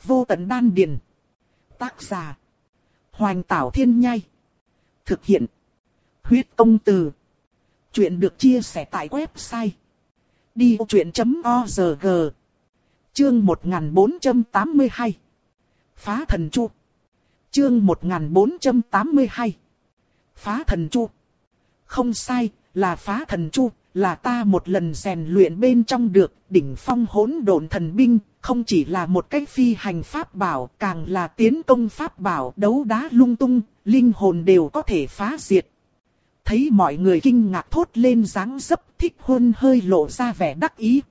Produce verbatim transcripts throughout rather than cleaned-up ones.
Vô tận đan điền. Tác giả. Hoành Tảo Thiên Nhai. Thực hiện. Huyết Công Từ. Chuyện được chia sẻ tại website đi vô chuyện chấm org. Chương một nghìn bốn trăm tám mươi hai. Phá thần chu. Chương một nghìn bốn trăm tám mươi hai. Phá thần chu. Không sai, là phá thần chu, là ta một lần rèn luyện bên trong được đỉnh phong hỗn độn thần binh, không chỉ là một cách phi hành pháp bảo, càng là tiến công pháp bảo, đấu đá lung tung, linh hồn đều có thể phá diệt. Thấy mọi người kinh ngạc thốt lên dáng dấp, Thích Huân hơi lộ ra vẻ đắc ý.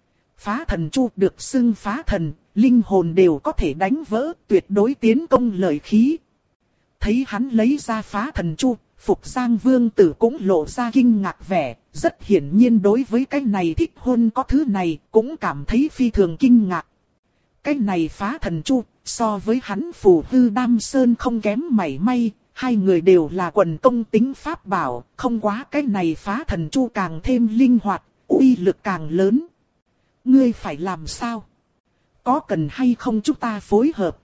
Phá thần chu được xưng phá thần, linh hồn đều có thể đánh vỡ, tuyệt đối tiến công lợi khí. Thấy hắn lấy ra phá thần chu, Phục Giang Vương Tử cũng lộ ra kinh ngạc vẻ, rất hiển nhiên đối với cái này Thích Huân có thứ này, cũng cảm thấy phi thường kinh ngạc. Cái này phá thần chu, so với hắn Phù Hư Đam Sơn không kém mảy may, hai người đều là quần công tính pháp bảo, không quá cái này phá thần chu càng thêm linh hoạt, uy lực càng lớn. Ngươi phải làm sao? Có cần hay không chúng ta phối hợp?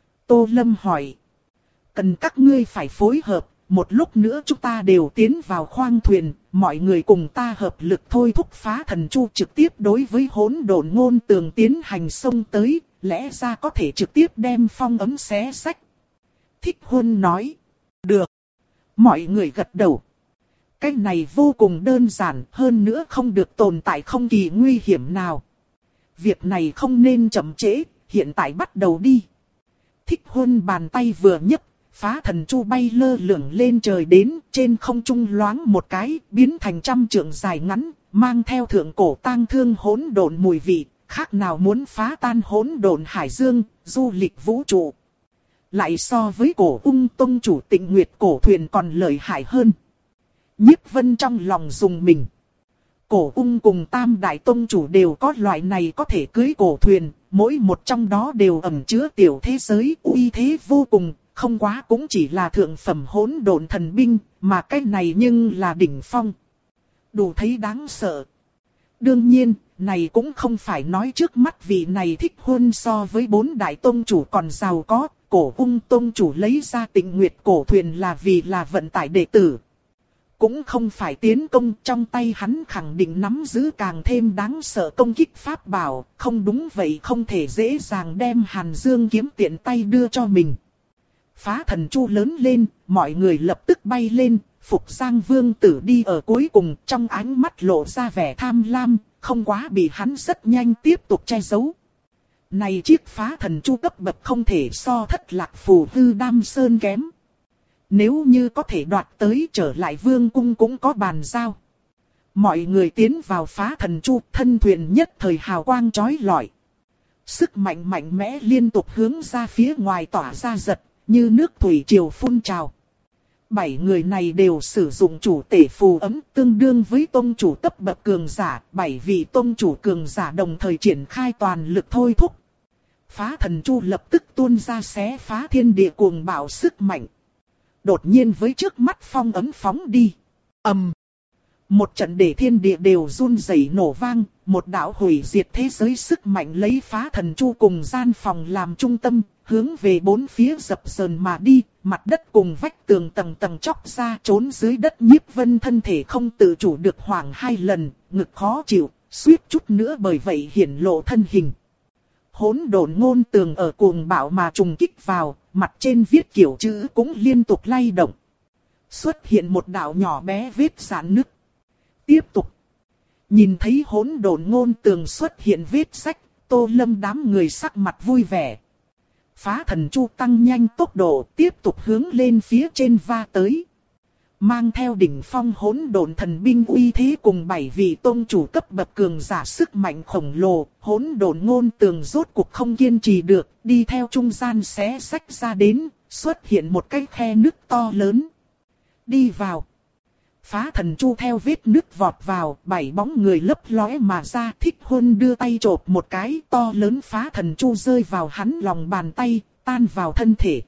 Tô Lâm hỏi. Cần các ngươi phải phối hợp, một lúc nữa chúng ta đều tiến vào khoang thuyền, mọi người cùng ta hợp lực thôi thúc phá thần chu trực tiếp đối với hỗn độn ngôn tường tiến hành xông tới, lẽ ra có thể trực tiếp đem phong ấm xé xách. Thích Huân nói. Được. Mọi người gật đầu. Cái này vô cùng đơn giản, hơn nữa không được tồn tại không kỳ nguy hiểm nào. Việc này không nên chậm trễ, hiện tại bắt đầu đi. Thích Huân bàn tay vừa nhấc, phá thần chu bay lơ lửng lên trời đến, trên không trung loáng một cái, biến thành trăm trượng dài ngắn, mang theo thượng cổ tang thương hỗn độn mùi vị, khác nào muốn phá tan hỗn độn hải dương, du lịch vũ trụ. Lại so với cổ ung tông chủ Tịnh Nguyệt cổ thuyền còn lợi hại hơn. Nhiếp Vân trong lòng dùng mình. Cổ ung cùng Tam Đại Tông chủ đều có loại này có thể cưới cổ thuyền, mỗi một trong đó đều ẩn chứa tiểu thế giới, uy thế vô cùng, không quá cũng chỉ là thượng phẩm hỗn độn thần binh, mà cái này nhưng là đỉnh phong. Đủ thấy đáng sợ. Đương nhiên, này cũng không phải nói trước mắt vị này Thích Huân so với bốn đại tông chủ còn giàu có, cổ ung tông chủ lấy ra Tịnh Nguyệt cổ thuyền là vì là vận tải đệ tử. Cũng không phải tiến công, trong tay hắn khẳng định nắm giữ càng thêm đáng sợ công kích pháp bảo, không đúng vậy không thể dễ dàng đem Hàn Dương kiếm tiện tay đưa cho mình. Phá thần chu lớn lên, mọi người lập tức bay lên, Phục Giang Vương Tử đi ở cuối cùng, trong ánh mắt lộ ra vẻ tham lam, không quá bị hắn rất nhanh tiếp tục che giấu. Này chiếc phá thần chu cấp bậc không thể so Thất Lạc Phù Hư Đam Sơn kém. Nếu như có thể đoạt tới trở lại vương cung cũng có bàn giao. Mọi người tiến vào phá thần chu, thân thuyền nhất thời hào quang chói lọi. Sức mạnh mạnh mẽ liên tục hướng ra phía ngoài tỏa ra giật, như nước thủy triều phun trào. Bảy người này đều sử dụng chủ tể phù ấm tương đương với tông chủ cấp bậc cường giả, bảy vị tông chủ cường giả đồng thời triển khai toàn lực thôi thúc. Phá thần chu lập tức tuôn ra xé phá thiên địa cuồng bạo sức mạnh. Đột nhiên với trước mắt phong ấm phóng đi. ầm, um, một trận để thiên địa đều run rẩy nổ vang, một đạo hủy diệt thế giới sức mạnh lấy phá thần chu cùng gian phòng làm trung tâm, hướng về bốn phía dập dờn mà đi, mặt đất cùng vách tường tầng tầng chóc ra trốn dưới đất. Nhiếp Vân thân thể không tự chủ được hoảng hai lần, ngực khó chịu, suýt chút nữa bởi vậy hiển lộ thân hình. Hỗn độn ngôn tường ở cuồng bạo mà trùng kích vào, mặt trên viết kiểu chữ cũng liên tục lay động. Xuất hiện một đạo nhỏ bé vết rạn nứt. Tiếp tục. Nhìn thấy hỗn độn ngôn tường xuất hiện vết rách, Tô Lâm đám người sắc mặt vui vẻ. Phá thần chu tăng nhanh tốc độ, tiếp tục hướng lên phía trên va tới. Mang theo đỉnh phong hỗn độn thần binh uy thế cùng bảy vị tôn chủ cấp bậc cường giả sức mạnh khổng lồ, hỗn độn ngôn tường rốt cuộc không kiên trì được, đi theo trung gian xé xách ra đến, xuất hiện một cái khe nứt to lớn. Đi vào. Phá thần chu theo vết nứt vọt vào, bảy bóng người lấp lóe mà ra. Thích Huân đưa tay chộp một cái, to lớn phá thần chu rơi vào hắn lòng bàn tay, tan vào thân thể.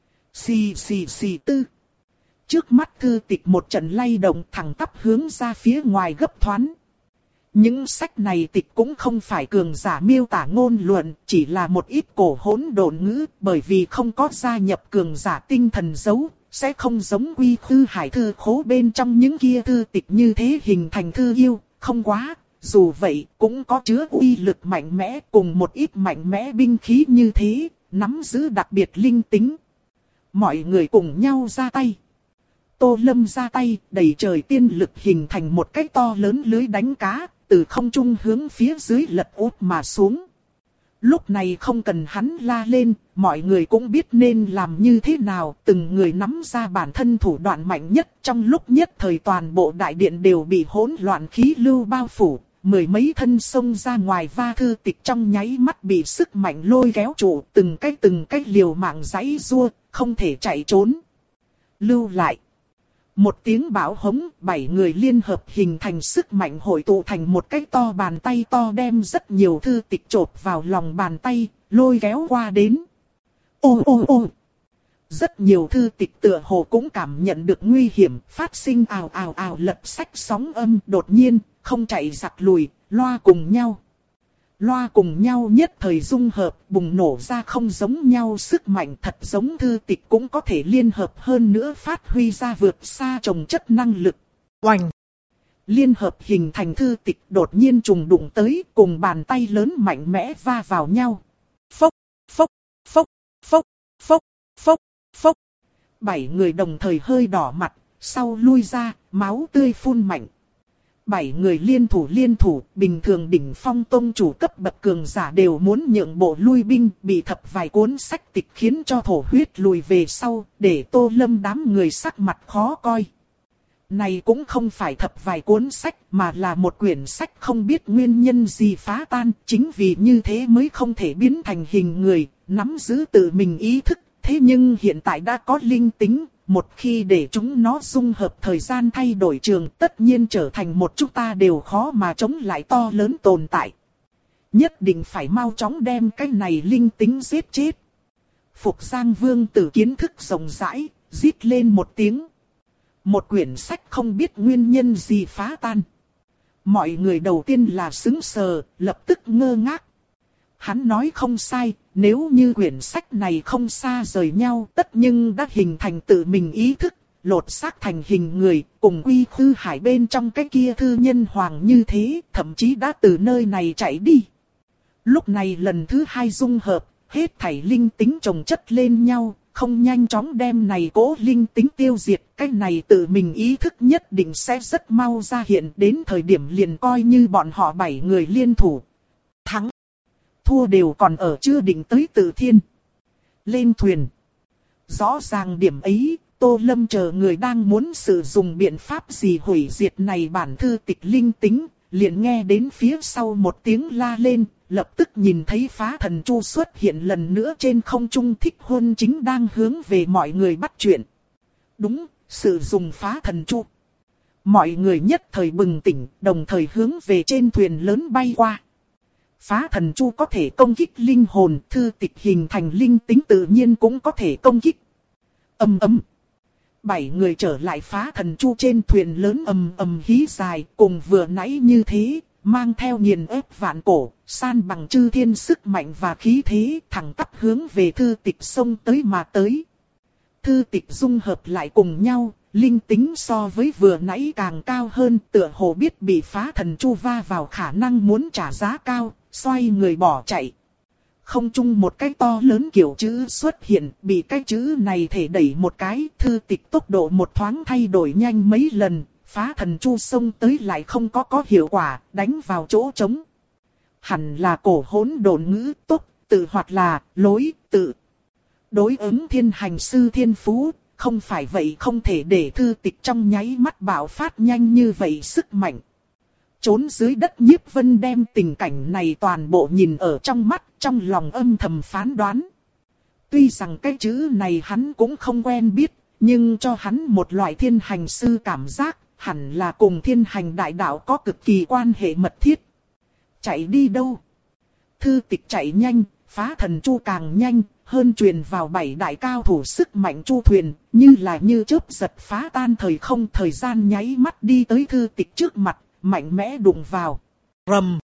Xì xì xì tư. Trước mắt thư tịch một trận lay động thẳng tắp hướng ra phía ngoài gấp thoáng. Những sách này tịch cũng không phải cường giả miêu tả ngôn luận, chỉ là một ít cổ hỗn độn ngữ, bởi vì không có gia nhập cường giả tinh thần dấu, sẽ không giống Quy Khư Hải thư khố bên trong những kia thư tịch như thế hình thành thư yêu, không quá. Dù vậy, cũng có chứa uy lực mạnh mẽ cùng một ít mạnh mẽ binh khí như thế, nắm giữ đặc biệt linh tính. Mọi người cùng nhau ra tay. Tô Lâm ra tay, đẩy trời tiên lực hình thành một cái to lớn lưới đánh cá, từ không trung hướng phía dưới lật úp mà xuống. Lúc này không cần hắn la lên, mọi người cũng biết nên làm như thế nào, từng người nắm ra bản thân thủ đoạn mạnh nhất. Trong lúc nhất thời toàn bộ đại điện đều bị hỗn loạn khí lưu bao phủ, mười mấy thân xông ra ngoài va thư tịch trong nháy mắt bị sức mạnh lôi kéo trụ, từng cái từng cái liều mạng giãy giụa, không thể chạy trốn. Lưu lại. Một tiếng bão hống, bảy người liên hợp hình thành sức mạnh hội tụ thành một cái to bàn tay to, đem rất nhiều thư tịch chộp vào lòng bàn tay, lôi kéo qua đến. Ô ô ô! Rất nhiều thư tịch tựa hồ cũng cảm nhận được nguy hiểm, phát sinh ào ào ào lật sách sóng âm, đột nhiên, không chạy giặc lùi, loa cùng nhau. Loa cùng nhau nhất thời dung hợp, bùng nổ ra không giống nhau sức mạnh, thật giống thư tịch cũng có thể liên hợp hơn nữa phát huy ra vượt xa trồng chất năng lực. Oành! Liên hợp hình thành thư tịch đột nhiên trùng đụng tới, cùng bàn tay lớn mạnh mẽ va vào nhau. Phốc, phốc, phốc, phốc, phốc, phốc, phốc. Bảy người đồng thời hơi đỏ mặt, sau lui ra, máu tươi phun mạnh. Bảy người liên thủ liên thủ, bình thường đỉnh phong tông chủ cấp bậc cường giả đều muốn nhượng bộ lui binh, bị thập vài cuốn sách tịch khiến cho thổ huyết lùi về sau, để Tô Lâm đám người sắc mặt khó coi. Này cũng không phải thập vài cuốn sách, mà là một quyển sách không biết nguyên nhân gì phá tan, chính vì như thế mới không thể biến thành hình người, nắm giữ tự mình ý thức, thế nhưng hiện tại đã có linh tính. Một khi để chúng nó dung hợp thời gian thay đổi trường, tất nhiên trở thành một chúng ta đều khó mà chống lại to lớn tồn tại. Nhất định phải mau chóng đem cái này linh tính giết chết. Phục Giang Vương tử kiến thức rộng rãi, rít lên một tiếng. Một quyển sách không biết nguyên nhân gì phá tan. Mọi người đầu tiên là sững sờ, lập tức ngơ ngác. Hắn nói không sai, nếu như quyển sách này không xa rời nhau, tất nhưng đã hình thành tự mình ý thức, lột xác thành hình người, cùng Quy Khư Hải bên trong cái kia thư nhân hoàng như thế, thậm chí đã từ nơi này chạy đi. Lúc này lần thứ hai dung hợp, hết thảy linh tính chồng chất lên nhau, không nhanh chóng đem này cố linh tính tiêu diệt, cái này tự mình ý thức nhất định sẽ rất mau ra hiện, đến thời điểm liền coi như bọn họ bảy người liên thủ. Thắng! Thua đều còn ở chưa định tới Tự Thiên. Lên thuyền. Rõ ràng điểm ấy, Tô Lâm chờ người đang muốn sử dụng biện pháp gì hủy diệt này bản thư tịch linh tính, liền nghe đến phía sau một tiếng la lên, lập tức nhìn thấy Phá Thần Chu xuất hiện lần nữa trên không trung. Thích Huân chính đang hướng về mọi người bắt chuyện. Đúng, sử dụng Phá Thần Chu. Mọi người nhất thời bừng tỉnh, đồng thời hướng về trên thuyền lớn bay qua. Phá Thần Chu có thể công kích linh hồn, thư tịch hình thành linh tính tự nhiên cũng có thể công kích. Ầm ầm. Bảy người trở lại Phá Thần Chu trên thuyền lớn ầm ầm hí dài, cùng vừa nãy như thế, mang theo nghiền ép vạn cổ, san bằng chư thiên sức mạnh và khí thế, thẳng tắp hướng về thư tịch xông tới mà tới. Thư tịch dung hợp lại cùng nhau, linh tính so với vừa nãy càng cao hơn, tựa hồ biết bị Phá Thần Chu va vào khả năng muốn trả giá cao, xoay người bỏ chạy. Không chung một cái to lớn kiểu chữ xuất hiện, bị cái chữ này thể đẩy một cái, thư tịch tốc độ một thoáng thay đổi nhanh mấy lần, Phá Thần Chu xông tới lại không có có hiệu quả, đánh vào chỗ trống. Hẳn là cổ hỗn độn ngữ tốc, tự hoặc là lối tự. Đối ứng thiên hành sư thiên phú, không phải vậy không thể để thư tịch trong nháy mắt bạo phát nhanh như vậy sức mạnh. Trốn dưới đất Nhiếp Vân đem tình cảnh này toàn bộ nhìn ở trong mắt, trong lòng âm thầm phán đoán. Tuy rằng cái chữ này hắn cũng không quen biết, nhưng cho hắn một loại thiên hành sư cảm giác, hẳn là cùng thiên hành đại đạo có cực kỳ quan hệ mật thiết. Chạy đi đâu? Thư tịch chạy nhanh, Phá Thần Chu càng nhanh, hơn truyền vào bảy đại cao thủ sức mạnh chu thuyền, như là như chớp giật phá tan thời không, thời gian nháy mắt đi tới thư tịch trước mặt, mạnh mẽ đụng vào. Rầm.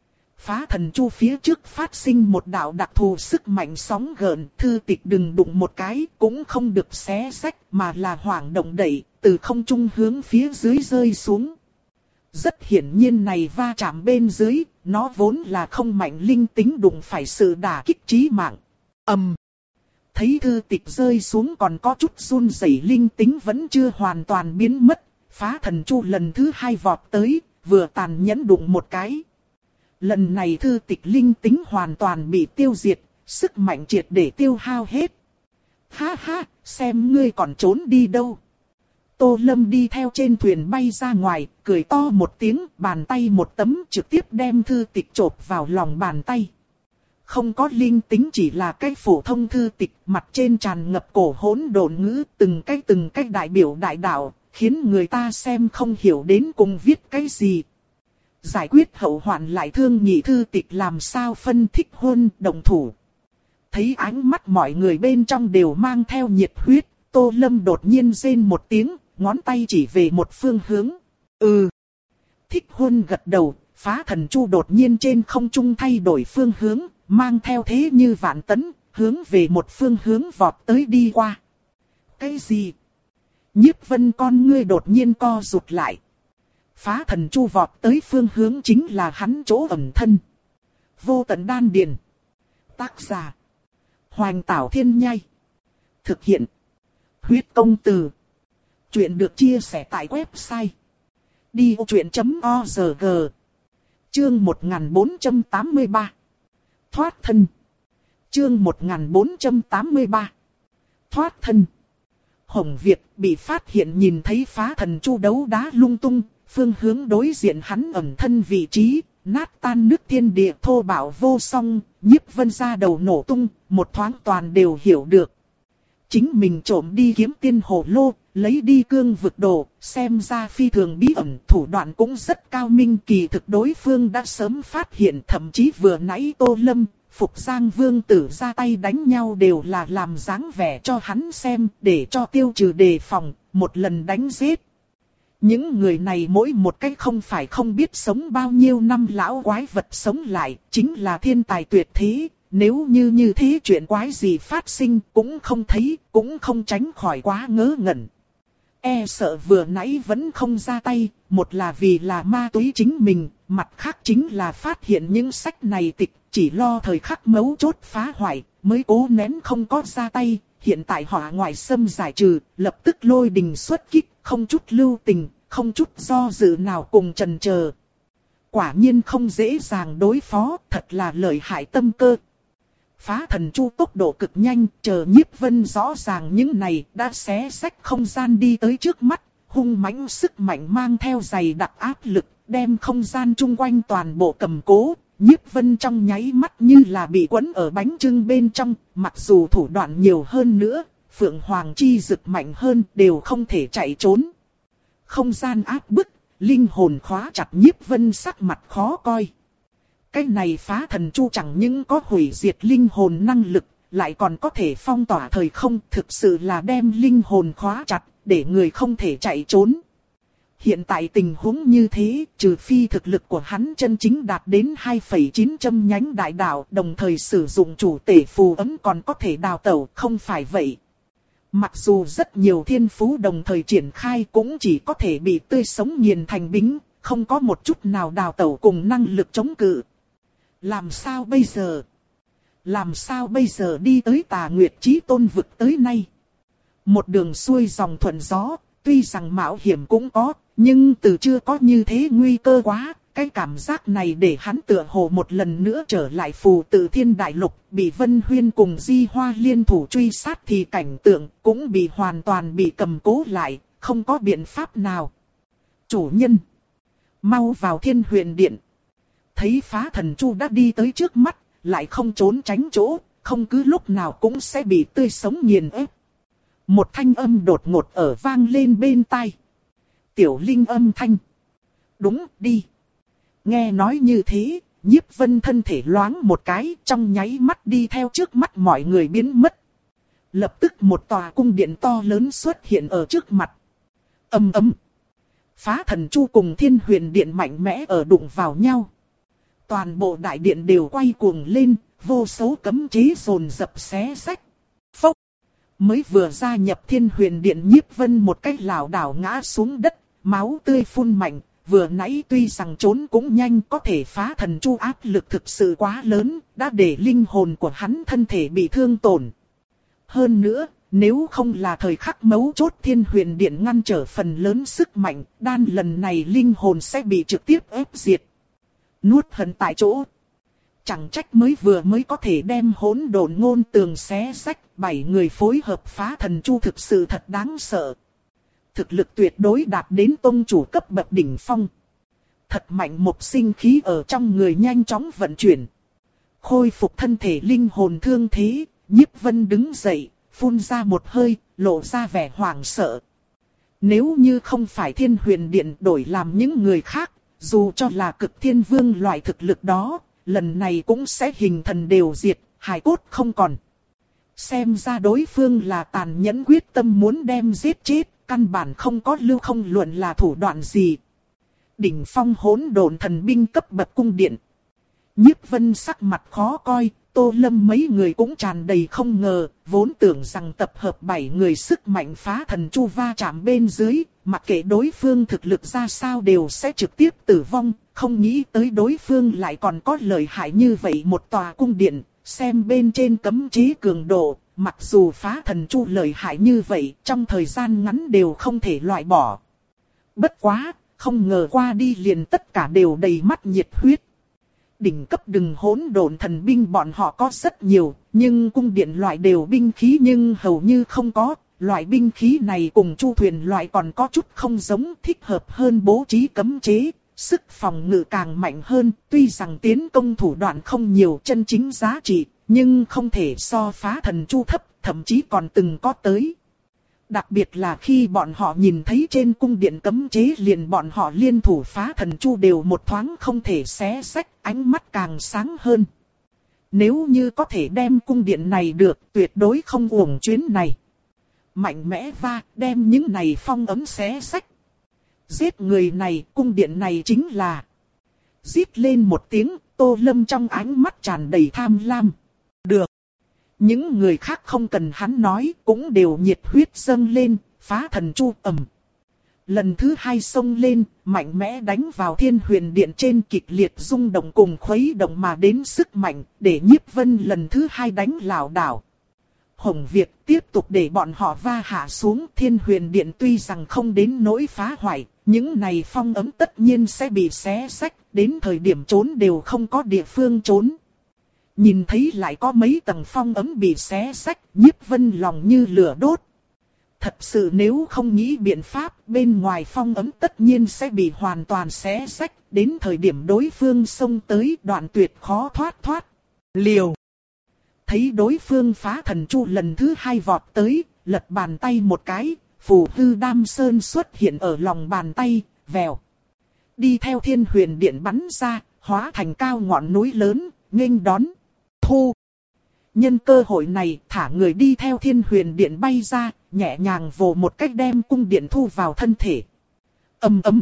Phá thần chu phía trước phát sinh một đạo đặc thù sức mạnh sóng gợn, thư tịch đừng đụng một cái, cũng không được xé xách mà là hoảng động đẩy, từ không trung hướng phía dưới rơi xuống. Rất hiển nhiên này va chạm bên dưới, nó vốn là không mạnh linh tính đụng phải sự đả kích chí mạng. Ầm. Um. Thấy thư tịch rơi xuống còn có chút run rẩy, linh tính vẫn chưa hoàn toàn biến mất, phá thần chu lần thứ hai vọt tới, vừa tàn nhẫn đụng một cái. Lần này thư tịch linh tính hoàn toàn bị tiêu diệt, sức mạnh triệt để tiêu hao hết. Ha ha, xem ngươi còn trốn đi đâu. Tô Lâm đi theo trên thuyền bay ra ngoài, cười to một tiếng, bàn tay một tấm trực tiếp đem thư tịch chộp vào lòng bàn tay. Không có linh tính, chỉ là cái phổ thông thư tịch, mặt trên tràn ngập cổ hỗn độn ngữ, từng cái từng cái đại biểu đại đạo, khiến người ta xem không hiểu đến cùng viết cái gì. Giải quyết hậu hoạn lại thương nhị thư tịch làm sao phân thích hôn đồng thủ. Thấy ánh mắt mọi người bên trong đều mang theo nhiệt huyết, Tô Lâm đột nhiên rên một tiếng, ngón tay chỉ về một phương hướng. Ừ. Thích hôn gật đầu, phá thần chu đột nhiên trên không trung thay đổi phương hướng, mang theo thế như vạn tấn, hướng về một phương hướng vọt tới đi qua. Cái gì? Nhiếp Vân con ngươi đột nhiên co rụt lại. Phá thần chu vọt tới phương hướng chính là hắn chỗ ẩn thân. Vô tận đan điền. Tác giả: Hoành Tảo Thiên Nhai. Thực hiện: Huyết Công Từ. Chuyện được chia sẻ tại website đi ô truyện chấm org. Chương một nghìn bốn trăm tám mươi ba. Thoát thân. Chương một nghìn bốn trăm tám mươi ba. Thoát thân. Hồng Việt bị phát hiện nhìn thấy phá thần chu đấu đá lung tung, phương hướng đối diện hắn ẩn thân vị trí, nát tan nước thiên địa thô bạo vô song, Nhiếp Vân ra đầu nổ tung, một thoáng toàn đều hiểu được. Chính mình trộm đi kiếm tiên hồ lô, lấy đi cương vực đồ, xem ra phi thường bí ẩn, thủ đoạn cũng rất cao minh, kỳ thực đối phương đã sớm phát hiện, thậm chí vừa nãy Tô Lâm, Phục Giang Vương tử ra tay đánh nhau đều là làm dáng vẻ cho hắn xem, để cho tiêu trừ đề phòng, một lần đánh giết. Những người này mỗi một cách không phải không biết sống bao nhiêu năm lão quái vật sống lại, chính là thiên tài tuyệt thế. Nếu như như thế chuyện quái gì phát sinh cũng không thấy, cũng không tránh khỏi quá ngớ ngẩn. E sợ vừa nãy vẫn không ra tay, một là vì là ma túy chính mình, mặt khác chính là phát hiện những sách này tịch, chỉ lo thời khắc mấu chốt phá hoại, mới cố nén không có ra tay. Hiện tại hỏa ngoại xâm giải trừ, lập tức lôi đình xuất kích, không chút lưu tình, không chút do dự nào cùng chần chờ. Quả nhiên không dễ dàng đối phó, thật là lợi hại tâm cơ. Phá thần chu tốc độ cực nhanh, chờ Nhiếp Vân rõ ràng những này đã xé xách không gian đi tới trước mắt, hung mãnh sức mạnh mang theo dày đặc áp lực, đem không gian chung quanh toàn bộ cầm cố. Nhiếp Vân trong nháy mắt như là bị quấn ở bánh chưng bên trong, mặc dù thủ đoạn nhiều hơn nữa, Phượng Hoàng chi dực mạnh hơn đều không thể chạy trốn. Không gian áp bức, linh hồn khóa chặt, Nhiếp Vân sắc mặt khó coi. Cái này phá thần chu chẳng những có hủy diệt linh hồn năng lực, lại còn có thể phong tỏa thời không, thực sự là đem linh hồn khóa chặt, để người không thể chạy trốn. Hiện tại tình huống như thế, trừ phi thực lực của hắn chân chính đạt đến hai phẩy chín châm nhánh đại đạo, đồng thời sử dụng chủ tể phù ấm còn có thể đào tẩu, không phải vậy. Mặc dù rất nhiều thiên phú đồng thời triển khai cũng chỉ có thể bị tươi sống nghiền thành bính, không có một chút nào đào tẩu cùng năng lực chống cự. Làm sao bây giờ? Làm sao bây giờ đi tới Tà Nguyệt Chí Tôn vực tới nay? Một đường xuôi dòng thuận gió, tuy rằng mạo hiểm cũng có, nhưng từ chưa có như thế nguy cơ quá. Cái cảm giác này để hắn tựa hồ một lần nữa trở lại phù tự thiên đại lục, bị Vân Huyên cùng Di Hoa liên thủ truy sát thì cảnh tượng cũng bị hoàn toàn bị cầm cố lại, không có biện pháp nào. Chủ nhân, mau vào Thiên Huyền Điện. Thấy phá thần chu đã đi tới trước mắt, lại không trốn tránh chỗ, không cứ lúc nào cũng sẽ bị tươi sống nghiền ép. Một thanh âm đột ngột ở vang lên bên tai. Tiểu Linh âm thanh. Đúng, đi. Nghe nói như thế, Nhiếp Vân thân thể loáng một cái, trong nháy mắt đi theo trước mắt mọi người biến mất. Lập tức một tòa cung điện to lớn xuất hiện ở trước mặt. Ầm ầm. Phá thần chu cùng Thiên Huyền Điện mạnh mẽ ở đụng vào nhau. Toàn bộ đại điện đều quay cuồng lên, vô số cấm chế dồn dập xé rách. Phốc! Mới vừa gia nhập Thiên Huyền Điện, Nhiếp Vân một cái lảo đảo ngã xuống đất, máu tươi phun mạnh. Vừa nãy tuy rằng trốn cũng nhanh, có thể phá thần chu áp lực thực sự quá lớn, đã để linh hồn của hắn thân thể bị thương tổn. Hơn nữa, nếu không là thời khắc mấu chốt Thiên Huyền Điện ngăn trở phần lớn sức mạnh, đan lần này linh hồn sẽ bị trực tiếp ép diệt. Nuốt hận tại chỗ. Chẳng trách mới vừa mới có thể đem hỗn độn ngôn tường xé rách, bảy người phối hợp phá thần chu thực sự thật đáng sợ. Thực lực tuyệt đối đạt đến tông chủ cấp bậc đỉnh phong. Thật mạnh, một sinh khí ở trong người nhanh chóng vận chuyển. Khôi phục thân thể linh hồn thương thế, Nhiếp Vân đứng dậy, phun ra một hơi, lộ ra vẻ hoảng sợ. Nếu như không phải Thiên Huyền Điện đổi làm những người khác, dù cho là cực thiên vương loại thực lực đó, lần này cũng sẽ hình thần đều diệt, hài cốt không còn. Xem ra đối phương là tàn nhẫn quyết tâm muốn đem giết chết, căn bản không có lưu không luận là thủ đoạn gì. Đỉnh phong hỗn độn thần binh cấp bậc cung điện. Nhiếp Vân sắc mặt khó coi, Tô Lâm mấy người cũng tràn đầy không ngờ, vốn tưởng rằng tập hợp bảy người sức mạnh phá thần chu va chạm bên dưới, mặc kệ đối phương thực lực ra sao đều sẽ trực tiếp tử vong, không nghĩ tới đối phương lại còn có lợi hại như vậy một tòa cung điện, xem bên trên cấm chế cường độ, mặc dù phá thần chu lợi hại như vậy, trong thời gian ngắn đều không thể loại bỏ. Bất quá, không ngờ qua đi liền tất cả đều đầy mắt nhiệt huyết. Đỉnh cấp đừng hỗn độn thần binh bọn họ có rất nhiều, nhưng cung điện loại đều binh khí nhưng hầu như không có. Loại binh khí này cùng chu thuyền loại còn có chút không giống, thích hợp hơn bố trí cấm chế, sức phòng ngự càng mạnh hơn. Tuy rằng tiến công thủ đoạn không nhiều chân chính giá trị, nhưng không thể so phá thần chu thấp, thậm chí còn từng có tới. Đặc biệt là khi bọn họ nhìn thấy trên cung điện cấm chế liền bọn họ liên thủ phá thần chu đều một thoáng không thể xé rách, ánh mắt càng sáng hơn. Nếu như có thể đem cung điện này được, tuyệt đối không uổng chuyến này. Mạnh mẽ va, đem những này phong ấm xé rách. Giết người này, cung điện này chính là... Rít lên một tiếng, Tô Lâm trong ánh mắt tràn đầy tham lam. Được. Những người khác không cần hắn nói, cũng đều nhiệt huyết dâng lên, phá thần chu ầm. Lần thứ hai xông lên, mạnh mẽ đánh vào Thiên Huyền Điện trên, kịch liệt rung động cùng khuấy động mà đến sức mạnh, để Nhiếp Vân lần thứ hai đánh lảo đảo. Hồng Việt tiếp tục để bọn họ va hạ xuống. Thiên Huyền Điện tuy rằng không đến nỗi phá hoại, những này phong ấm tất nhiên sẽ bị xé rách, đến thời điểm trốn đều không có địa phương trốn. Nhìn thấy lại có mấy tầng phong ấm bị xé rách, Nhiếp Vân lòng như lửa đốt. Thật sự nếu không nghĩ biện pháp, bên ngoài phong ấm tất nhiên sẽ bị hoàn toàn xé rách, đến thời điểm đối phương xông tới đoạn tuyệt khó thoát thoát. Liều! Thấy đối phương phá thần chu lần thứ hai vọt tới, lật bàn tay một cái, phù hư đam sơn xuất hiện ở lòng bàn tay, vèo. Đi theo Thiên Huyền Điện bắn ra, hóa thành cao ngọn núi lớn, nghênh đón. Thu! Nhân cơ hội này, thả người đi theo Thiên Huyền Điện bay ra, nhẹ nhàng vồ một cách đem cung điện thu vào thân thể. Ầm ầm!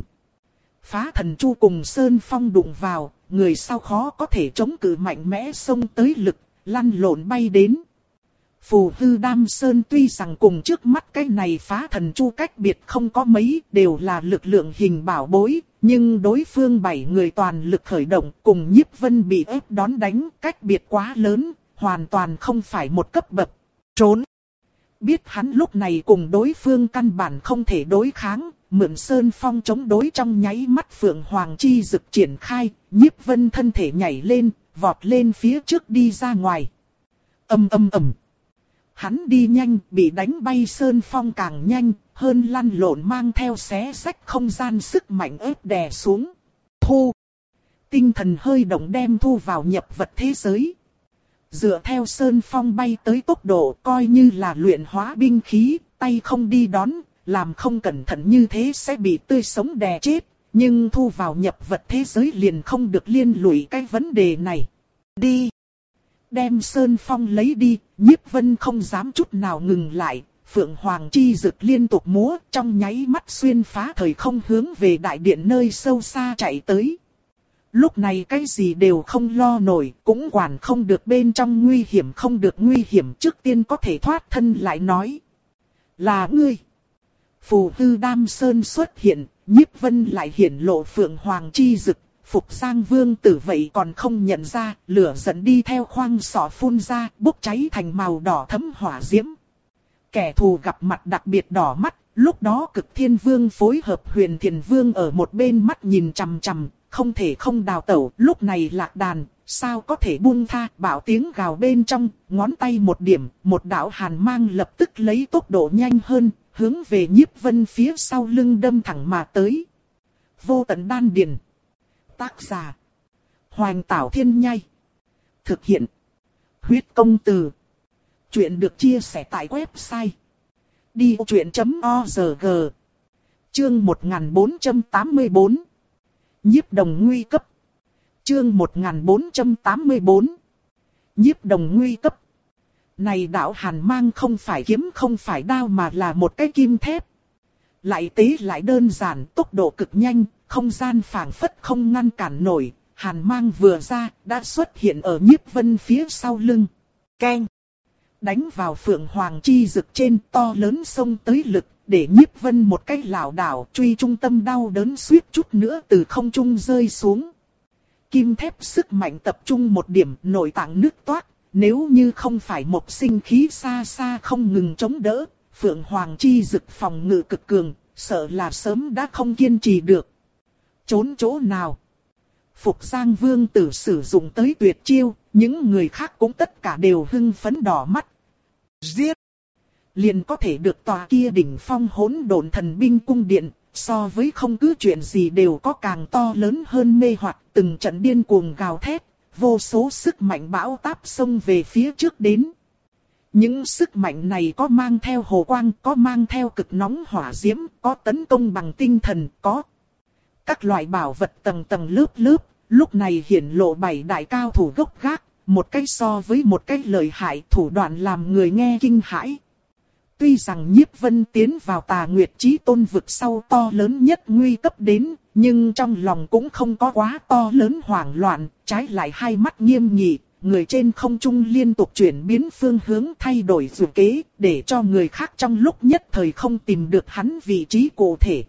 Phá thần chu cùng Sơn Phong đụng vào, người sau khó có thể chống cự mạnh mẽ xông tới lực, lăn lộn bay đến. Phù hư đam sơn tuy rằng cùng trước mắt cái này phá thần chu cách biệt không có mấy, đều là lực lượng hình bảo bối, nhưng đối phương bảy người toàn lực khởi động cùng Nhiếp Vân bị ép đón đánh, cách biệt quá lớn, hoàn toàn không phải một cấp bậc. Trốn! Biết hắn lúc này cùng đối phương căn bản không thể đối kháng, mượn Sơn Phong chống đối trong nháy mắt Phượng Hoàng chi dực triển khai, Nhiếp Vân thân thể nhảy lên, vọt lên phía trước đi ra ngoài. Ầm ầm ầm. Hắn đi nhanh, bị đánh bay Sơn Phong càng nhanh, hơn lăn lộn mang theo xé rách không gian sức mạnh ép đè xuống. Thu. Tinh thần hơi động đem thu vào nhập vật thế giới. Dựa theo Sơn Phong bay tới tốc độ coi như là luyện hóa binh khí, tay không đi đón, làm không cẩn thận như thế sẽ bị tươi sống đè chết. Nhưng thu vào nhập vật thế giới liền không được liên lụy cái vấn đề này. Đi! Đem Sơn Phong lấy đi, Nhiếp Vân không dám chút nào ngừng lại. Phượng Hoàng chi dực liên tục múa, trong nháy mắt xuyên phá thời không hướng về đại điện nơi sâu xa chạy tới. lúc này cái gì đều không lo nổi, cũng quản không được bên trong nguy hiểm không được nguy hiểm, trước tiên có thể thoát thân lại nói. Là ngươi. Phù Tư Đam Sơn xuất hiện, Nhiếp Vân lại hiển lộ Phượng Hoàng chi dực, Phục Giang Vương tử vậy còn không nhận ra, lửa giận đi theo khoang sọ phun ra, bốc cháy thành màu đỏ thấm hỏa diễm. Kẻ thù gặp mặt đặc biệt đỏ mắt, lúc đó Cực Thiên Vương phối hợp Huyền Thiền Vương ở một bên mắt nhìn chằm chằm, không thể không đào tẩu, lúc này lạc đàn, sao có thể buông tha, bảo tiếng gào bên trong, ngón tay một điểm, một đạo hàn mang lập tức lấy tốc độ nhanh hơn, hướng về Nhiếp Vân phía sau lưng đâm thẳng mà tới. Vô tận đan điền. Tác giả. Hoành Tảo Thiên Nhai. Thực hiện. Huyết Công Từ. Chuyện được chia sẻ tại website đi ô chuyện chấm org. Chương một nghìn bốn trăm tám mươi bốn. Nhiếp đồng nguy cấp. Chương một nghìn bốn trăm tám mươi bốn. Nhiếp đồng nguy cấp. Này đạo hàn mang không phải kiếm không phải đao mà là một cái kim thép. Lại tế lại đơn giản, tốc độ cực nhanh, không gian phảng phất không ngăn cản nổi. Hàn mang vừa ra, đã xuất hiện ở Nhiếp Vân phía sau lưng. Keng. Đánh vào Phượng Hoàng chi dực trên, to lớn xông tới lực, để Nhiếp Vân một cái lảo đảo truy trung tâm đau đớn suýt chút nữa từ không trung rơi xuống. Kim thép sức mạnh tập trung một điểm, nội tạng nứt toát, nếu như không phải một sinh khí xa xa không ngừng chống đỡ, Phượng Hoàng chi dực phòng ngự cực cường, sợ là sớm đã không kiên trì được. Trốn chỗ nào? Phục Giang Vương tử sử dụng tới tuyệt chiêu, những người khác cũng tất cả đều hưng phấn đỏ mắt. Giết! Liền có thể được tòa kia đỉnh phong hỗn độn thần binh cung điện, so với không cứ chuyện gì đều có càng to lớn hơn mê hoặc, từng trận điên cuồng gào thét, vô số sức mạnh bão táp xông về phía trước đến. Những sức mạnh này có mang theo hồ quang, có mang theo cực nóng hỏa diễm, có tấn công bằng tinh thần, có các loại bảo vật tầng tầng lớp lớp, lúc này hiển lộ bảy đại cao thủ gốc gác, một cái so với một cái lợi hại, thủ đoạn làm người nghe kinh hãi. Tuy rằng Nhiếp Vân tiến vào Tà Nguyệt Chí Tôn vực sau to lớn nhất nguy cấp đến, nhưng trong lòng cũng không có quá to lớn hoảng loạn, trái lại hai mắt nghiêm nghị, người trên không trung liên tục chuyển biến phương hướng thay đổi dự kế, để cho người khác trong lúc nhất thời không tìm được hắn vị trí cụ thể.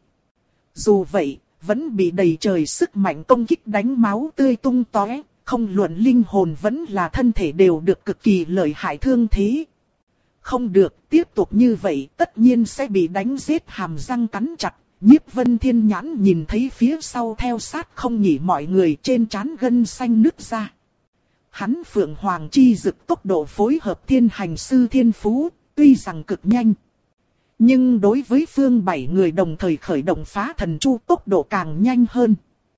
Dù vậy, vẫn bị đầy trời sức mạnh công kích đánh máu tươi tung tóe, không luận linh hồn vẫn là thân thể đều được cực kỳ lợi hại thương thế. Không được, tiếp tục như vậy tất nhiên sẽ bị đánh giết, hàm răng cắn chặt. Nhiếp Vân thiên nhãn nhìn thấy phía sau theo sát không nghỉ mọi người, trên trán gân xanh nứt ra. Hắn Phượng Hoàng chi dực tốc độ phối hợp thiên hành sư thiên phú, tuy rằng cực nhanh. Nhưng đối với phương bảy người đồng thời khởi động phá thần chu tốc độ càng nhanh hơn.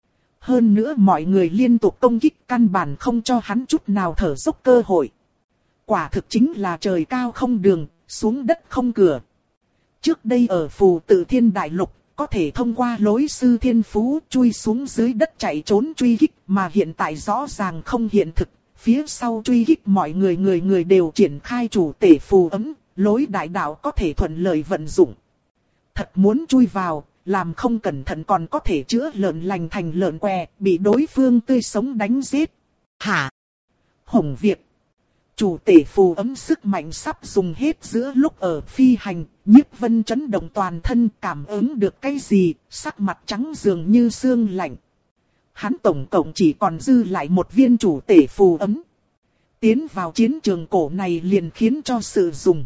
Hơn nữa mọi người liên tục công kích căn bản không cho hắn chút nào thở dốc cơ hội. Quả thực chính là trời cao không đường, xuống đất không cửa. Trước đây ở Phù Tự Thiên Đại Lục, có thể thông qua lối sư thiên phú chui xuống dưới đất chạy trốn truy kích, mà hiện tại rõ ràng không hiện thực. Phía sau truy kích mọi người người người đều triển khai chủ tể phù ấm, lối đại đạo có thể thuận lợi vận dụng. Thật muốn chui vào, làm không cẩn thận còn có thể chữa lợn lành thành lợn què, bị đối phương tươi sống đánh giết. Hả? Hồng Việt. Chủ tể phù ấm sức mạnh sắp dùng hết giữa lúc ở phi hành, Nhiếp Vân chấn động toàn thân, cảm ứng được cái gì, sắc mặt trắng dường như xương lạnh. Hắn tổng cộng chỉ còn dư lại một viên chủ tể phù ấm. Tiến vào chiến trường cổ này liền khiến cho sự dùng.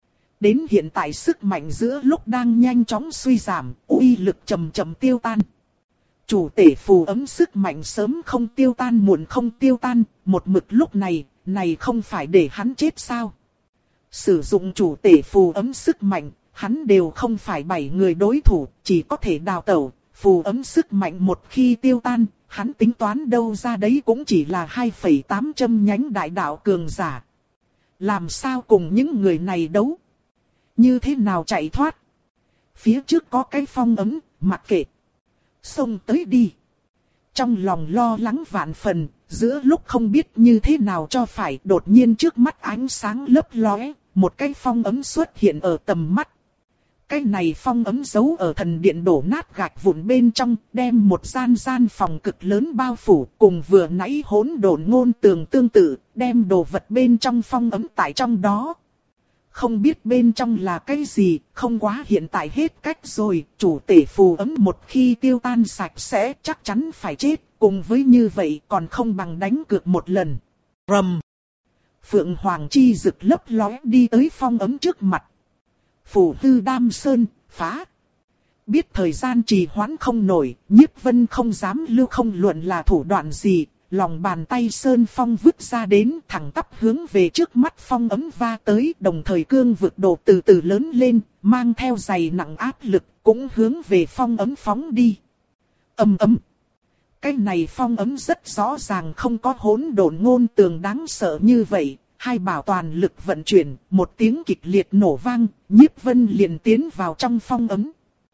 Đến hiện tại sức mạnh giữa lúc đang nhanh chóng suy giảm, uy lực chậm chậm tiêu tan. Chủ tể phù ấm sức mạnh sớm không tiêu tan muộn không tiêu tan, một mực lúc này, này không phải để hắn chết sao? Sử dụng chủ tể phù ấm sức mạnh, hắn đều không phải bảy người đối thủ, chỉ có thể đào tẩu. Phù ấm sức mạnh một khi tiêu tan, hắn tính toán đâu ra đấy cũng chỉ là hai phẩy tám châm nhánh đại đạo cường giả. Làm sao cùng những người này đấu? Như thế nào chạy thoát? Phía trước có cái phong ấm, mặc kệ. Xông tới đi. Trong lòng lo lắng vạn phần, giữa lúc không biết như thế nào cho phải, đột nhiên trước mắt ánh sáng lấp lóe, một cái phong ấm xuất hiện ở tầm mắt. Cái này phong ấm giấu ở thần điện đổ nát gạch vụn bên trong, đem một gian gian phòng cực lớn bao phủ, cùng vừa nãy hỗn độn ngôn tường tương tự, đem đồ vật bên trong phong ấm tại trong đó. Không biết bên trong là cái gì, không quá hiện tại hết cách rồi, chủ tể phù ấm một khi tiêu tan sạch sẽ chắc chắn phải chết, cùng với như vậy còn không bằng đánh cược một lần. Rầm. Phượng Hoàng chi rực lấp lóe đi tới phong ấm trước mặt. Phù hư đam sơn, phá. Biết thời gian trì hoãn không nổi, Nhiếp Vân không dám lưu không luận là thủ đoạn gì, lòng bàn tay sơn phong vứt ra đến thẳng tắp hướng về trước mắt phong ấm va tới, đồng thời cương vực độ từ từ lớn lên, mang theo dày nặng áp lực, cũng hướng về phong ấm phóng đi. Ầm ầm. Cái này phong ấm rất rõ ràng không có hỗn độn ngôn tường đáng sợ như vậy. Hai bảo toàn lực vận chuyển, một tiếng kịch liệt nổ vang, Nhiếp Vân liền tiến vào trong phong ấm.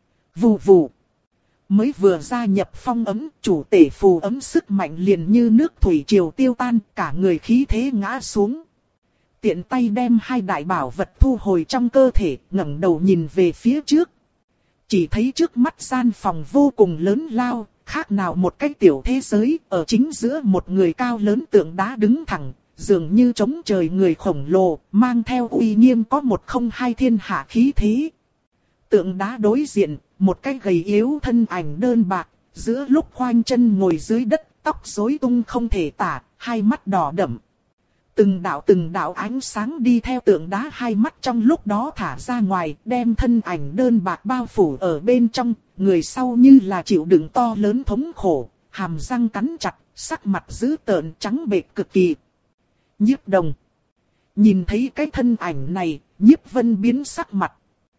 Vù vù. Mới vừa gia nhập phong ấm, chủ tể phù ấm sức mạnh liền như nước thủy triều tiêu tan, cả người khí thế ngã xuống. Tiện tay đem hai đại bảo vật thu hồi trong cơ thể, ngẩng đầu nhìn về phía trước. Chỉ thấy trước mắt gian phòng vô cùng lớn lao, khác nào một cái tiểu thế giới, ở chính giữa một người cao lớn tượng đá đứng thẳng. Dường như chống trời người khổng lồ, mang theo uy nghiêm có một không hai thiên hạ khí thế. Tượng đá đối diện, một cái gầy yếu thân ảnh đơn bạc, giữa lúc khoanh chân ngồi dưới đất, tóc rối tung không thể tả, hai mắt đỏ đậm. Từng đạo từng đạo ánh sáng đi theo tượng đá hai mắt trong lúc đó thả ra ngoài, đem thân ảnh đơn bạc bao phủ ở bên trong, người sau như là chịu đựng to lớn thống khổ, hàm răng cắn chặt, sắc mặt dữ tợn trắng bệch cực kỳ. Nhiếp Đồng. Nhìn thấy cái thân ảnh này, Nhiếp Vân biến sắc mặt.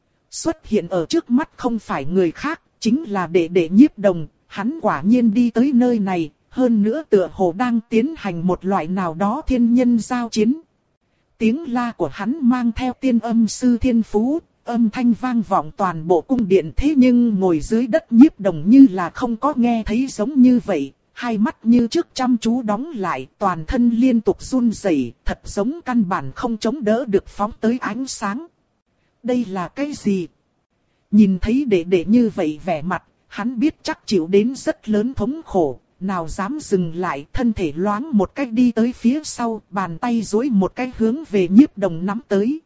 Xuất hiện ở trước mắt không phải người khác, chính là đệ đệ Nhiếp Đồng, hắn quả nhiên đi tới nơi này, hơn nữa tựa hồ đang tiến hành một loại nào đó thiên nhân giao chiến. Tiếng la của hắn mang theo tiên âm sư thiên phú, âm thanh vang vọng toàn bộ cung điện, thế nhưng ngồi dưới đất Nhiếp Đồng như là không có nghe thấy giống như vậy. Hai mắt như trước chăm chú đóng lại, toàn thân liên tục run rẩy, thật giống căn bản không chống đỡ được phóng tới ánh sáng. Đây là cái gì? Nhìn thấy đệ đệ như vậy vẻ mặt, hắn biết chắc chịu đến rất lớn thống khổ, nào dám dừng lại, thân thể loáng một cách đi tới phía sau, bàn tay duỗi một cách hướng về Nhiếp Đồng nắm tới.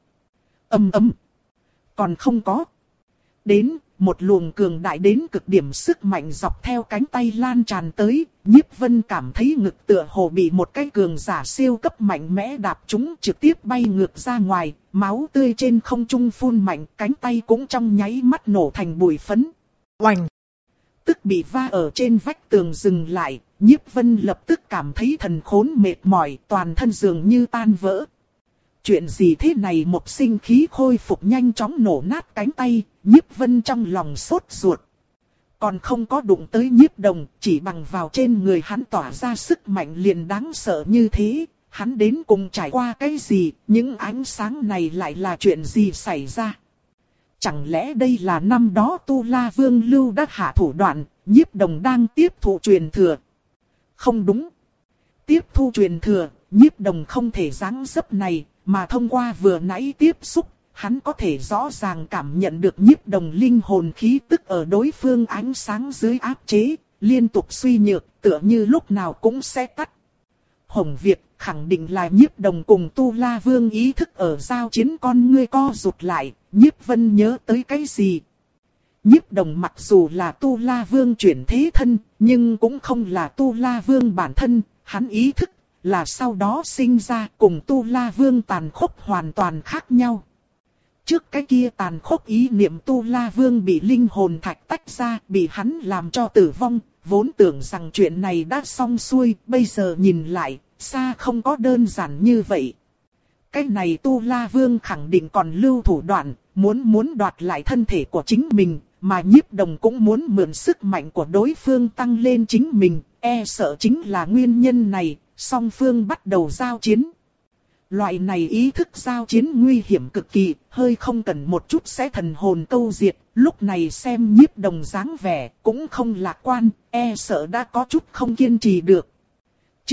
Ầm ầm. Còn không có. Đến, một luồng cường đại đến cực điểm sức mạnh dọc theo cánh tay lan tràn tới, Nhiếp Vân cảm thấy ngực tựa hồ bị một cái cường giả siêu cấp mạnh mẽ đạp trúng, trực tiếp bay ngược ra ngoài, máu tươi trên không trung phun mạnh, cánh tay cũng trong nháy mắt nổ thành bụi phấn. Oành! Tức bị va ở trên vách tường dừng lại, Nhiếp Vân lập tức cảm thấy thần khốn mệt mỏi, toàn thân dường như tan vỡ. Chuyện gì thế này? Một sinh khí khôi phục nhanh chóng nổ nát cánh tay, Nhiếp Vân trong lòng sốt ruột. Còn không có đụng tới Nhiếp Đồng, chỉ bằng vào trên người hắn tỏa ra sức mạnh liền đáng sợ như thế. Hắn đến cùng trải qua cái gì, những ánh sáng này lại là chuyện gì xảy ra? Chẳng lẽ đây là năm đó Tu La Vương Lưu đã hạ thủ đoạn, Nhiếp Đồng đang tiếp thụ truyền thừa? Không đúng. Tiếp thu truyền thừa, Nhiếp Đồng không thể dáng dấp này. Mà thông qua vừa nãy tiếp xúc, hắn có thể rõ ràng cảm nhận được Nhiếp Đồng linh hồn khí tức ở đối phương ánh sáng dưới áp chế, liên tục suy nhược, tựa như lúc nào cũng sẽ tắt. Hồng Việt khẳng định là Nhiếp Đồng cùng Tu La Vương ý thức ở giao chiến, con ngươi co rụt lại, Nhiếp Vân nhớ tới cái gì? Nhiếp Đồng mặc dù là Tu La Vương chuyển thế thân, nhưng cũng không là Tu La Vương bản thân, hắn ý thức là sau đó sinh ra, cùng Tu La Vương tàn khốc hoàn toàn khác nhau. Trước cái kia tàn khốc ý niệm Tu La Vương bị linh hồn thạch tách ra, bị hắn làm cho tử vong, vốn tưởng rằng chuyện này đã xong xuôi, bây giờ nhìn lại, xa không có đơn giản như vậy. Cái này Tu La Vương khẳng định còn lưu thủ đoạn, muốn muốn đoạt lại thân thể của chính mình, mà Nhiếp Đồng cũng muốn mượn sức mạnh của đối phương tăng lên chính mình, e sợ chính là nguyên nhân này. Song phương bắt đầu giao chiến. Loại này ý thức giao chiến nguy hiểm cực kỳ, hơi không cần một chút sẽ thần hồn câu diệt. Lúc này xem Nhiếp Đồng dáng vẻ cũng không lạc quan, e sợ đã có chút không kiên trì được. Trước,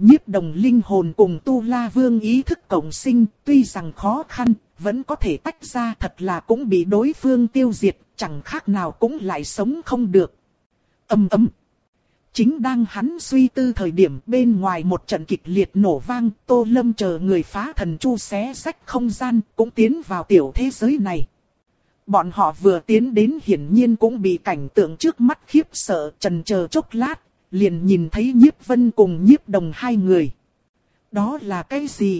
Nhiếp Đồng linh hồn cùng Tu La Vương ý thức cộng sinh, tuy rằng khó khăn, vẫn có thể tách ra, thật là cũng bị đối phương tiêu diệt, chẳng khác nào cũng lại sống không được. Ầm ầm. Chính đang hắn suy tư thời điểm, bên ngoài một trận kịch liệt nổ vang, Tô Lâm chờ người phá thần chu xé rách không gian, cũng tiến vào tiểu thế giới này. Bọn họ vừa tiến đến hiển nhiên cũng bị cảnh tượng trước mắt khiếp sợ, chần chờ chốc lát, liền nhìn thấy Nhiếp Vân cùng Nhiếp Đồng hai người. Đó là cái gì?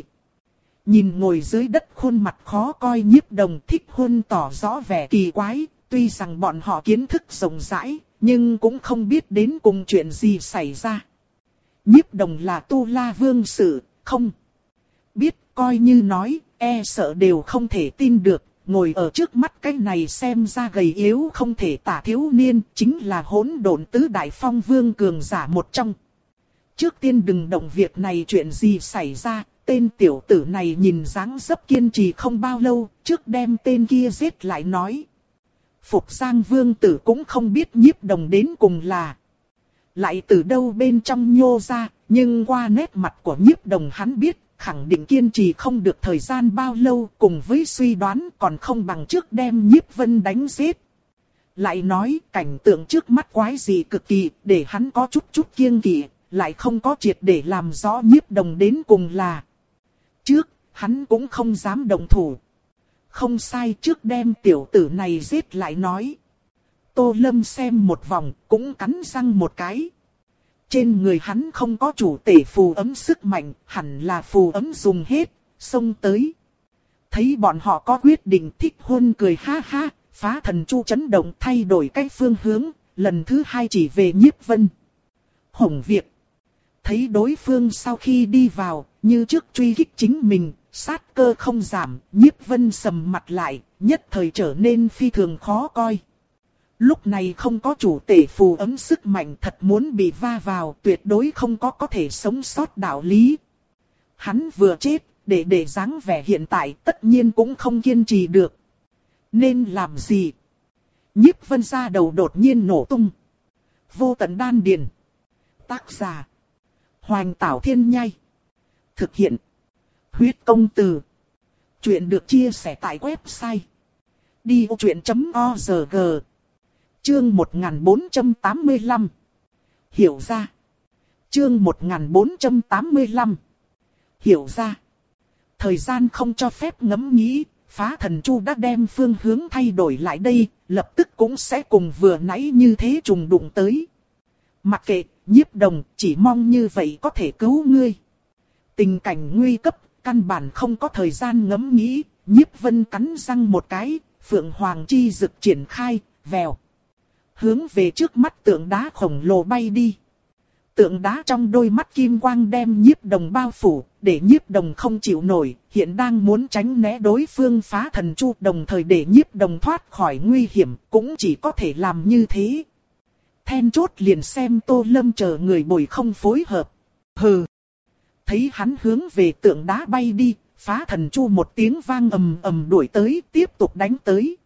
Nhìn ngồi dưới đất khuôn mặt khó coi Nhiếp Đồng, Thích Huân tỏ rõ vẻ kỳ quái, tuy rằng bọn họ kiến thức rộng rãi, nhưng cũng không biết đến cùng chuyện gì xảy ra. Nhiếp Đồng là Tu La Vương sự, không biết, coi như nói, e sợ đều không thể tin được. Ngồi ở trước mắt cái này xem ra gầy yếu không thể tả thiếu niên, chính là hỗn độn tứ đại phong vương cường giả một trong. Trước tiên đừng động việc này, chuyện gì xảy ra, tên tiểu tử này nhìn dáng dấp kiên trì không bao lâu, trước đem tên kia giết lại nói. Phục Giang Vương tử cũng không biết Nhiếp Đồng đến cùng là lại từ đâu bên trong nhô ra, nhưng qua nét mặt của Nhiếp Đồng hắn biết, khẳng định kiên trì không được thời gian bao lâu, cùng với suy đoán còn không bằng trước đem Nhiếp Vân đánh giết. Lại nói cảnh tượng trước mắt quái dị cực kỳ, để hắn có chút chút kiêng kỵ, lại không có triệt để làm rõ Nhiếp Đồng đến cùng là. Trước, hắn cũng không dám động thủ. Không sai, trước đem tiểu tử này giết lại nói. Tô Lâm xem một vòng, cũng cắn răng một cái. Trên người hắn không có chủ tể phù ấm sức mạnh, hẳn là phù ấm dùng hết, xông tới. Thấy bọn họ có quyết định, Thích Huân cười ha ha, phá thần chu chấn động thay đổi cách phương hướng, lần thứ hai chỉ về Nhiếp Vân. Hồng Việt. Thấy đối phương sau khi đi vào, như trước truy kích chính mình, sát cơ không giảm, Nhiếp Vân sầm mặt lại, nhất thời trở nên phi thường khó coi. Lúc này không có chủ tể phù ấm sức mạnh, thật muốn bị va vào, tuyệt đối không có có thể sống sót đạo lý. Hắn vừa chết, để để dáng vẻ hiện tại tất nhiên cũng không kiên trì được. Nên làm gì? Nhiếp Vân ra đầu đột nhiên nổ tung. Vô tận đan điền. Tác giả: Hoành Tảo Thiên Nhai. Thực hiện: Huyết Công Từ. Chuyện được chia sẻ tại website đi ô chuyện chấm org. Chương một nghìn bốn trăm tám mươi lăm. Hiểu ra. Chương một nghìn bốn trăm tám mươi lăm. Hiểu ra. Thời gian không cho phép ngẫm nghĩ, phá thần chu đã đem phương hướng thay đổi lại đây, lập tức cũng sẽ cùng vừa nãy như thế trùng đụng tới. Mặc kệ, Nhiếp Đồng, chỉ mong như vậy có thể cứu ngươi. Tình cảnh nguy cấp, căn bản không có thời gian ngẫm nghĩ, Nhiếp Vân cắn răng một cái, Phượng Hoàng chi dực triển khai, vèo. Hướng về trước mắt tượng đá khổng lồ bay đi. Tượng đá trong đôi mắt kim quang đem Nhiếp Đồng bao phủ, để Nhiếp Đồng không chịu nổi, hiện đang muốn tránh né đối phương phá thần chu, đồng thời để Nhiếp Đồng thoát khỏi nguy hiểm, cũng chỉ có thể làm như thế. Then chốt liền xem Tô Lâm chờ người bồi không phối hợp. Hừ. Thấy hắn hướng về tượng đá bay đi, phá thần chu một tiếng vang ầm ầm đuổi tới, tiếp tục đánh tới.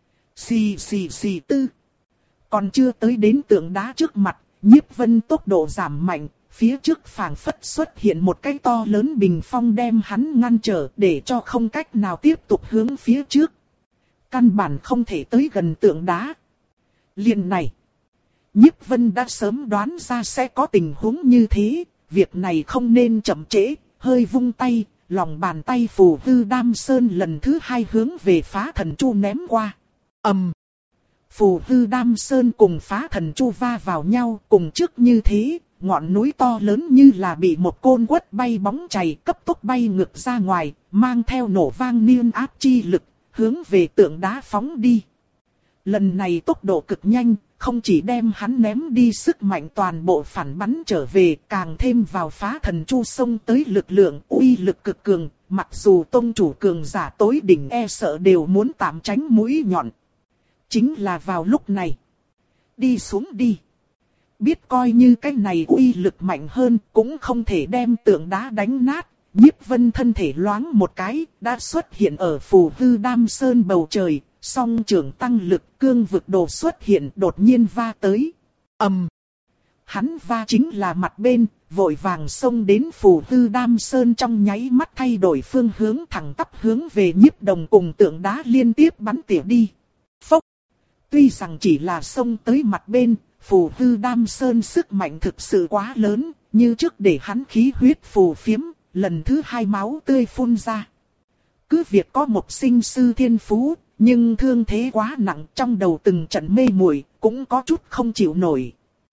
Xì xì xì tư. Còn chưa tới đến tượng đá trước mặt, Nhiếp Vân tốc độ giảm mạnh, phía trước phảng phất xuất hiện một cái to lớn bình phong đem hắn ngăn trở, để cho không cách nào tiếp tục hướng phía trước. Căn bản không thể tới gần tượng đá. Liền này, Nhiếp Vân đã sớm đoán ra sẽ có tình huống như thế, việc này không nên chậm trễ, hơi vung tay, lòng bàn tay phù hư đam sơn lần thứ hai hướng về phá thần chu ném qua. ầm, um. Phù hư đam sơn cùng phá thần chu va vào nhau, cùng trước như thế, ngọn núi to lớn như là bị một côn quất bay bóng chày cấp tốc bay ngược ra ngoài, mang theo nổ vang niên áp chi lực, hướng về tượng đá phóng đi. Lần này tốc độ cực nhanh, không chỉ đem hắn ném đi sức mạnh toàn bộ phản bắn trở về, càng thêm vào phá thần chu xông tới lực lượng uy lực cực cường, mặc dù tông chủ cường giả tối đỉnh e sợ đều muốn tạm tránh mũi nhọn. Chính là vào lúc này. Đi xuống đi. Biết coi như cái này uy lực mạnh hơn cũng không thể đem tượng đá đánh nát. Nhiếp Vân thân thể loáng một cái, đã xuất hiện ở phù hư đam sơn bầu trời. Song trưởng tăng lực, cương vực đồ xuất hiện, đột nhiên va tới. ầm, Hắn va chính là mặt bên, vội vàng xông đến Phù Tư Đam Sơn, trong nháy mắt thay đổi phương hướng, thẳng tắp hướng về Nhiếp Đồng cùng tượng đá liên tiếp bắn tỉa đi. Phốc! Tuy rằng chỉ là xông tới mặt bên, Phù Tư Đam Sơn sức mạnh thực sự quá lớn, như trước để hắn khí huyết phù phiếm, lần thứ hai máu tươi phun ra. Cứ việc có một sinh sư thiên phú, nhưng thương thế quá nặng, trong đầu từng trận mê muội, cũng có chút không chịu nổi.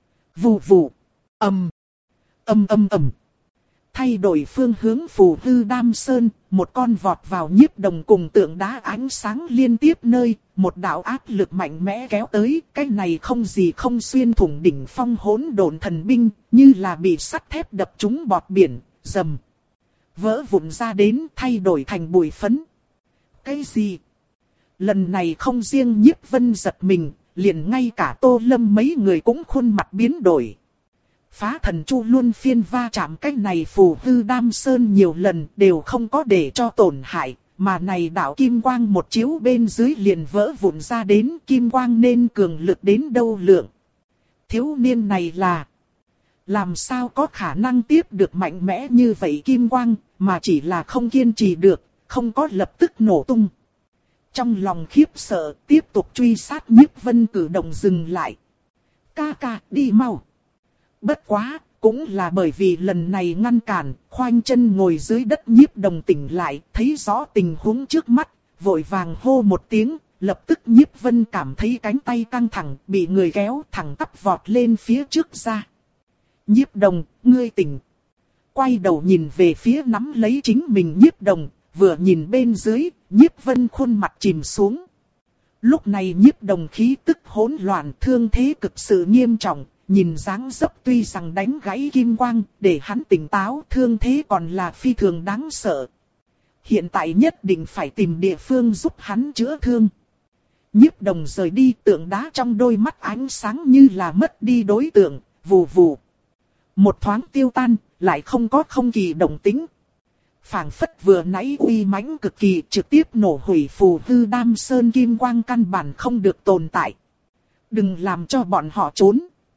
Vù vù, ầm, ầm ầm ầm. Thay đổi phương hướng Phù Tư Đam Sơn, một con vọt vào Nhiếp Đồng cùng tượng đá ánh sáng liên tiếp nơi, một đạo áp lực mạnh mẽ kéo tới, cái này không gì không xuyên thủng đỉnh phong hỗn độn thần binh, như là bị sắt thép đập trúng bọt biển, rầm, vỡ vụn ra đến, thay đổi thành bụi phấn. Cái gì? Lần này không riêng Nhiếp Vân giật mình, liền ngay cả Tô Lâm mấy người cũng khuôn mặt biến đổi. Phá thần chu luôn phiên va chạm cái này Phù Tư Đam Sơn nhiều lần đều không có để cho tổn hại, mà này đạo kim quang một chiếu bên dưới liền vỡ vụn ra đến, kim quang nên cường lực đến đâu lượng. Thiếu niên này là... làm sao có khả năng tiếp được mạnh mẽ như vậy kim quang, mà chỉ là không kiên trì được, không có lập tức nổ tung. Trong lòng khiếp sợ, tiếp tục truy sát Nhiếp Vân cử động dừng lại. Ca ca, đi mau. Bất quá, cũng là bởi vì lần này ngăn cản, khoanh chân ngồi dưới đất Nhiếp Đồng tỉnh lại, thấy rõ tình huống trước mắt, vội vàng hô một tiếng, lập tức Nhiếp Vân cảm thấy cánh tay căng thẳng, bị người kéo thẳng tắp vọt lên phía trước ra. Nhiếp Đồng, ngươi tỉnh. Quay đầu nhìn về phía nắm lấy chính mình Nhiếp Đồng, vừa nhìn bên dưới, Nhiếp Vân khuôn mặt chìm xuống. Lúc này Nhiếp Đồng khí tức hỗn loạn, thương thế cực sự nghiêm trọng, nhìn dáng dấp tuy rằng đánh gãy kim quang, để hắn tỉnh táo, thương thế còn là phi thường đáng sợ. Hiện tại nhất định phải tìm địa phương giúp hắn chữa thương. Nhiếp Đồng rời đi, tượng đá trong đôi mắt ánh sáng như là mất đi đối tượng, vù vù. Một thoáng tiêu tan, lại không có không kỳ động tĩnh. Phảng phất vừa nãy uy mãnh cực kỳ, trực tiếp nổ hủy Phù Tư Đam Sơn kim quang căn bản không được tồn tại. Đừng làm cho bọn họ trốn.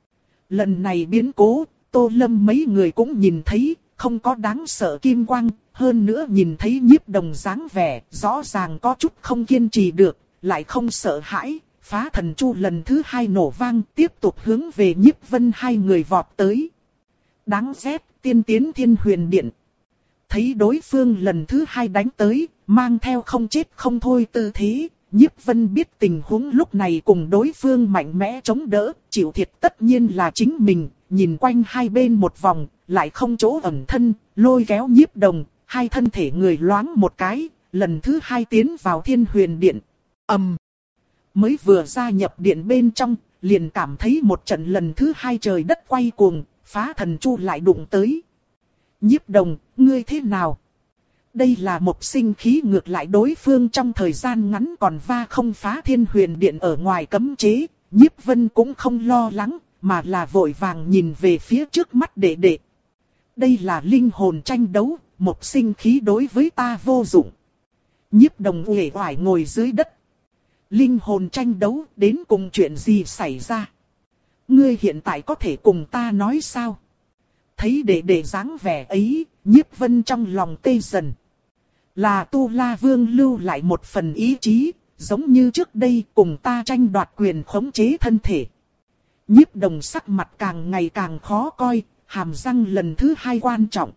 Lần này biến cố, Tô Lâm mấy người cũng nhìn thấy, không có đáng sợ kim quang, hơn nữa nhìn thấy Nhiếp Đồng dáng vẻ, rõ ràng có chút không kiên trì được, lại không sợ hãi. Phá thần chu lần thứ hai nổ vang, tiếp tục hướng về Nhiếp Vân hai người vọt tới. Đáng ghét, tiên tiến Thiên Huyền Điện. Thấy đối phương lần thứ hai đánh tới, mang theo không chết không thôi tư thế, Nhiếp Vân biết tình huống lúc này cùng đối phương mạnh mẽ chống đỡ, chịu thiệt tất nhiên là chính mình, nhìn quanh hai bên một vòng, lại không chỗ ẩn thân, lôi kéo Nhiếp Đồng, hai thân thể người loáng một cái, lần thứ hai tiến vào Thiên Huyền Điện. Ầm. Um, mới vừa gia nhập điện bên trong, liền cảm thấy một trận lần thứ hai trời đất quay cuồng, Phá thần chu lại đụng tới. Nhiếp Đồng, ngươi thế nào? Đây là một sinh khí ngược lại đối phương trong thời gian ngắn còn va không phá Thiên Huyền Điện ở ngoài cấm chế, Nhiếp Vân cũng không lo lắng, mà là vội vàng nhìn về phía trước mắt đệ đệ. Đây là linh hồn tranh đấu, một sinh khí đối với ta vô dụng. Nhiếp Đồng uể oải ngồi dưới đất. Linh hồn tranh đấu, đến cùng chuyện gì xảy ra? Ngươi hiện tại có thể cùng ta nói sao? Thấy đệ đệ dáng vẻ ấy, Nhiếp Vân trong lòng tê dần. Là Tu La Vương lưu lại một phần ý chí, giống như trước đây cùng ta tranh đoạt quyền khống chế thân thể. Nhiếp Đồng sắc mặt càng ngày càng khó coi, hàm răng lần thứ hai quan trọng.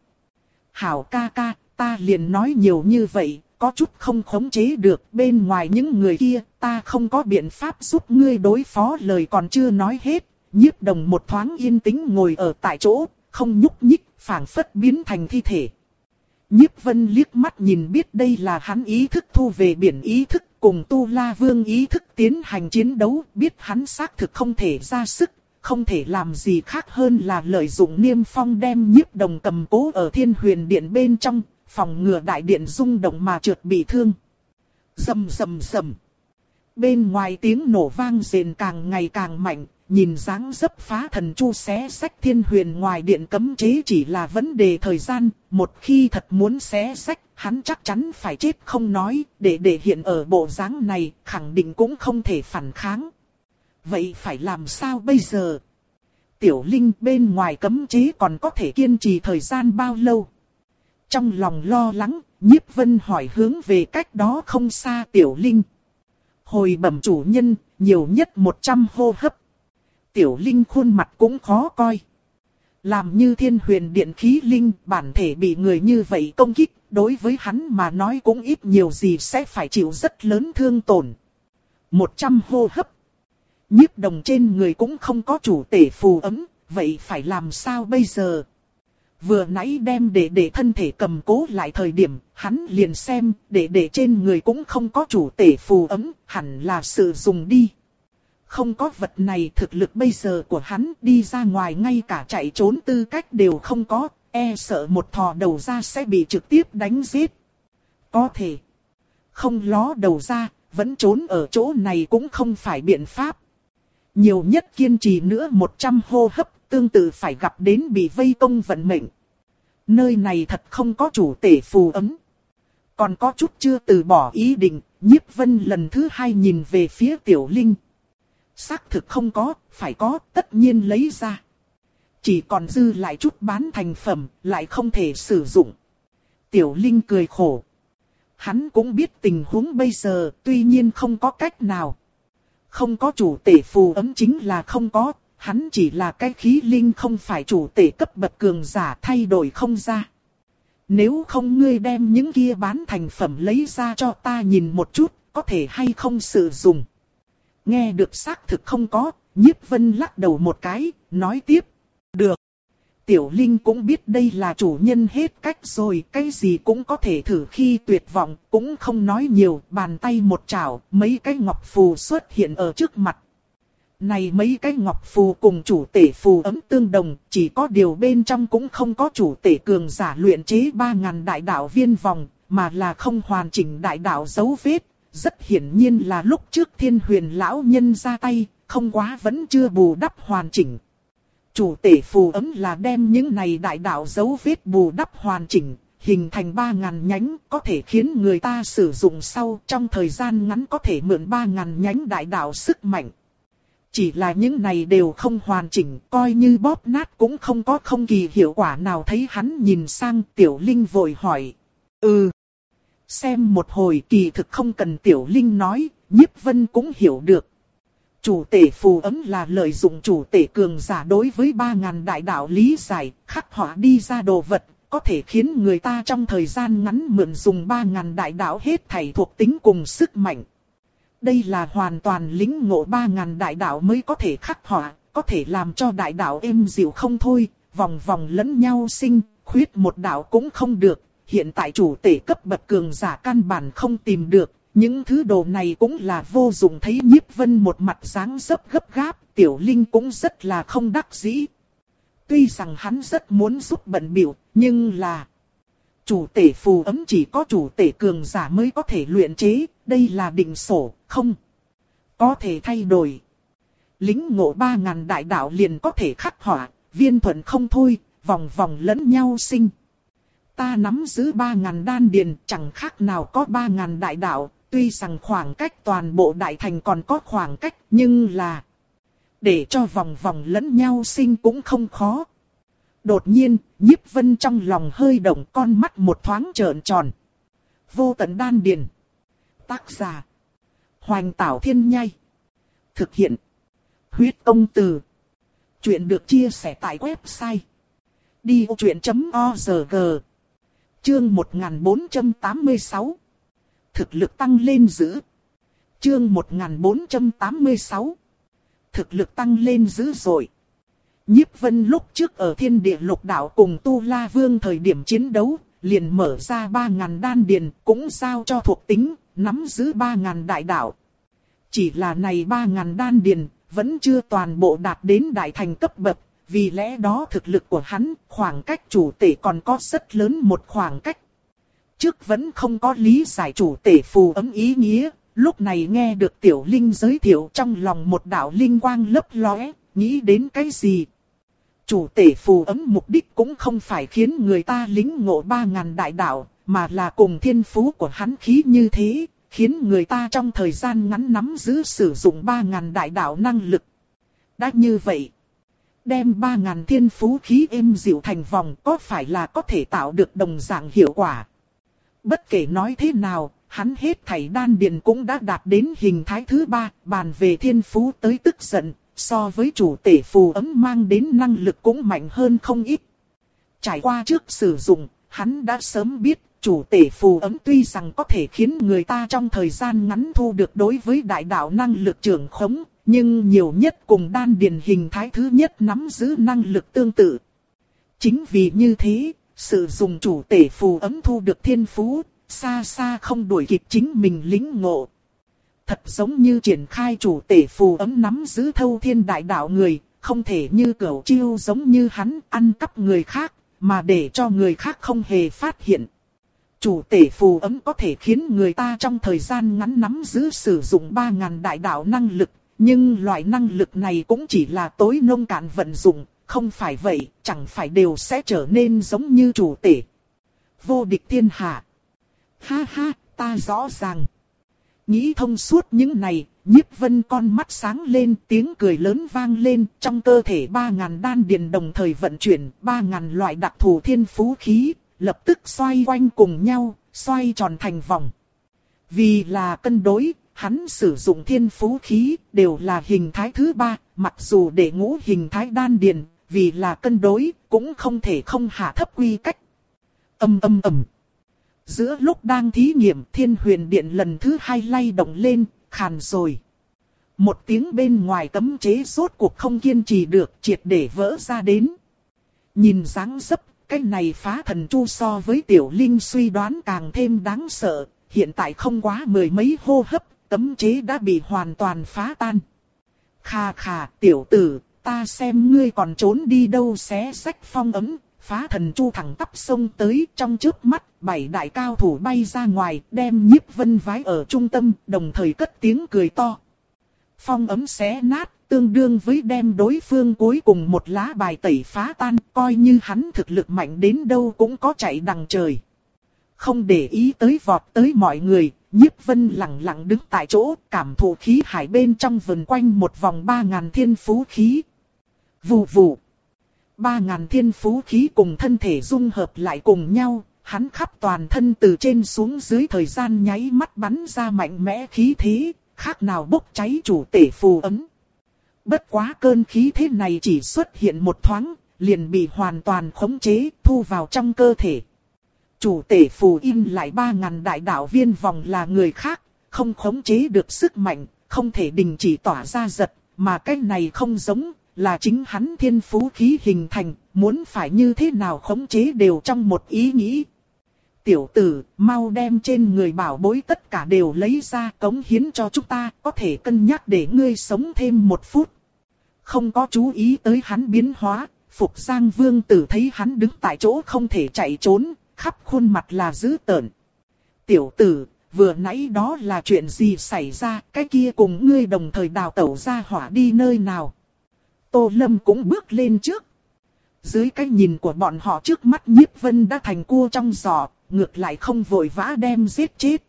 Hảo ca ca, ta liền nói nhiều như vậy, có chút không khống chế được, bên ngoài những người kia, ta không có biện pháp giúp ngươi đối phó. Lời còn chưa nói hết, Nhiếp Đồng một thoáng yên tĩnh ngồi ở tại chỗ, không nhúc nhích, phảng phất biến thành thi thể. Nhiếp Vân liếc mắt nhìn biết đây là hắn ý thức thu về biển ý thức, cùng Tu La Vương ý thức tiến hành chiến đấu, biết hắn xác thực không thể ra sức, không thể làm gì khác hơn là lợi dụng Niêm Phong đem Nhiếp Đồng cầm cố ở Thiên Huyền Điện bên trong, phòng ngừa đại điện rung động mà trượt bị thương. Rầm rầm rầm. Bên ngoài tiếng nổ vang rền càng ngày càng mạnh, nhìn dáng dấp Phá thần chu xé xách Thiên Huyền ngoài điện cấm chế chỉ là vấn đề thời gian, một khi thật muốn xé xách, hắn chắc chắn phải chết không nói, để để hiện ở bộ dáng này, khẳng định cũng không thể phản kháng. Vậy phải làm sao bây giờ? Tiểu Linh bên ngoài cấm chế còn có thể kiên trì thời gian bao lâu? Trong lòng lo lắng, Nhiếp Vân hỏi hướng về cách đó không xa Tiểu Linh. Hồi bẩm chủ nhân, nhiều nhất một trăm hô hấp. Tiểu Linh khuôn mặt cũng khó coi. Làm như Thiên Huyền Điện khí linh, bản thể bị người như vậy công kích, đối với hắn mà nói cũng ít nhiều gì sẽ phải chịu rất lớn thương tổn. một trăm hô hấp. Nhiếp Đồng trên người cũng không có chủ tể phù ấm, vậy phải làm sao bây giờ? Vừa nãy đem đệ đệ thân thể cầm cố lại thời điểm, hắn liền xem, đệ đệ trên người cũng không có chủ tể phù ấm, hẳn là sử dụng đi. Không có vật này, thực lực bây giờ của hắn đi ra ngoài ngay cả chạy trốn tư cách đều không có, e sợ một thò đầu ra sẽ bị trực tiếp đánh giết. Có thể không ló đầu ra, vẫn trốn ở chỗ này cũng không phải biện pháp. Nhiều nhất kiên trì nữa một trăm hô hấp, tương tự phải gặp đến bị vây công vận mệnh. Nơi này thật không có chủ tể phù ấm. Còn có chút chưa từ bỏ ý định, Nhiếp Vân lần thứ hai nhìn về phía Tiểu Linh. Xác thực không có, phải có, tất nhiên lấy ra. Chỉ còn dư lại chút bán thành phẩm, lại không thể sử dụng. Tiểu Linh cười khổ. Hắn cũng biết tình huống bây giờ, tuy nhiên không có cách nào. Không có chủ tể phù ấm chính là không có, hắn chỉ là cái khí linh không phải chủ tể cấp bậc cường giả, thay đổi không ra. Nếu không ngươi đem những kia bán thành phẩm lấy ra cho ta nhìn một chút, có thể hay không sử dụng. Nghe được xác thực không có, Nhiếp Vân lắc đầu một cái, nói tiếp. Được. Tiểu Linh cũng biết đây là chủ nhân hết cách rồi, cái gì cũng có thể thử khi tuyệt vọng, cũng không nói nhiều, bàn tay một chảo, mấy cái ngọc phù xuất hiện ở trước mặt. Này mấy cái ngọc phù cùng chủ tể phù ấm tương đồng, chỉ có điều bên trong cũng không có chủ tể cường giả luyện chế ba ngàn đại đạo viên vòng, mà là không hoàn chỉnh đại đạo dấu vết. Rất hiển nhiên là lúc trước Thiên Huyền lão nhân ra tay, không quá vẫn chưa bù đắp hoàn chỉnh. Chủ tể phù ấm là đem những này đại đạo dấu vết bù đắp hoàn chỉnh, hình thành ba ngàn nhánh, có thể khiến người ta sử dụng sau trong thời gian ngắn có thể mượn ba ngàn nhánh đại đạo sức mạnh. Chỉ là những này đều không hoàn chỉnh, coi như bóp nát cũng không có không kỳ hiệu quả nào. Thấy hắn nhìn sang, Tiểu Linh vội hỏi. Ừ. Xem một hồi, kỳ thực không cần Tiểu Linh nói, Nhiếp Vân cũng hiểu được. Chủ tể phù ấm là lợi dụng chủ tể cường giả đối với ba ngàn đại đạo lý giải, khắc họa đi ra đồ vật, có thể khiến người ta trong thời gian ngắn mượn dùng ba ngàn đại đạo hết thảy thuộc tính cùng sức mạnh. Đây là hoàn toàn lĩnh ngộ ba ngàn đại đạo mới có thể khắc họa, có thể làm cho đại đạo êm dịu không thôi, vòng vòng lẫn nhau sinh, khuyết một đạo cũng không được. Hiện tại chủ tể cấp bậc cường giả căn bản không tìm được, những thứ đồ này cũng là vô dụng. Thấy Nhiếp Vân một mặt dáng dấp gấp gáp, Tiểu Linh cũng rất là không đắc dĩ. Tuy rằng hắn rất muốn giúp bận bịu, nhưng là chủ tể phù ấm chỉ có chủ tể cường giả mới có thể luyện chế, đây là định sổ, không có thể thay đổi. Lĩnh ngộ ba ngàn đại đạo liền có thể khắc họa, viên thuận không thôi, vòng vòng lẫn nhau sinh. Ta nắm giữ ba ngàn đan điền, chẳng khác nào có ba ngàn đại đạo, tuy rằng khoảng cách toàn bộ đại thành còn có khoảng cách, nhưng là để cho vòng vòng lẫn nhau sinh cũng không khó. Đột nhiên, Nhiếp Vân trong lòng hơi động, con mắt một thoáng trợn tròn. Vô tận đan điền. Tác giả: Hoành Tảo Thiên Nhai. Thực hiện: Huyết Công Từ. Chuyện được chia sẻ tại website đi vô chuyện chấm org. Chương một nghìn bốn trăm tám mươi sáu. Thực lực tăng lên dữ. Chương một nghìn bốn trăm tám mươi sáu. Thực lực tăng lên dữ dội. Nhiếp Vân lúc trước ở Thiên Địa Lục Đạo cùng Tu La Vương thời điểm chiến đấu, liền mở ra ba ngàn đan điền, cũng giao cho thuộc tính, nắm giữ ba ngàn đại đạo. Chỉ là này ba ngàn đan điền, vẫn chưa toàn bộ đạt đến đại thành cấp bậc, vì lẽ đó thực lực của hắn, khoảng cách chủ tể còn có rất lớn một khoảng cách. Trước vẫn không có lý giải chủ tể phù ấm ý nghĩa, lúc này nghe được Tiểu Linh giới thiệu, trong lòng một đạo linh quang lấp lóe, nghĩ đến cái gì? Chủ tể phù ấm mục đích cũng không phải khiến người ta lĩnh ngộ ba ngàn đại đạo, mà là cùng thiên phú của hắn khí như thế, khiến người ta trong thời gian ngắn nắm giữ sử dụng ba ngàn đại đạo năng lực. Đã như vậy, đem ba ngàn thiên phú khí êm dịu thành vòng có phải là có thể tạo được đồng dạng hiệu quả. Bất kể nói thế nào, hắn hết thảy đan điền cũng đã đạt đến hình thái thứ ba, bàn về thiên phú tới tức giận, so với chủ tể phù ấm mang đến năng lực cũng mạnh hơn không ít. Trải qua trước sử dụng, hắn đã sớm biết, chủ tể phù ấm tuy rằng có thể khiến người ta trong thời gian ngắn thu được đối với đại đạo năng lực trưởng khống, nhưng nhiều nhất cùng đan điền hình thái thứ nhất nắm giữ năng lực tương tự. Chính vì như thế, sử dụng chủ tể phù ấm thu được thiên phú, xa xa không đuổi kịp chính mình lĩnh ngộ. Thật giống như triển khai chủ tể phù ấm nắm giữ thâu thiên đại đạo người, không thể như cửu chiêu giống như hắn ăn cắp người khác, mà để cho người khác không hề phát hiện. Chủ tể phù ấm có thể khiến người ta trong thời gian ngắn nắm giữ sử dụng ba ngàn đại đạo năng lực, nhưng loại năng lực này cũng chỉ là tối nông cạn vận dụng, không phải vậy, chẳng phải đều sẽ trở nên giống như chủ tể. Vô địch thiên hạ. Ha ha, ta rõ ràng. Nghĩ thông suốt những này, Nhiếp Vân con mắt sáng lên, tiếng cười lớn vang lên, trong cơ thể ba ngàn đan điền đồng thời vận chuyển, ba ngàn loại đặc thù thiên phú khí, lập tức xoay quanh cùng nhau, xoay tròn thành vòng. Vì là cân đối, hắn sử dụng thiên phú khí, đều là hình thái thứ ba, mặc dù để ngũ hình thái đan điền, vì là cân đối, cũng không thể không hạ thấp quy cách. Âm âm ầm. Giữa lúc đang thí nghiệm, Thiên Huyền Điện lần thứ hai lay động lên, khàn rồi. Một tiếng bên ngoài cấm chế rốt cuộc không kiên trì được, triệt để vỡ ra đến. Nhìn dáng dấp, cái này phá thần chu so với Tiểu Linh suy đoán càng thêm đáng sợ, hiện tại không quá mười mấy hô hấp, cấm chế đã bị hoàn toàn phá tan. Khà khà, tiểu tử, ta xem ngươi còn trốn đi đâu xé sách phong ấm. Phá thần chu thẳng tắp xông tới, trong chớp mắt, bảy đại cao thủ bay ra ngoài, đem Nhiếp Vân vái ở trung tâm, đồng thời cất tiếng cười to. Phong ấm xé nát, tương đương với đem đối phương cuối cùng một lá bài tẩy phá tan, coi như hắn thực lực mạnh đến đâu cũng có chạy đằng trời. Không để ý tới vọt tới mọi người, Nhiếp Vân lặng lặng đứng tại chỗ, cảm thụ khí hải bên trong vần quanh một vòng ba ngàn thiên phú khí. Vù vù. Ba ngàn thiên phú khí cùng thân thể dung hợp lại cùng nhau, hắn khắp toàn thân từ trên xuống dưới thời gian nháy mắt bắn ra mạnh mẽ khí thế, khác nào bốc cháy chủ tể phù ấm. Bất quá cơn khí thế này chỉ xuất hiện một thoáng, liền bị hoàn toàn khống chế, thu vào trong cơ thể. Chủ tể phù in lại ba ngàn đại đạo viên vòng là người khác, không khống chế được sức mạnh, không thể đình chỉ tỏa ra giật, mà cái này không giống. Là chính hắn thiên phú khí hình thành, muốn phải như thế nào khống chế đều trong một ý nghĩ. Tiểu tử, mau đem trên người bảo bối tất cả đều lấy ra cống hiến cho chúng ta, có thể cân nhắc để ngươi sống thêm một phút. Không có chú ý tới hắn biến hóa, Phục Giang Vương tử thấy hắn đứng tại chỗ không thể chạy trốn, khắp khuôn mặt là dữ tợn. Tiểu tử, vừa nãy đó là chuyện gì xảy ra, cái kia cùng ngươi đồng thời đào tẩu ra hỏa đi nơi nào? Tô Lâm cũng bước lên trước. Dưới cái nhìn của bọn họ trước mắt Nhiếp Vân đã thành cua trong giỏ, ngược lại không vội vã đem giết chết.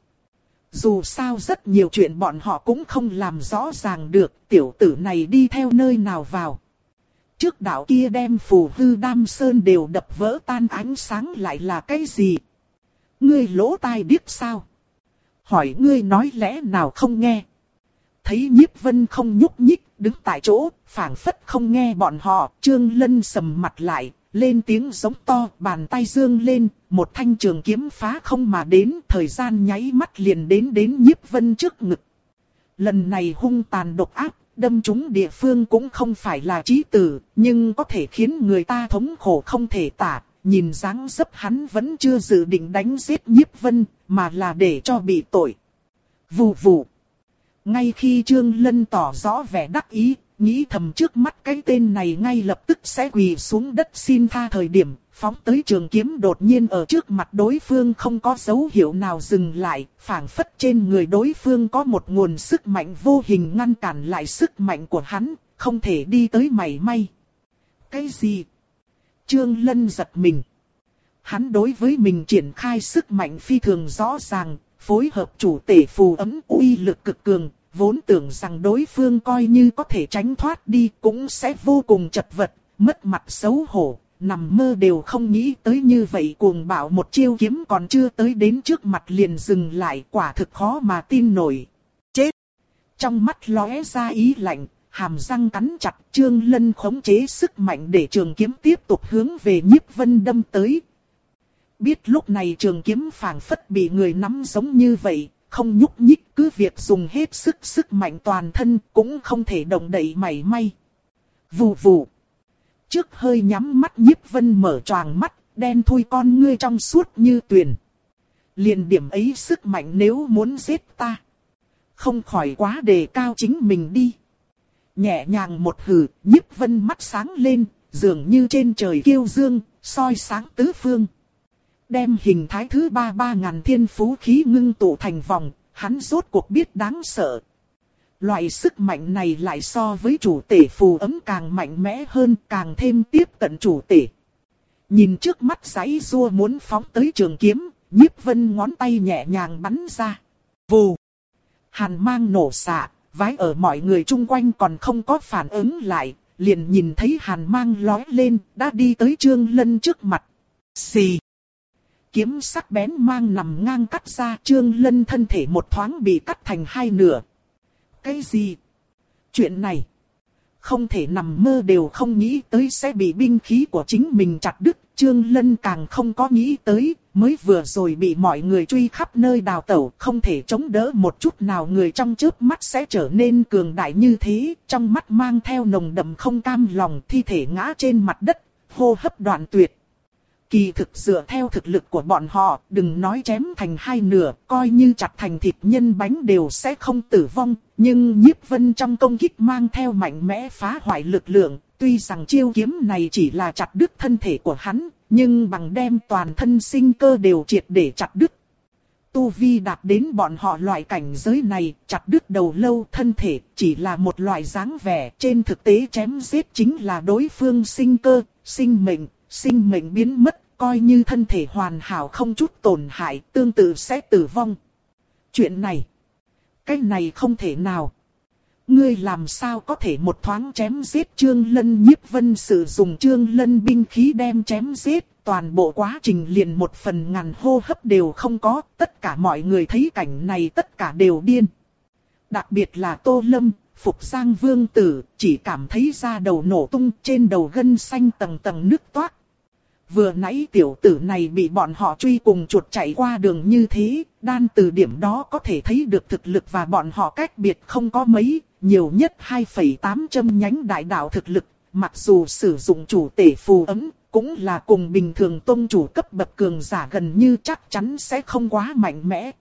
Dù sao rất nhiều chuyện bọn họ cũng không làm rõ ràng được, tiểu tử này đi theo nơi nào vào. Trước đạo kia đem phù hư đam sơn đều đập vỡ tan ánh sáng lại là cái gì? Ngươi lỗ tai điếc sao? Hỏi ngươi nói lẽ nào không nghe? Thấy Nhiếp Vân không nhúc nhích, đứng tại chỗ, phảng phất không nghe bọn họ, Trương Lân sầm mặt lại, lên tiếng giống to, bàn tay dương lên, một thanh trường kiếm phá không mà đến, thời gian nháy mắt liền đến đến Nhiếp Vân trước ngực. Lần này hung tàn độc ác, đâm trúng địa phương cũng không phải là chí tử, nhưng có thể khiến người ta thống khổ không thể tả, nhìn dáng dấp hắn vẫn chưa dự định đánh giết Nhiếp Vân, mà là để cho bị tội. Vù vù. Ngay khi Trương Lân tỏ rõ vẻ đắc ý, nghĩ thầm trước mắt cái tên này ngay lập tức sẽ quỳ xuống đất xin tha thời điểm, phóng tới trường kiếm đột nhiên ở trước mặt đối phương không có dấu hiệu nào dừng lại, phảng phất trên người đối phương có một nguồn sức mạnh vô hình ngăn cản lại sức mạnh của hắn, không thể đi tới mảy may. Cái gì? Trương Lân giật mình. Hắn đối với mình triển khai sức mạnh phi thường rõ ràng, phối hợp chủ tể phù ấm uy lực cực cường, vốn tưởng rằng đối phương coi như có thể tránh thoát đi cũng sẽ vô cùng chật vật, mất mặt xấu hổ, nằm mơ đều không nghĩ tới như vậy cuồng bạo một chiêu kiếm còn chưa tới đến trước mặt liền dừng lại, quả thực khó mà tin nổi. Chết! Trong mắt lóe ra ý lạnh, hàm răng cắn chặt, Trương Lân khống chế sức mạnh để trường kiếm tiếp tục hướng về Nhiếp Vân đâm tới. Biết lúc này trường kiếm phảng phất bị người nắm giống như vậy, không nhúc nhích, cứ việc dùng hết sức sức mạnh toàn thân cũng không thể động đậy mảy may. Vù vù. Trước hơi nhắm mắt Nhiếp Vân mở choàng mắt, đen thui con ngươi trong suốt như tuyền. Liền điểm ấy sức mạnh nếu muốn giết ta, không khỏi quá đề cao chính mình đi. Nhẹ nhàng một hừ, Nhiếp Vân mắt sáng lên, dường như trên trời kiêu dương, soi sáng tứ phương. Đem hình thái thứ ba ba ngàn thiên phú khí ngưng tụ thành vòng, hắn rốt cuộc biết đáng sợ. Loại sức mạnh này lại so với chủ tể phù ấm càng mạnh mẽ hơn, càng thêm tiếp cận chủ tể. Nhìn trước mắt giãy giụa muốn phóng tới trường kiếm, Nhiếp Vân ngón tay nhẹ nhàng bắn ra. Vù! Hàn mang nổ xạ, vái ở mọi người chung quanh còn không có phản ứng lại, liền nhìn thấy hàn mang lói lên, đã đi tới Trương Lân trước mặt. Xì! Kiếm sắc bén mang nằm ngang cắt ra, Trương Lân thân thể một thoáng bị cắt thành hai nửa. Cái gì? Chuyện này không thể nằm mơ đều không nghĩ tới sẽ bị binh khí của chính mình chặt đứt. Trương Lân càng không có nghĩ tới, mới vừa rồi bị mọi người truy khắp nơi đào tẩu, không thể chống đỡ một chút nào, người trong chớp mắt sẽ trở nên cường đại như thế, trong mắt mang theo nồng đậm không cam lòng, thi thể ngã trên mặt đất, hô hấp đoạn tuyệt. Kỳ thực dựa theo thực lực của bọn họ, đừng nói chém thành hai nửa, coi như chặt thành thịt nhân bánh đều sẽ không tử vong. Nhưng Nhiếp Vân trong công kích mang theo mạnh mẽ phá hoại lực lượng, tuy rằng chiêu kiếm này chỉ là chặt đứt thân thể của hắn, nhưng bằng đem toàn thân sinh cơ đều triệt để chặt đứt. Tu vi đạt đến bọn họ loại cảnh giới này, chặt đứt đầu lâu thân thể chỉ là một loại dáng vẻ, trên thực tế chém giết chính là đối phương sinh cơ, sinh mệnh. Sinh mệnh biến mất, coi như thân thể hoàn hảo không chút tổn hại, tương tự sẽ tử vong. Chuyện này, cái này không thể nào. Ngươi làm sao có thể một thoáng chém giết Trương Lân? Nhiếp Vân sử dụng Trương Lân binh khí đem chém giết, toàn bộ quá trình liền một phần ngàn hô hấp đều không có, tất cả mọi người thấy cảnh này tất cả đều điên. Đặc biệt là Tô Lâm, Phục Giang Vương Tử, chỉ cảm thấy da đầu nổ tung, trên đầu gân xanh tầng tầng nứt toát. Vừa nãy tiểu tử này bị bọn họ truy cùng chuột chạy qua đường như thế, đan từ điểm đó có thể thấy được thực lực và bọn họ cách biệt không có mấy, nhiều nhất hai phẩy tám châm nhánh đại đạo thực lực, mặc dù sử dụng chủ tể phù ấm, cũng là cùng bình thường tông chủ cấp bậc cường giả gần như chắc chắn sẽ không quá mạnh mẽ.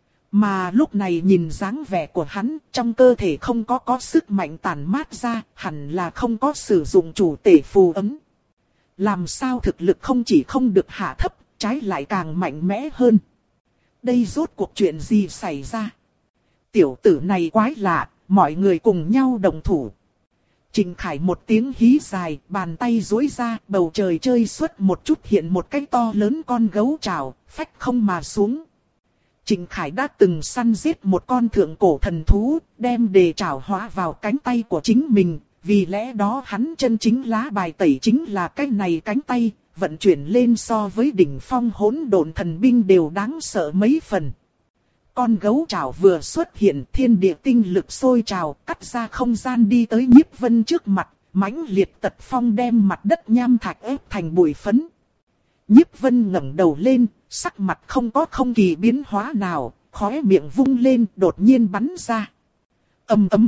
Mà lúc này nhìn dáng vẻ của hắn, trong cơ thể không có có sức mạnh tản mát ra, hẳn là không có sử dụng chủ tể phù ấm. Làm sao thực lực không chỉ không được hạ thấp, trái lại càng mạnh mẽ hơn. Đây rốt cuộc chuyện gì xảy ra? Tiểu tử này quái lạ, mọi người cùng nhau đồng thủ. Trình Khải một tiếng hí dài, bàn tay duỗi ra, bầu trời chơi xuất một chút hiện một cái to lớn con gấu trảo, phách không mà xuống. Trình Khải đã từng săn giết một con thượng cổ thần thú, đem đề trảo hóa vào cánh tay của chính mình. Vì lẽ đó hắn chân chính lá bài tẩy chính là cái này cánh tay, vận chuyển lên so với đỉnh phong hỗn độn thần binh đều đáng sợ mấy phần. Con gấu trảo vừa xuất hiện, thiên địa tinh lực sôi trào, cắt ra không gian đi tới Nhiếp Vân trước mặt, mãnh liệt tật phong đem mặt đất nham thạch ép thành bụi phấn. Nhiếp Vân ngẩng đầu lên, sắc mặt không có không kỳ biến hóa nào, khóe miệng vung lên, đột nhiên bắn ra. Ầm ầm.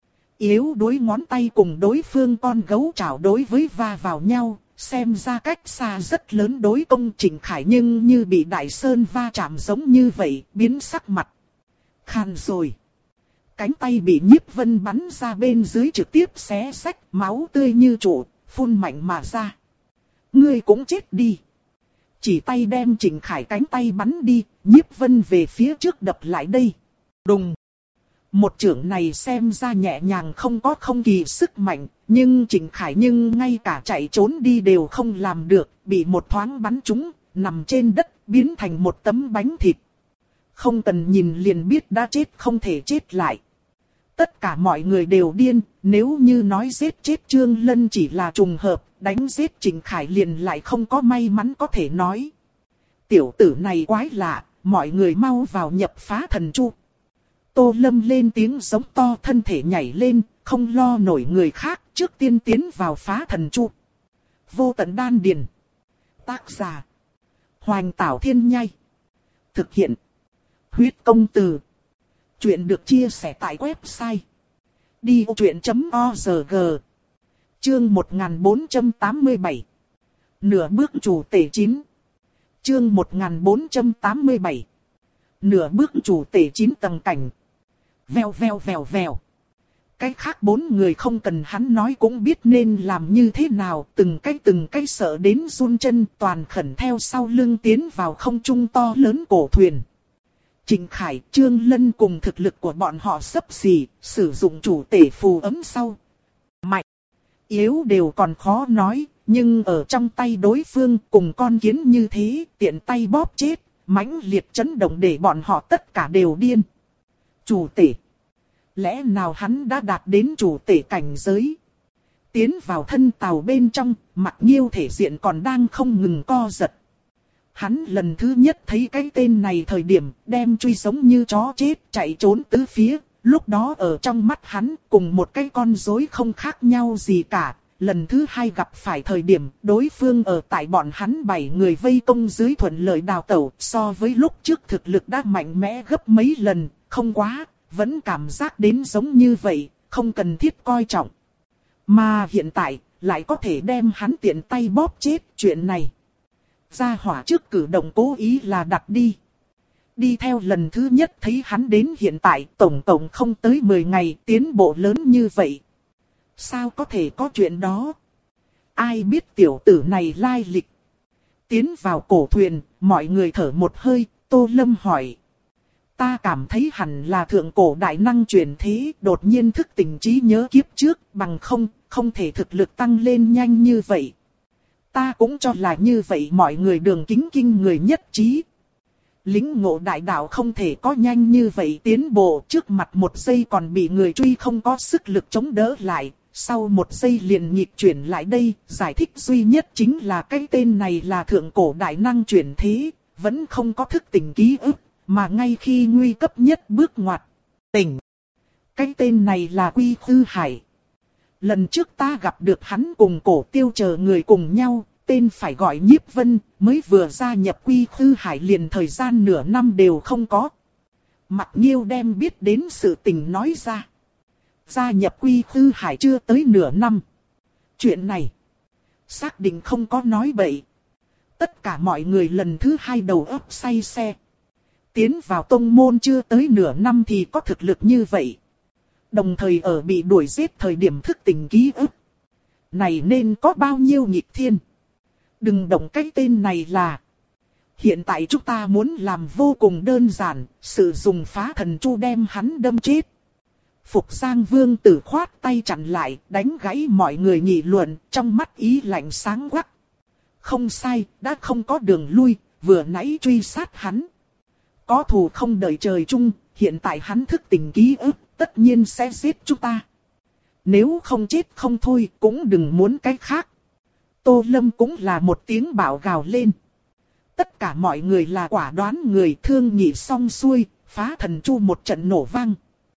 Yếu đuối ngón tay cùng đối phương con gấu trảo đối với va vào nhau, xem ra cách xa rất lớn đối công. Trình Khải nhưng như bị đại sơn va chạm giống như vậy, biến sắc mặt. Khan rồi. Cánh tay bị Nhiếp Vân bắn ra bên dưới trực tiếp xé xách, máu tươi như trụ, phun mạnh mà ra. Ngươi cũng chết đi. Chỉ tay đem Trình Khải cánh tay bắn đi, Nhiếp Vân về phía trước đập lại đây. Đùng. Một chưởng này xem ra nhẹ nhàng không có không kỳ sức mạnh, nhưng Trình Khải nhưng ngay cả chạy trốn đi đều không làm được, bị một thoáng bắn trúng, nằm trên đất, biến thành một tấm bánh thịt. Không cần nhìn liền biết đã chết không thể chết lại. Tất cả mọi người đều điên, nếu như nói giết chết Trương Lân chỉ là trùng hợp, đánh giết Trịnh Khải liền lại không có may mắn có thể nói. Tiểu tử này quái lạ, mọi người mau vào nhập phá thần chu. Tô Lâm lên tiếng giống to, thân thể nhảy lên, không lo nổi người khác, trước tiên tiến vào phá thần chu. Vô tận đan điền. Tác giả: Hoành Tảo Thiên Nhai. Thực hiện: Huyết Công Từ. Chuyện được chia sẻ tại website đi ô truyện chấm org. Chương một nghìn bốn trăm tám mươi bảy. Nửa bước chủ tể chín. Chương một nghìn bốn trăm tám mươi bảy. Nửa bước chủ tể chín tầng cảnh. Vèo vèo vèo vèo. Cái khác bốn người không cần hắn nói cũng biết nên làm như thế nào, từng cái từng cái sợ đến run chân, toàn khẩn theo sau lưng tiến vào không trung to lớn cổ thuyền. Trịnh Khải, Trương Lân cùng thực lực của bọn họ xấp xỉ, sử dụng chủ tể phù ấm sau. Mạnh, yếu đều còn khó nói, nhưng ở trong tay đối phương cùng con kiến như thế, tiện tay bóp chết, mãnh liệt chấn động để bọn họ tất cả đều điên. Chủ tể. Lẽ nào hắn đã đạt đến chủ tể cảnh giới? Tiến vào thân tàu bên trong, Mặc Nghiêu thể diện còn đang không ngừng co giật. Hắn lần thứ nhất thấy cái tên này thời điểm đem truy giống như chó chết chạy trốn tứ phía. Lúc đó ở trong mắt hắn cùng một cái con rối không khác nhau gì cả. Lần thứ hai gặp phải thời điểm đối phương ở tại bọn hắn bảy người vây công dưới thuận lợi đào tẩu. So với lúc trước thực lực đã mạnh mẽ gấp mấy lần, không quá, vẫn cảm giác đến giống như vậy, không cần thiết coi trọng. Mà hiện tại lại có thể đem hắn tiện tay bóp chết, chuyện này. Gia hỏa trước cử động cố ý là đặt đi. Đi theo lần thứ nhất thấy hắn đến hiện tại tổng tổng không tới mười ngày tiến bộ lớn như vậy. Sao có thể có chuyện đó? Ai biết tiểu tử này lai lịch? Tiến vào cổ thuyền, mọi người thở một hơi, Tô Lâm hỏi. Ta cảm thấy hẳn là thượng cổ đại năng truyền thế, đột nhiên thức tỉnh trí nhớ kiếp trước, bằng không, không thể thực lực tăng lên nhanh như vậy. Ta cũng cho là như vậy, mọi người đường kính kinh người nhất trí. Lính ngộ đại đạo không thể có nhanh như vậy tiến bộ, trước mặt một giây còn bị người truy không có sức lực chống đỡ lại, sau một giây liền nhịp chuyển lại đây, giải thích duy nhất chính là cái tên này là thượng cổ đại năng truyền thế, vẫn không có thức tỉnh ký ức, mà ngay khi nguy cấp nhất bước ngoặt, tỉnh. Cái tên này là Quy Khư Hải. Lần trước ta gặp được hắn cùng Cổ Tiêu chờ người cùng nhau, tên phải gọi Nhiếp Vân, mới vừa gia nhập Quy Khư Hải liền thời gian nửa năm đều không có. Mặc Nghiêu đem biết đến sự tình nói ra. Gia nhập Quy Khư Hải chưa tới nửa năm. Chuyện này, xác định không có nói bậy. Tất cả mọi người lần thứ hai đầu óc say xe. Tiến vào tông môn chưa tới nửa năm thì có thực lực như vậy. Đồng thời ở bị đuổi giết thời điểm thức tỉnh ký ức. Này nên có bao nhiêu nghịch thiên. Đừng động cái tên này là. Hiện tại chúng ta muốn làm vô cùng đơn giản, sử dụng phá thần chu đem hắn đâm chết. Phục Giang Vương tử khoát tay chặn lại, đánh gãy mọi người nghị luận, trong mắt ý lạnh sáng quắc. Không sai, đã không có đường lui, vừa nãy truy sát hắn. Có thù không đợi trời chung, hiện tại hắn thức tỉnh ký ức, tất nhiên sẽ giết chúng ta. Nếu không chết không thôi, cũng đừng muốn cái khác. Tô Lâm cũng là một tiếng bảo gào lên. Tất cả mọi người là quả đoán người, thương nghị xong xuôi, phá thần chu một trận nổ vang.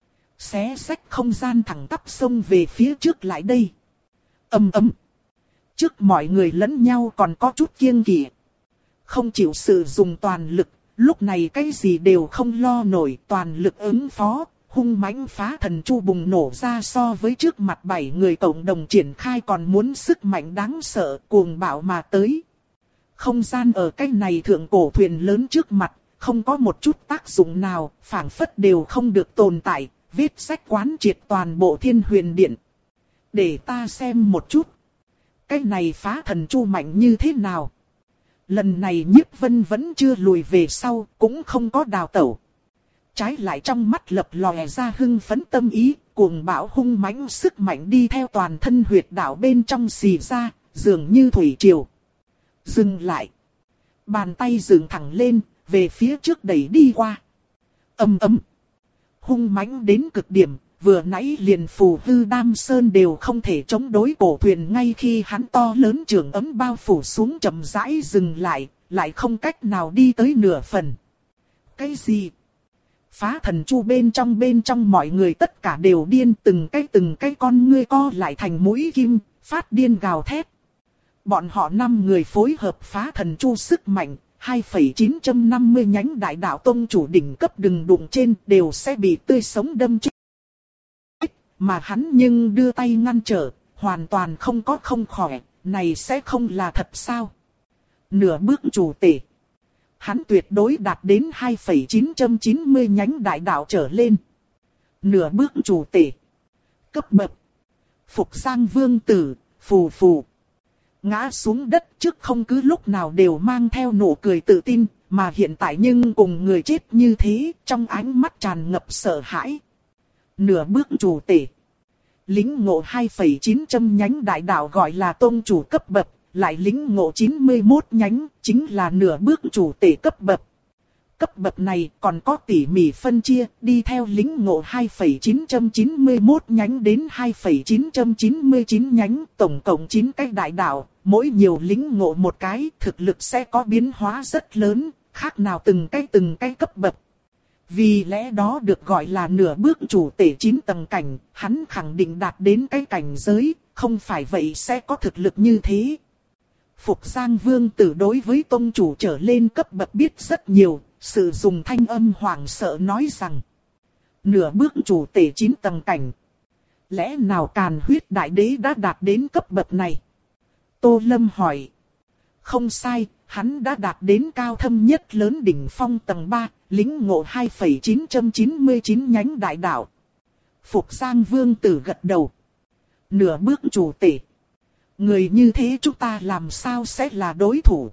Xé xách không gian thẳng tắp xông về phía trước lại đây. Ầm ầm. Trước mọi người lẫn nhau còn có chút kiêng kỵ. Không chịu sử dụng toàn lực, lúc này cái gì đều không lo nổi, toàn lực ứng phó. Hung mãnh phá thần chu bùng nổ ra, so với trước mặt bảy người cộng đồng triển khai còn muốn sức mạnh đáng sợ, cuồng bạo mà tới. Không gian ở cái này thượng cổ thuyền lớn trước mặt, không có một chút tác dụng nào, phảng phất đều không được tồn tại, vết sách quán triệt toàn bộ Thiên Huyền Điện. Để ta xem một chút. Cái này phá thần chu mạnh như thế nào? Lần này Nhiếp Vân vẫn chưa lùi về sau, cũng không có đào tẩu. Trái lại trong mắt lập lòe ra hưng phấn tâm ý, cuồng bạo hung mãnh sức mạnh đi theo toàn thân huyệt đạo bên trong xì ra, dường như thủy triều. Dừng lại. Bàn tay dựng thẳng lên, về phía trước đẩy đi qua. Ầm ầm. Hung mãnh đến cực điểm, vừa nãy liền phù hư Đam Sơn đều không thể chống đối cổ thuyền, ngay khi hắn to lớn trường ấm bao phủ xuống chậm rãi dừng lại, lại không cách nào đi tới nửa phần. Cái gì? Phá thần chu bên trong bên trong mọi người tất cả đều điên, từng cái từng cái con ngươi co lại thành mũi kim, phát điên gào thét. Bọn họ năm người phối hợp phá thần chu sức mạnh, hai phẩy chín năm mươi nhánh đại đạo tông chủ đỉnh cấp đừng đụng trên đều sẽ bị tươi sống đâm chết. Mà hắn nhưng đưa tay ngăn trở, hoàn toàn không có không khỏe, này sẽ không là thật sao? Nửa bước chủ tể. Hắn tuyệt đối đạt đến hai phẩy chín chín mươi nhánh đại đạo trở lên. Nửa bước chủ tể. Cấp bậc. Phục Giang Vương Tử, phù phù. Ngã xuống đất trước không cứ lúc nào đều mang theo nụ cười tự tin, mà hiện tại nhưng cùng người chết như thế, trong ánh mắt tràn ngập sợ hãi. Nửa bước chủ tể. Lính ngộ hai phẩy chín trăm nhánh đại đạo gọi là tôn chủ cấp bậc, lại lính ngộ chín mươi mốt nhánh, chính là nửa bước chủ tể cấp bậc. Cấp bậc này còn có tỉ mỉ phân chia, đi theo lính ngộ hai phẩy chín chín mốt nhánh đến hai phẩy chín chín chín nhánh, tổng cộng chín cái đại đạo, mỗi nhiều lính ngộ một cái, thực lực sẽ có biến hóa rất lớn, khác nào từng cái từng cái cấp bậc. Vì lẽ đó được gọi là nửa bước chủ tể chín tầng cảnh, hắn khẳng định đạt đến cái cảnh giới, không phải vậy sẽ có thực lực như thế. Phục Giang Vương Tử đối với tông chủ trở lên cấp bậc biết rất nhiều, sử dụng thanh âm hoảng sợ nói rằng nửa bước chủ tể chín tầng cảnh. Lẽ nào Càn Huyết Đại Đế đã đạt đến cấp bậc này? Tô Lâm hỏi. Không sai, hắn đã đạt đến cao thâm nhất lớn đỉnh phong tầng ba, lính ngộ hai phẩy chín chín chín nhánh đại đạo. Phục Giang Vương Tử gật đầu. Nửa bước chủ tể. Người như thế chúng ta làm sao sẽ là đối thủ?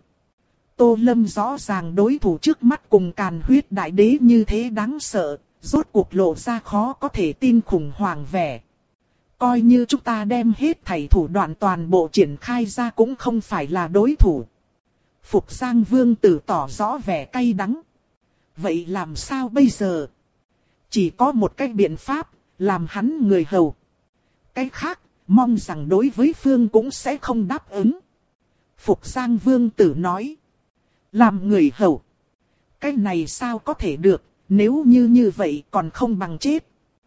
Tô Lâm rõ ràng đối thủ trước mắt cùng Càn Huyết Đại Đế như thế đáng sợ, rốt cuộc lộ ra khó có thể tin khủng hoảng vẻ. Coi như chúng ta đem hết thảy thủ đoạn toàn bộ triển khai ra cũng không phải là đối thủ. Phục Giang Vương Tử tỏ rõ vẻ cay đắng. Vậy làm sao bây giờ? Chỉ có một cách biện pháp, làm hắn người hầu. Cái khác, mong rằng đối với phương cũng sẽ không đáp ứng. Phục Giang Vương Tử nói. Làm người hầu. Cái này sao có thể được, nếu như như vậy còn không bằng chết.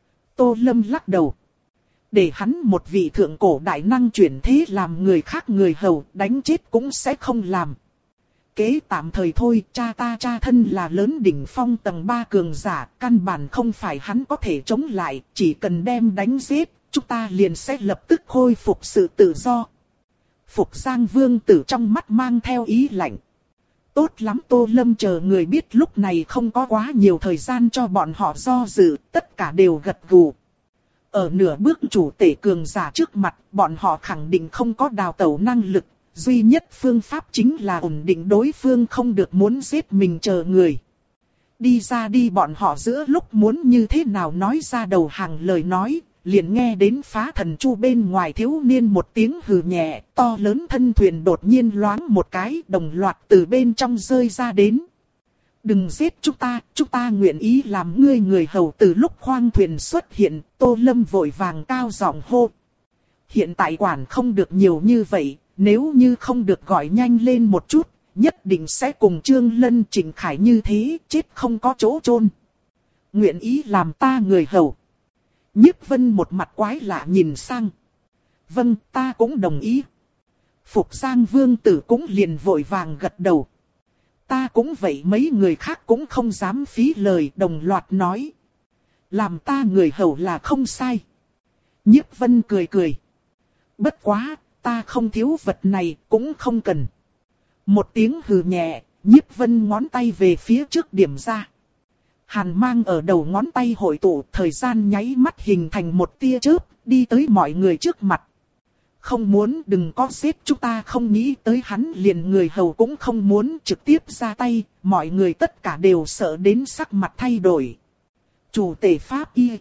Tô Lâm lắc đầu. Để hắn một vị thượng cổ đại năng chuyển thế làm người khác người hầu, đánh chết cũng sẽ không làm. Kế tạm thời thôi, cha ta cha thân là lớn đỉnh phong tầng ba cường giả, căn bản không phải hắn có thể chống lại, chỉ cần đem đánh giết, chúng ta liền sẽ lập tức khôi phục sự tự do. Phục Giang Vương Tử trong mắt mang theo ý lạnh. Tốt lắm, Tô Lâm chờ người biết lúc này không có quá nhiều thời gian cho bọn họ do dự, tất cả đều gật gù. Ở nửa bước chủ tể cường giả trước mặt, bọn họ khẳng định không có đào tẩu năng lực, duy nhất phương pháp chính là ổn định đối phương không được muốn giết mình chờ người. Đi ra đi, bọn họ giữa lúc muốn như thế nào nói ra đầu hàng lời nói, liền nghe đến phá thần chu bên ngoài thiếu niên một tiếng hừ nhẹ, to lớn thân thuyền đột nhiên loáng một cái, đồng loạt từ bên trong rơi ra đến. Đừng giết chúng ta, chúng ta nguyện ý làm ngươi người hầu. Từ lúc khoang thuyền xuất hiện, Tô Lâm vội vàng cao giọng hô. Hiện tại quản không được nhiều như vậy, nếu như không được gọi nhanh lên một chút, nhất định sẽ cùng Trương Lân Trịnh Khải như thế, chết không có chỗ chôn. Nguyện ý làm ta người hầu. Nhiếp Vân một mặt quái lạ nhìn sang. Vâng, ta cũng đồng ý. Phục Giang Vương Tử cũng liền vội vàng gật đầu. Ta cũng vậy, mấy người khác cũng không dám phí lời, đồng loạt nói. Làm ta người hầu là không sai. Nhiếp Vân cười cười. Bất quá, ta không thiếu vật này, cũng không cần. Một tiếng hừ nhẹ, Nhiếp Vân ngón tay về phía trước điểm ra. Hàn mang ở đầu ngón tay hội tụ, thời gian nháy mắt hình thành một tia chớp, đi tới mọi người trước mặt. Không muốn, đừng có giết chúng ta, không nghĩ tới hắn liền người hầu cũng không muốn trực tiếp ra tay, mọi người tất cả đều sợ đến sắc mặt thay đổi. Chủ tể pháp y.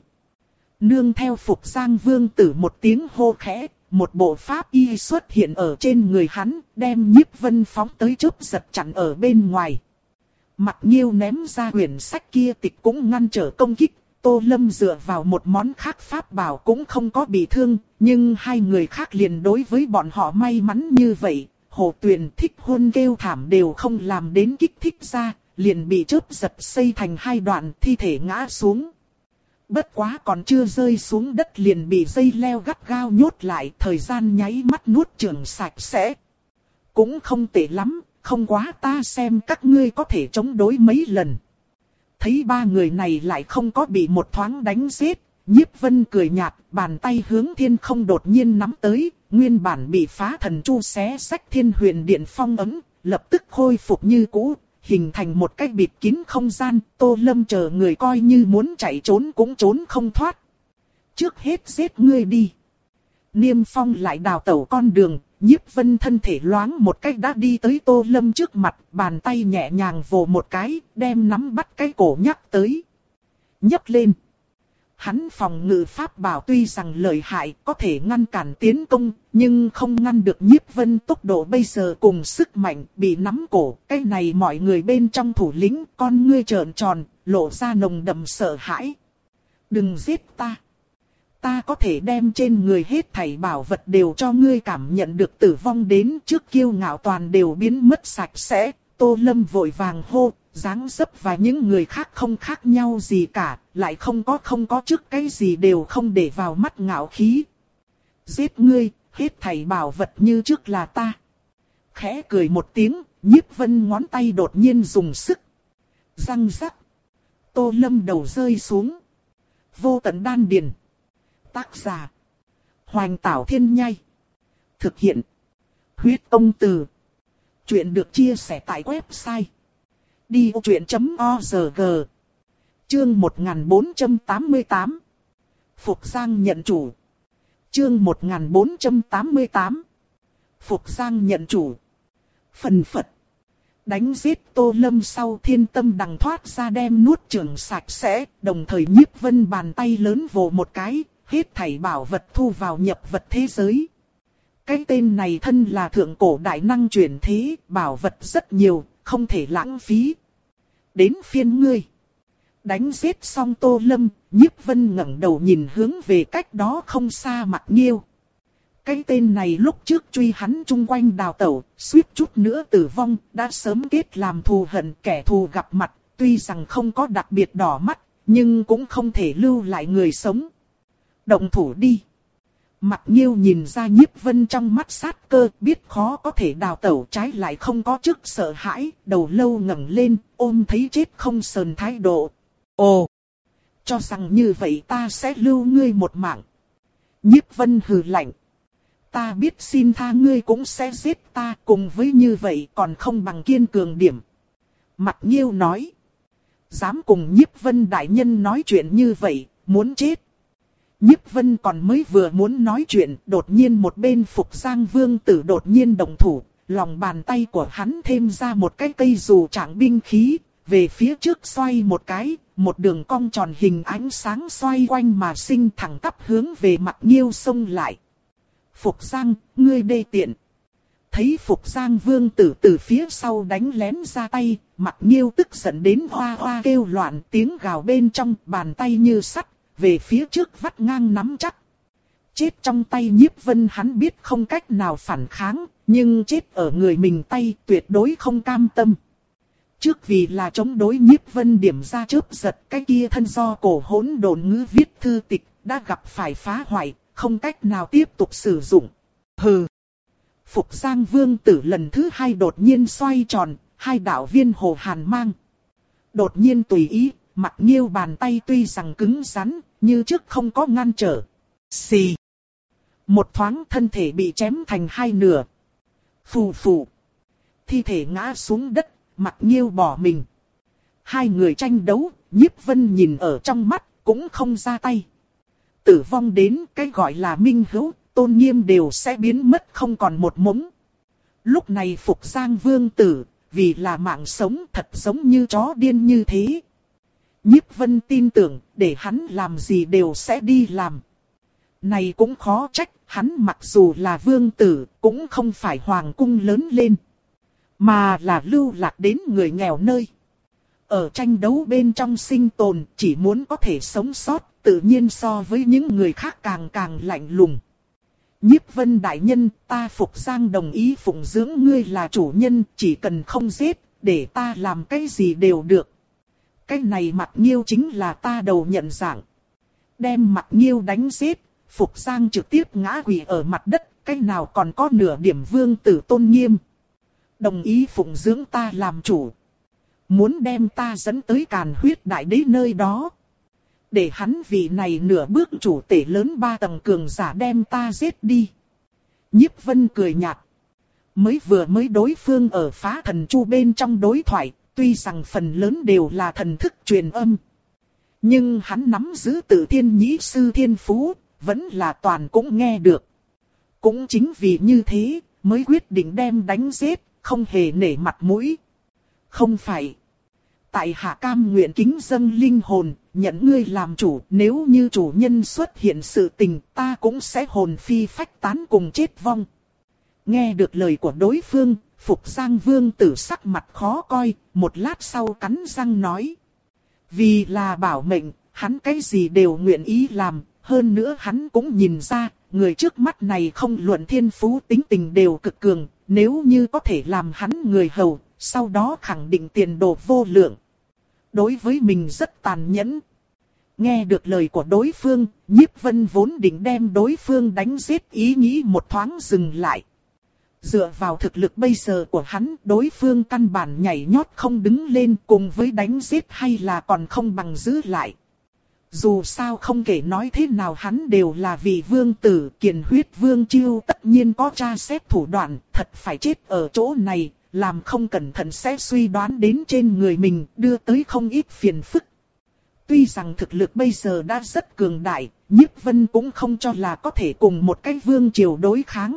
Nương theo Phục Giang Vương Tử một tiếng hô khẽ, một bộ pháp y xuất hiện ở trên người hắn, đem Nhiếp Vân phóng tới chớp giật chặn ở bên ngoài. Mặc Nghiêu ném ra quyển sách kia tịch cũng ngăn trở công kích, Tô Lâm dựa vào một món khác pháp bảo cũng không có bị thương, nhưng hai người khác liền đối với bọn họ may mắn như vậy. Hồ Tuyền Thích hôn kêu thảm đều không làm đến kích thích ra, liền bị chớp giật xây thành hai đoạn, thi thể ngã xuống. Bất quá còn chưa rơi xuống đất liền bị dây leo gắt gao nhốt lại, thời gian nháy mắt nuốt chửng sạch sẽ. Cũng không tệ lắm, không quá ta xem các ngươi có thể chống đối mấy lần. Thấy ba người này lại không có bị một thoáng đánh giết, Nhiếp Vân cười nhạt, bàn tay hướng thiên không đột nhiên nắm tới, nguyên bản bị phá thần chu xé sách Thiên Huyền Điện phong ấn, lập tức khôi phục như cũ, hình thành một cái bịt kín không gian. Tô Lâm chờ người coi như muốn chạy trốn cũng trốn không thoát. Trước hết giết ngươi đi. Niêm Phong lại đào tẩu con đường, Nhiếp Vân thân thể loáng một cách đã đi tới Tô Lâm trước mặt, bàn tay nhẹ nhàng vồ một cái, đem nắm bắt cái cổ nhắc tới. Nhấc lên. Hắn phòng ngự pháp bảo tuy rằng lợi hại, có thể ngăn cản tiến công, nhưng không ngăn được Nhiếp Vân tốc độ bây giờ cùng sức mạnh, bị nắm cổ. Cái này mọi người bên trong thủ lĩnh, con ngươi trợn tròn, lộ ra nồng đậm sợ hãi. Đừng giết ta. Ta có thể đem trên người hết thảy bảo vật đều cho ngươi cảm nhận được tử vong đến, trước kiêu ngạo toàn đều biến mất sạch sẽ. Tô Lâm vội vàng hô, dáng dấp và những người khác không khác nhau gì cả, lại không có không có trước cái gì đều không để vào mắt ngạo khí. Giết ngươi, hết thảy bảo vật như trước là ta. Khẽ cười một tiếng, Nhiếp Vân ngón tay đột nhiên dùng sức. Răng rắc. Tô Lâm đầu rơi xuống. Vô tận đan điền. Tác giả. Hoành Tảo Thiên Nhai. Thực hiện. Huyết Tông Từ. Chuyện được chia sẻ tại website. đi ô chuyện chấm org. Chương một nghìn bốn trăm tám mươi tám. Phục Giang nhận chủ. Chương một nghìn bốn trăm tám mươi tám. Phục Giang nhận chủ. Phần phật. Đánh giết Tô Lâm sau thiên tâm đằng thoát ra đem nuốt chửng sạch sẽ, đồng thời Nhiếp Vân bàn tay lớn vồ một cái, hết thảy bảo vật thu vào nhập vật thế giới. Cái tên này thân là thượng cổ đại năng chuyển thế, bảo vật rất nhiều, không thể lãng phí. Đến phiên ngươi. Đánh giết xong Tô Lâm, Nhiếp Vân ngẩng đầu nhìn hướng về cách đó không xa Mặc Nghiêu. Cái tên này lúc trước truy hắn chung quanh đào tẩu, suýt chút nữa tử vong, đã sớm kết làm thù hận, kẻ thù gặp mặt, tuy rằng không có đặc biệt đỏ mắt, nhưng cũng không thể lưu lại người sống. Động thủ đi. Mặc Nghiêu nhìn ra Nhiếp Vân trong mắt sát cơ, biết khó có thể đào tẩu, trái lại không có chút sợ hãi, đầu lâu ngẩng lên, ôm thấy chết không sờn thái độ. Ồ! Cho rằng như vậy ta sẽ lưu ngươi một mạng. Nhiếp Vân hừ lạnh. Ta biết xin tha ngươi cũng sẽ giết ta, cùng với như vậy còn không bằng kiên cường điểm. Mặc Nghiêu nói. Dám cùng Nhiếp Vân đại nhân nói chuyện như vậy, muốn chết. Nhiếp Vân còn mới vừa muốn nói chuyện, đột nhiên một bên Phục Giang Vương tử đột nhiên động thủ, lòng bàn tay của hắn thêm ra một cái cây dù trạng binh khí, về phía trước xoay một cái, một đường cong tròn hình ánh sáng xoay quanh mà sinh thẳng tắp hướng về Mặc Nghiêu xông lại. Phục Giang, ngươi đê tiện. Thấy Phục Giang Vương tử từ phía sau đánh lén ra tay, Mặc Nghiêu tức giận đến hoa hoa kêu loạn, tiếng gào bên trong, bàn tay như sắt, về phía trước vắt ngang nắm chắc. Chết trong tay Nhiếp Vân hắn biết không cách nào phản kháng, nhưng chết ở người mình tay tuyệt đối không cam tâm. Trước vì là chống đối Nhiếp Vân điểm ra chớp giật, cái kia thân do cổ hỗn độn ngữ viết thư tịch, đã gặp phải phá hoại, không cách nào tiếp tục sử dụng. Hừ. Phục Giang Vương tử lần thứ hai đột nhiên xoay tròn, hai đạo viên hồ hàn mang. Đột nhiên tùy ý, Mặc Nghiêu bàn tay tuy rằng cứng rắn, như trước không có ngăn trở. Xì. Một thoáng thân thể bị chém thành hai nửa. Phù phù. Thi thể ngã xuống đất, Mặc Nghiêu bỏ mình. Hai người tranh đấu, Nhiếp Vân nhìn ở trong mắt, cũng không ra tay. Tử vong đến cái gọi là minh hữu, tôn nghiêm đều sẽ biến mất không còn một mống. Lúc này Phục Giang Vương tử, vì là mạng sống thật giống như chó điên như thế. Nhiếp Vân tin tưởng, để hắn làm gì đều sẽ đi làm. Này cũng khó trách, hắn mặc dù là vương tử, cũng không phải hoàng cung lớn lên, mà là lưu lạc đến người nghèo nơi. ở tranh đấu bên trong sinh tồn, chỉ muốn có thể sống sót, tự nhiên so với những người khác càng càng lạnh lùng. Nhiếp Vân đại nhân, ta Phục Giang đồng ý phụng dưỡng ngươi là chủ nhân, chỉ cần không giết, để ta làm cái gì đều được. Cái này Mặc Nghiêu chính là ta đầu nhận dạng. Đem Mặc Nghiêu đánh giết, Phục Giang trực tiếp ngã quỵ ở mặt đất, cái nào còn có nửa điểm vương tử tôn nghiêm. Đồng ý phụng dưỡng ta làm chủ. Muốn đem ta dẫn tới Càn Huyết Đại Đế nơi đó. Để hắn vị này nửa bước chủ tể lớn ba tầng cường giả đem ta giết đi. Nhiếp Vân cười nhạt. Mới vừa mới đối phương ở Phá Thần Chu bên trong đối thoại, tuy rằng phần lớn đều là thần thức truyền âm. Nhưng hắn nắm giữ Tự Thiên Nhĩ Sư thiên phú, vẫn là toàn cũng nghe được. Cũng chính vì như thế, mới quyết định đem đánh giết, không hề nể mặt mũi. Không phải. Tại hạ cam nguyện kính dâng linh hồn, nhận ngươi làm chủ, nếu như chủ nhân xuất hiện sự tình, ta cũng sẽ hồn phi phách tán cùng chết vong. Nghe được lời của đối phương, Phục Giang vương tử sắc mặt khó coi, một lát sau cắn răng nói. Vì là bảo mệnh, hắn cái gì đều nguyện ý làm, hơn nữa hắn cũng nhìn ra, người trước mắt này không luận thiên phú tính tình đều cực cường, nếu như có thể làm hắn người hầu, sau đó khẳng định tiền đồ vô lượng. Đối với mình rất tàn nhẫn. Nghe được lời của đối phương, Nhiếp Vân vốn định đem đối phương đánh giết ý nghĩ một thoáng dừng lại. Dựa vào thực lực bây giờ của hắn, đối phương căn bản nhảy nhót không đứng lên, cùng với đánh giết hay là còn không bằng giữ lại. Dù sao không kể nói thế nào hắn đều là vị vương tử, Kiền Huyết Vương Chiêu tất nhiên có tra xét thủ đoạn, thật phải chết ở chỗ này, làm không cẩn thận sẽ suy đoán đến trên người mình, đưa tới không ít phiền phức. Tuy rằng thực lực bây giờ đã rất cường đại, Nhiếp Vân cũng không cho là có thể cùng một cái vương triều đối kháng.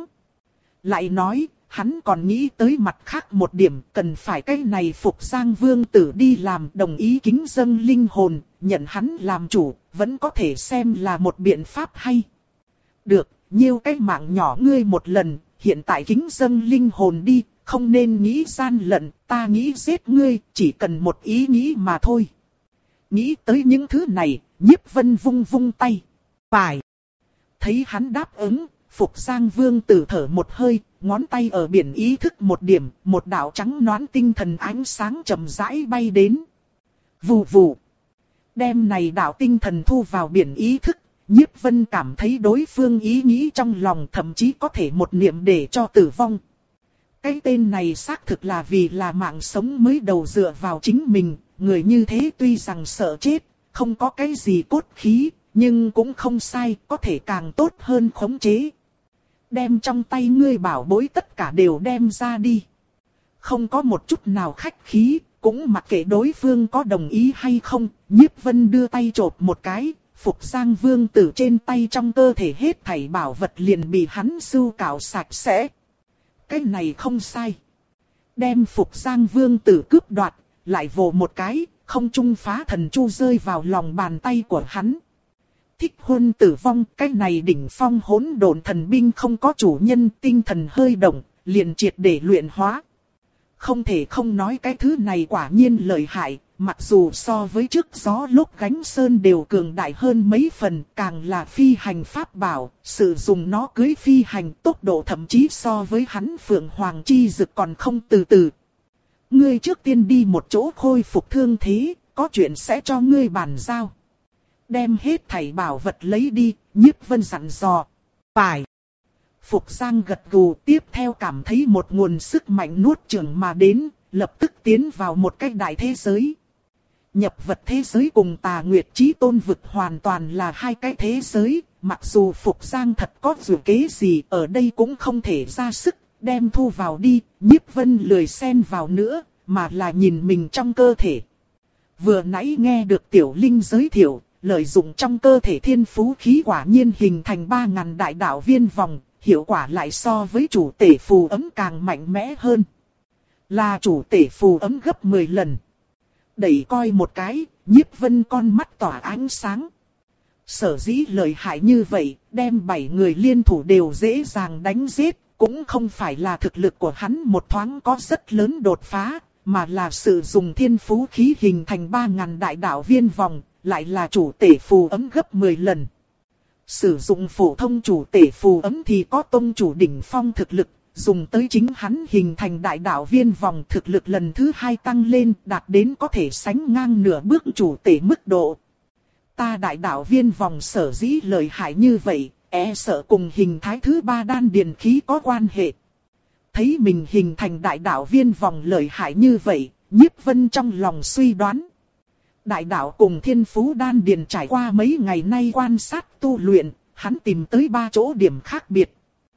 Lại nói, hắn còn nghĩ tới mặt khác một điểm, cần phải cái này Phục Giang vương tử đi làm, đồng ý kính dâng linh hồn, nhận hắn làm chủ, vẫn có thể xem là một biện pháp hay. Được, nhiêu cái mạng nhỏ ngươi một lần, hiện tại kính dâng linh hồn đi, không nên nghĩ gian lận, ta nghĩ giết ngươi, chỉ cần một ý nghĩ mà thôi. Nghĩ tới những thứ này, Nhiếp Vân vung vung tay. Phải. Thấy hắn đáp ứng, Phục Giang vương tử thở một hơi, ngón tay ở biển ý thức một điểm, một đạo trắng nõn tinh thần ánh sáng chậm rãi bay đến. Vù vù. Đem này đạo tinh thần thu vào biển ý thức, Nhiếp Vân cảm thấy đối phương ý nghĩ trong lòng thậm chí có thể một niệm để cho tử vong. Cái tên này xác thực là vì là mạng sống mới đầu dựa vào chính mình, người như thế tuy rằng sợ chết, không có cái gì cốt khí, nhưng cũng không sai, có thể càng tốt hơn khống chế. Đem trong tay ngươi bảo bối tất cả đều đem ra đi. Không có một chút nào khách khí, cũng mặc kệ đối phương có đồng ý hay không, Nhiếp Vân đưa tay chộp một cái, Phục Giang vương tử trên tay trong cơ thể hết thảy bảo vật liền bị hắn sưu cạo sạch sẽ. Cái này không sai. Đem Phục Giang vương tử cướp đoạt, lại vồ một cái, không trung Phá Thần Chu rơi vào lòng bàn tay của hắn. Thích Huân tử vong, cái này đỉnh phong hỗn độn thần binh không có chủ nhân, tinh thần hơi động, liền triệt để luyện hóa. Không thể không nói cái thứ này quả nhiên lợi hại, mặc dù so với trước gió lúc gánh sơn đều cường đại hơn mấy phần, càng là phi hành pháp bảo, sử dụng nó cưới phi hành tốc độ thậm chí so với hắn Phượng Hoàng Chi Dực còn không từ từ. Ngươi trước tiên đi một chỗ khôi phục thương thế, có chuyện sẽ cho ngươi bàn giao. Đem hết thảy bảo vật lấy đi, Nhiếp Vân dặn dò. Phải. Phục Giang gật gù, tiếp theo cảm thấy một nguồn sức mạnh nuốt chửng mà đến, lập tức tiến vào một cái đại thế giới. Nhập vật thế giới cùng Tà Nguyệt Chí Tôn vực hoàn toàn là hai cái thế giới, mặc dù Phục Giang thật có dự kế gì ở đây cũng không thể ra sức, đem thu vào đi, Nhiếp Vân lười xen vào nữa, mà là nhìn mình trong cơ thể. Vừa nãy nghe được Tiểu Linh giới thiệu, lợi dụng trong cơ thể thiên phú khí quả nhiên hình thành ba ngàn đại đạo viên vòng, hiệu quả lại so với chủ tể phù ấm càng mạnh mẽ hơn. Là chủ tể phù ấm gấp mười lần. Đẩy coi một cái, Nhiếp Vân con mắt tỏa ánh sáng. Sở dĩ lợi hại như vậy, đem bảy người liên thủ đều dễ dàng đánh giết, cũng không phải là thực lực của hắn một thoáng có rất lớn đột phá, mà là sử dụng thiên phú khí hình thành ba ngàn đại đạo viên vòng, lại là chủ tể phù ấm gấp mười lần. Sử dụng phổ thông chủ tể phù ấm thì có tông chủ đỉnh phong thực lực, dùng tới chính hắn hình thành đại đạo viên vòng thực lực lần thứ hai tăng lên, đạt đến có thể sánh ngang nửa bước chủ tể mức độ. Ta đại đạo viên vòng sở dĩ lợi hại như vậy, e sợ cùng hình thái thứ ba đan điền khí có quan hệ. Thấy mình hình thành đại đạo viên vòng lợi hại như vậy, Nhiếp Vân trong lòng suy đoán. Đại đạo cùng thiên phú đan điền trải qua mấy ngày nay quan sát tu luyện, hắn tìm tới ba chỗ điểm khác biệt.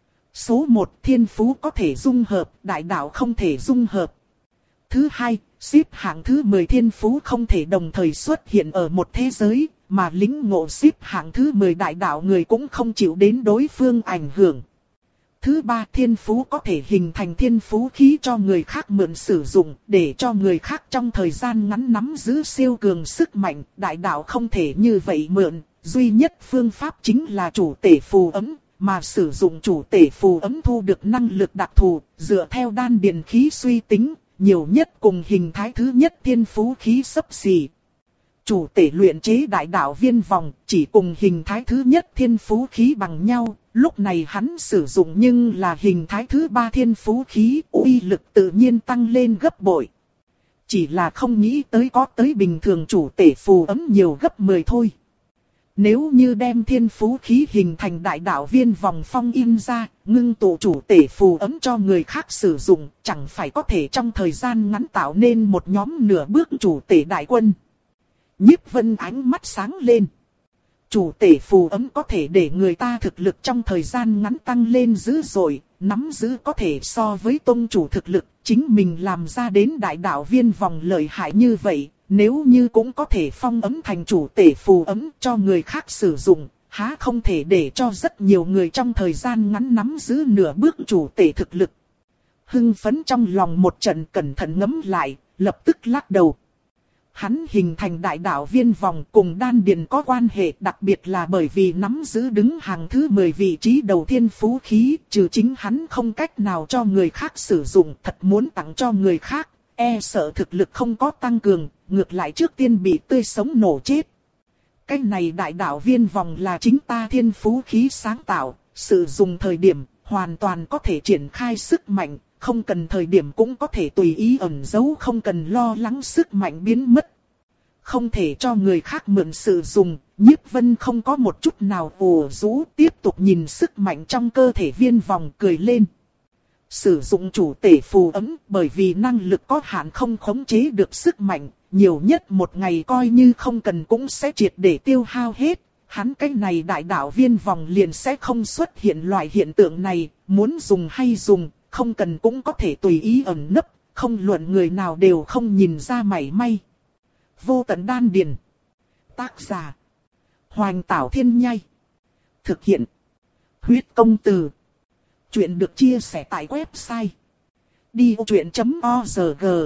Số một, thiên phú có thể dung hợp, đại đạo không thể dung hợp. Thứ hai, xếp hạng thứ mười thiên phú không thể đồng thời xuất hiện ở một thế giới, mà lĩnh ngộ xếp hạng thứ mười đại đạo người cũng không chịu đến đối phương ảnh hưởng. Thứ ba, thiên phú có thể hình thành thiên phú khí cho người khác mượn sử dụng, để cho người khác trong thời gian ngắn nắm giữ siêu cường sức mạnh, đại đạo không thể như vậy mượn, duy nhất phương pháp chính là chủ tể phù ấm, mà sử dụng chủ tể phù ấm thu được năng lực đặc thù, dựa theo đan điền khí suy tính, nhiều nhất cùng hình thái thứ nhất thiên phú khí xấp xỉ. Chủ tể luyện chế đại đạo viên vòng chỉ cùng hình thái thứ nhất thiên phú khí bằng nhau, lúc này hắn sử dụng nhưng là hình thái thứ ba thiên phú khí, uy lực tự nhiên tăng lên gấp bội. Chỉ là không nghĩ tới có tới bình thường chủ tể phù ấm nhiều gấp mười thôi. Nếu như đem thiên phú khí hình thành đại đạo viên vòng phong in ra, ngưng tụ chủ tể phù ấm cho người khác sử dụng, chẳng phải có thể trong thời gian ngắn tạo nên một nhóm nửa bước chủ tể đại quân. Nhiếp Vân ánh mắt sáng lên. Chủ tể phù ấm có thể để người ta thực lực trong thời gian ngắn tăng lên dữ dội, nắm giữ có thể so với tông chủ thực lực, chính mình làm ra đến đại đạo viên vòng lợi hại như vậy, nếu như cũng có thể phong ấm thành chủ tể phù ấm cho người khác sử dụng, há không thể để cho rất nhiều người trong thời gian ngắn nắm giữ nửa bước chủ tể thực lực. Hưng phấn trong lòng một trận, cẩn thận ngẫm lại, lập tức lắc đầu. Hắn hình thành đại đạo viên vòng cùng đan điền có quan hệ, đặc biệt là bởi vì nắm giữ đứng hàng thứ mười vị trí đầu thiên phú khí, trừ chính hắn không cách nào cho người khác sử dụng, thật muốn tặng cho người khác, e sợ thực lực không có tăng cường, ngược lại trước tiên bị tươi sống nổ chết. Cái này đại đạo viên vòng là chính ta thiên phú khí sáng tạo, sử dụng thời điểm hoàn toàn có thể triển khai sức mạnh. Không cần thời điểm cũng có thể tùy ý ẩn giấu, không cần lo lắng sức mạnh biến mất. Không thể cho người khác mượn sử dụng, Nhiếp Vân không có một chút nào ủ rũ, tiếp tục nhìn sức mạnh trong cơ thể viên vòng cười lên. Sử dụng chủ tể phù ấm, bởi vì năng lực có hạn không khống chế được sức mạnh, nhiều nhất một ngày coi như không cần cũng sẽ triệt để tiêu hao hết. Hắn cái này đại đạo viên vòng liền sẽ không xuất hiện loại hiện tượng này, muốn dùng hay dùng. Không cần cũng có thể tùy ý ẩn nấp, không luận người nào đều không nhìn ra mảy may. Vô tận đan điền. Tác giả: Hoành Tảo Thiên Nhai. Thực hiện: Huyết Công Từ. Chuyện được chia sẻ tại website đi vô chuyện chấm org.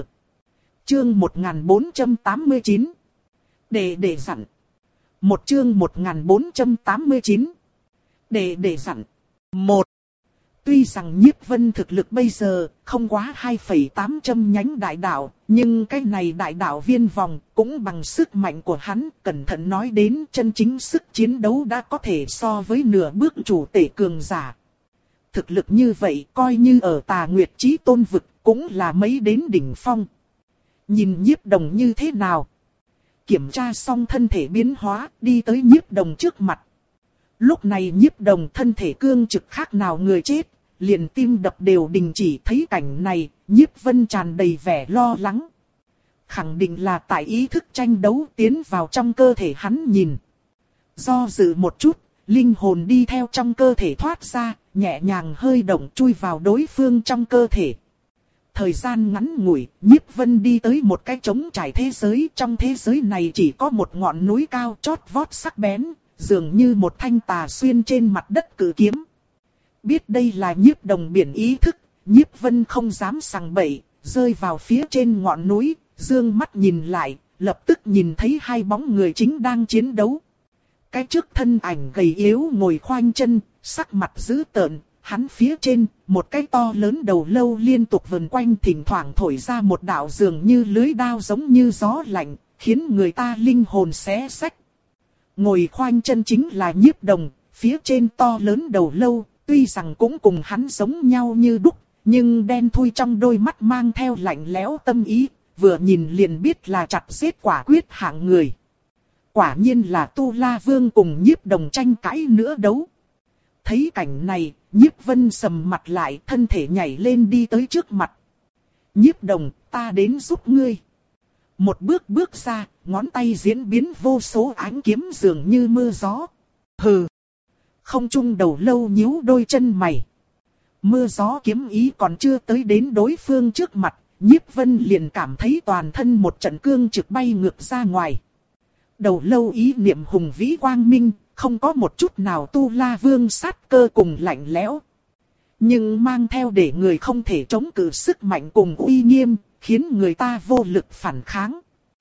Chương một nghìn bốn trăm tám mươi chín. Để để dặn. Một chương một nghìn bốn trăm tám mươi chín. Để để dặn. Một. Tuy rằng Nhiếp Vân thực lực bây giờ không quá hai phẩy tám trăm nhánh đại đạo, nhưng cái này đại đạo viên vòng cũng bằng sức mạnh của hắn, cẩn thận nói đến chân chính sức chiến đấu đã có thể so với nửa bước chủ tể cường giả. Thực lực như vậy coi như ở Tà Nguyệt Chí Tôn vực cũng là mấy đến đỉnh phong. Nhìn Nhiếp Đồng như thế nào? Kiểm tra xong thân thể biến hóa, đi tới Nhiếp Đồng trước mặt. Lúc này Nhiếp Đồng thân thể cương trực khác nào người chết, liền tim đập đều đình chỉ. Thấy cảnh này, Nhiếp Vân tràn đầy vẻ lo lắng. Khẳng định là tại ý thức tranh đấu tiến vào trong cơ thể hắn nhìn. Do dự một chút, linh hồn đi theo trong cơ thể thoát ra, nhẹ nhàng hơi động chui vào đối phương trong cơ thể. Thời gian ngắn ngủi, Nhiếp Vân đi tới một cái trống trải thế giới. Trong thế giới này chỉ có một ngọn núi cao chót vót sắc bén, dường như một thanh tà xuyên trên mặt đất cử kiếm. Biết đây là Nhiếp Đồng biển ý thức, Nhiếp Vân không dám sằng bậy, rơi vào phía trên ngọn núi, dương mắt nhìn lại, lập tức nhìn thấy hai bóng người chính đang chiến đấu. Cái trước thân ảnh gầy yếu ngồi khoanh chân, sắc mặt dữ tợn, hắn phía trên, một cái to lớn đầu lâu liên tục vần quanh, thỉnh thoảng thổi ra một đạo dường như lưới đao giống như gió lạnh, khiến người ta linh hồn xé xách. Ngồi khoanh chân chính là Nhiếp Đồng, phía trên to lớn đầu lâu, tuy rằng cũng cùng hắn giống nhau như đúc, nhưng đen thui trong đôi mắt mang theo lạnh lẽo tâm ý, vừa nhìn liền biết là chặt giết quả quyết hạng người. Quả nhiên là Tu La Vương cùng Nhiếp Đồng tranh cãi nữa đấu. Thấy cảnh này, Nhiếp Vân sầm mặt lại, thân thể nhảy lên đi tới trước mặt. Nhiếp Đồng, ta đến giúp ngươi. Một bước bước ra, ngón tay diễn biến vô số ánh kiếm dường như mưa gió. Hừ. Không trung đầu lâu nhíu đôi chân mày. Mưa gió kiếm ý còn chưa tới đến đối phương trước mặt, Nhiếp Vân liền cảm thấy toàn thân một trận cương trực bay ngược ra ngoài. Đầu lâu ý niệm hùng vĩ quang minh, không có một chút nào Tu La Vương sát cơ cùng lạnh lẽo. Nhưng mang theo để người không thể chống cự sức mạnh cùng uy nghiêm, khiến người ta vô lực phản kháng.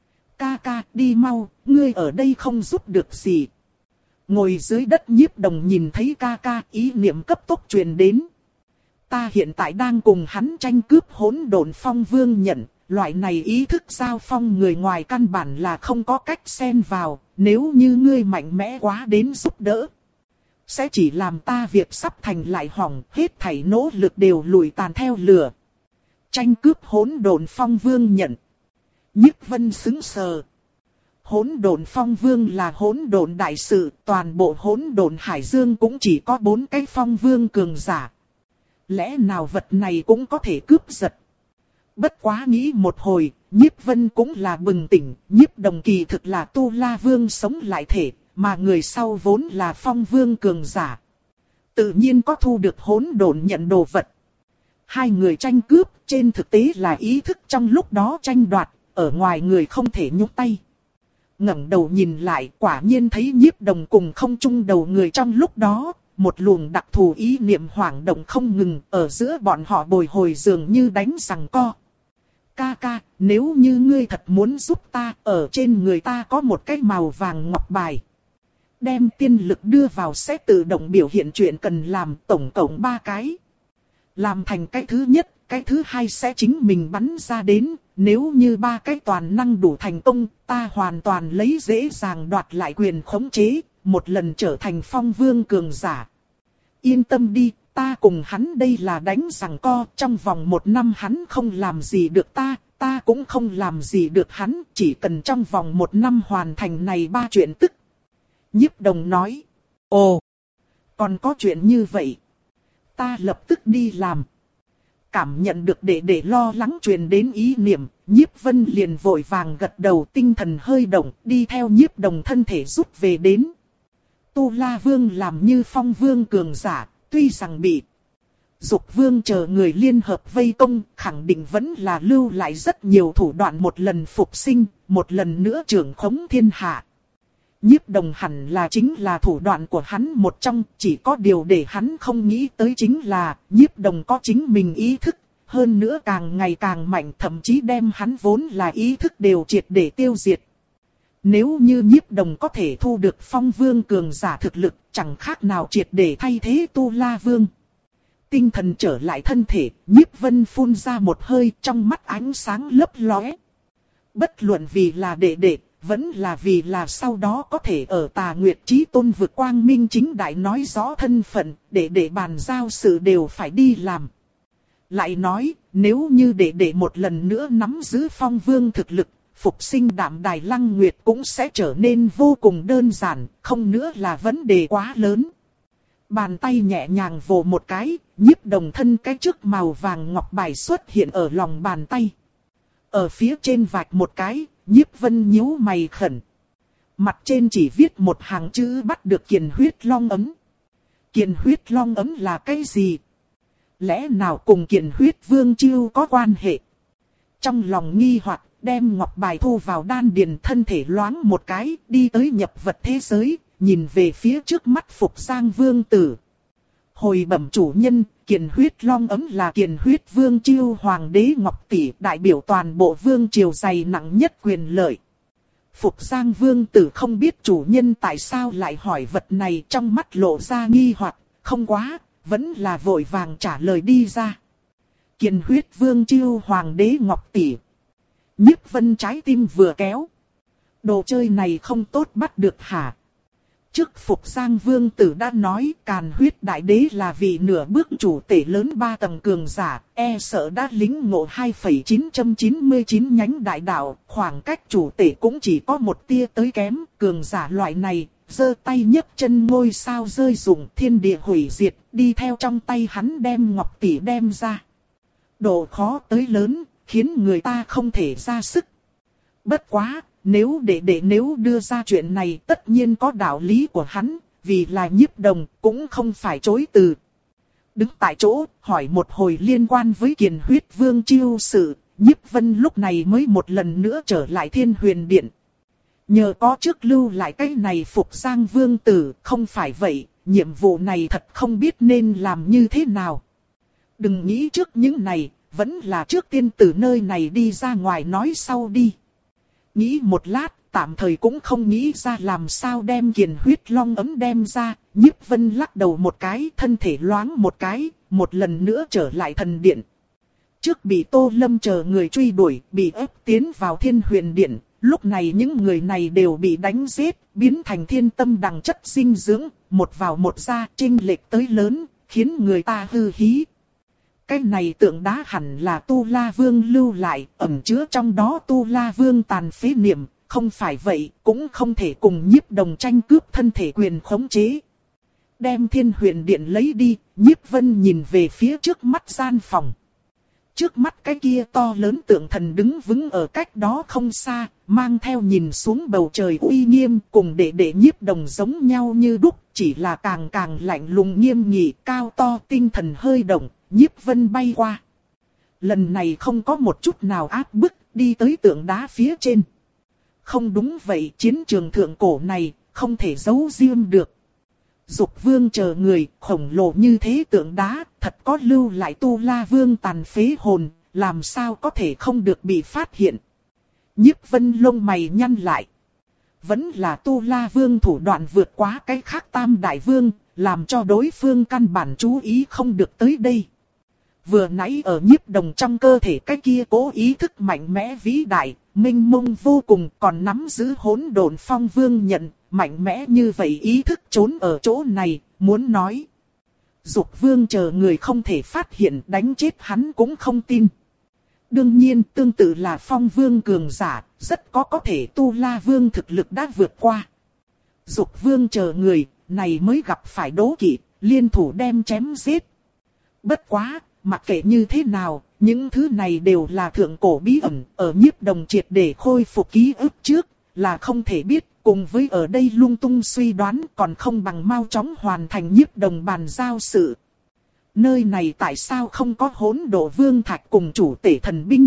Ca ca, đi mau, ngươi ở đây không giúp được gì. Ngồi dưới đất Nhiếp Đồng nhìn thấy ca ca, ý niệm cấp tốc truyền đến. Ta hiện tại đang cùng hắn tranh cướp hỗn độn phong vương nhận, loại này ý thức giao phong người ngoài căn bản là không có cách xen vào, nếu như ngươi mạnh mẽ quá đến giúp đỡ. Sẽ chỉ làm ta việc sắp thành lại hỏng, hết thảy nỗ lực đều lùi tàn theo lửa. Tranh cướp hỗn độn phong vương nhận. Nhiếp Vân sững sờ. Hỗn độn phong vương là hỗn độn đại sự, toàn bộ hỗn độn hải dương cũng chỉ có bốn cái phong vương cường giả. Lẽ nào vật này cũng có thể cướp giật? Bất quá nghĩ một hồi, Nhiếp Vân cũng là bừng tỉnh, Nhiếp Đồng kỳ thực là Tu La Vương sống lại thể, mà người sau vốn là phong vương cường giả. Tự nhiên có thu được hỗn độn nhận đồ vật. Hai người tranh cướp, trên thực tế là ý thức trong lúc đó tranh đoạt, ở ngoài người không thể nhúc tay. Ngẩng đầu nhìn lại, quả nhiên thấy Nhiếp Đồng cùng không trung đầu người trong lúc đó, một luồng đặc thù ý niệm hoảng động không ngừng, ở giữa bọn họ bồi hồi dường như đánh giằng co. Ca ca, nếu như ngươi thật muốn giúp ta, ở trên người ta có một cái màu vàng ngọc bài. Đem tiên lực đưa vào sẽ tự động biểu hiện chuyện cần làm, tổng cộng ba cái. Làm thành cái thứ nhất, cái thứ hai sẽ chính mình bắn ra đến, nếu như ba cái toàn năng đủ thành công, ta hoàn toàn lấy dễ dàng đoạt lại quyền khống chế, một lần trở thành phong vương cường giả. Yên tâm đi, ta cùng hắn đây là đánh giằng co, trong vòng một năm hắn không làm gì được ta, ta cũng không làm gì được hắn, chỉ cần trong vòng một năm hoàn thành này ba chuyện tức. Nhiếp Đồng nói, ồ, còn có chuyện như vậy, ta lập tức đi làm. Cảm nhận được để để lo lắng truyền đến ý niệm, Nhiếp Vân liền vội vàng gật đầu, tinh thần hơi động, đi theo Nhiếp Đồng thân thể rút về đến. Tu La Vương làm như phong vương cường giả, tuy rằng bị Dục Vương chờ người liên hợp vây công, khẳng định vẫn là lưu lại rất nhiều thủ đoạn một lần phục sinh, một lần nữa trưởng khống thiên hạ. Nhiếp Đồng hẳn là chính là thủ đoạn của hắn một trong, chỉ có điều để hắn không nghĩ tới chính là, Nhiếp Đồng có chính mình ý thức, hơn nữa càng ngày càng mạnh, thậm chí đem hắn vốn là ý thức đều triệt để tiêu diệt. Nếu như Nhiếp Đồng có thể thu được phong vương cường giả thực lực, chẳng khác nào triệt để thay thế Tu La Vương. Tinh thần trở lại thân thể, Nhiếp Vân phun ra một hơi, trong mắt ánh sáng lấp lóe. Bất luận vì là đệ đệ, vẫn là vì là sau đó có thể ở Tà Nguyệt Chí Tôn vực quang minh chính đại nói rõ thân phận, để để bàn giao sự đều phải đi làm. Lại nói, nếu như đệ đệ một lần nữa nắm giữ phong vương thực lực, phục sinh Đạm Đài Lăng Nguyệt cũng sẽ trở nên vô cùng đơn giản, không nữa là vấn đề quá lớn. Bàn tay nhẹ nhàng vồ một cái, Nhiếp Đồng thân cái trước màu vàng ngọc bài xuất hiện ở lòng bàn tay. Ở phía trên vạch một cái, Nhiếp Vân nhíu mày khẩn. Mặt trên chỉ viết một hàng chữ bắt được Kiền Huyết Long ấm. Kiền Huyết Long ấm là cái gì? Lẽ nào cùng Kiền Huyết Vương Chiêu có quan hệ? Trong lòng nghi hoặc, đem ngọc bài thu vào đan điền, thân thể loáng một cái, đi tới nhập vật thế giới, nhìn về phía trước mắt Phục Giang Vương Tử. Hồi bẩm chủ nhân, Kiền Huyết Long ấm là Kiền Huyết Vương Chiêu Hoàng đế Ngọc Tỷ, đại biểu toàn bộ vương triều dày nặng nhất quyền lợi. Phục Giang Vương Tử không biết chủ nhân tại sao lại hỏi vật này, trong mắt lộ ra nghi hoặc, không quá, vẫn là vội vàng trả lời đi ra. Kiền huyết vương chiêu hoàng đế Ngọc Tỷ. Nhiếp Vân trái tim vừa kéo. Đồ chơi này không tốt bắt được hả? Trước Phục Giang Vương Tử đã nói Càn huyết đại đế là vị nửa bước chủ tể lớn ba tầng cường giả, e sợ đã lính ngộ hai phẩy chín chín chín nhánh đại đạo, khoảng cách chủ tể cũng chỉ có một tia tới kém, cường giả loại này, giơ tay nhấc chân ngôi sao rơi rụng thiên địa hủy diệt, đi theo trong tay hắn đem Ngọc Tỷ đem ra. Độ khó tới lớn, khiến người ta không thể ra sức. Bất quá, nếu để để nếu đưa ra chuyện này tất nhiên có đạo lý của hắn, vì là Nhiếp Đồng cũng không phải chối từ. Đứng tại chỗ, hỏi một hồi liên quan với Kiền huyết vương chiêu sự, Nhiếp Vân lúc này mới một lần nữa trở lại Thiên Huyền Điện. Nhờ có trước lưu lại cái này Phục Giang Vương Tử, không phải vậy, nhiệm vụ này thật không biết nên làm như thế nào. Đừng nghĩ trước những này, vẫn là trước tiên từ nơi này đi ra ngoài nói sau đi. Nghĩ một lát, tạm thời cũng không nghĩ ra làm sao đem Kiền huyết long ấm đem ra, Nhiếp Vân lắc đầu một cái, thân thể loáng một cái, một lần nữa trở lại thần điện. Trước bị Tô Lâm chờ người truy đuổi, bị ép tiến vào Thiên Huyền Điện, lúc này những người này đều bị đánh giết, biến thành thiên tâm đằng chất dinh dưỡng, một vào một ra, chênh lệch tới lớn, khiến người ta hư hí. Cái này tượng đá hẳn là Tu La Vương lưu lại, ẩn chứa trong đó Tu La Vương tàn phế niệm, không phải vậy, cũng không thể cùng Nhiếp Đồng tranh cướp thân thể quyền khống chế. Đem Thiên Huyền Điện lấy đi, Nhiếp Vân nhìn về phía trước mắt gian phòng. Trước mắt cái kia to lớn tượng thần đứng vững ở cách đó không xa, mang theo nhìn xuống bầu trời uy nghiêm, cùng để để Nhiếp Đồng giống nhau như đúc, chỉ là càng càng lạnh lùng nghiêm nghị, cao to, tinh thần hơi động. Nhiếp Vân bay qua. Lần này không có một chút nào áp bức, đi tới tượng đá phía trên. Không đúng vậy, chiến trường thượng cổ này, không thể giấu riêng được. Dục Vương chờ người, khổng lồ như thế tượng đá, thật có lưu lại Tu La Vương tàn phế hồn, làm sao có thể không được bị phát hiện. Nhiếp Vân lông mày nhăn lại. Vẫn là Tu La Vương thủ đoạn vượt quá cái khác Tam Đại Vương, làm cho đối phương căn bản chú ý không được tới đây. Vừa nãy ở Nhiếp Đồng trong cơ thể cái kia cố ý thức mạnh mẽ vĩ đại, minh mông vô cùng, còn nắm giữ hỗn độn phong vương nhận, mạnh mẽ như vậy ý thức trốn ở chỗ này, muốn nói. Dục Vương chờ người không thể phát hiện, đánh chết hắn cũng không tin. Đương nhiên tương tự là phong vương cường giả, rất có có thể Tu La Vương thực lực đã vượt qua. Dục Vương chờ người, này mới gặp phải đố kỵ, liên thủ đem chém giết. Bất quá, mặc kệ như thế nào, những thứ này đều là thượng cổ bí ẩn, ở Nhiếp Đồng triệt để khôi phục ký ức trước, là không thể biết, cùng với ở đây lung tung suy đoán còn không bằng mau chóng hoàn thành Nhiếp Đồng bàn giao sự. Nơi này tại sao không có hỗn độn vương thạch cùng chủ tể thần binh?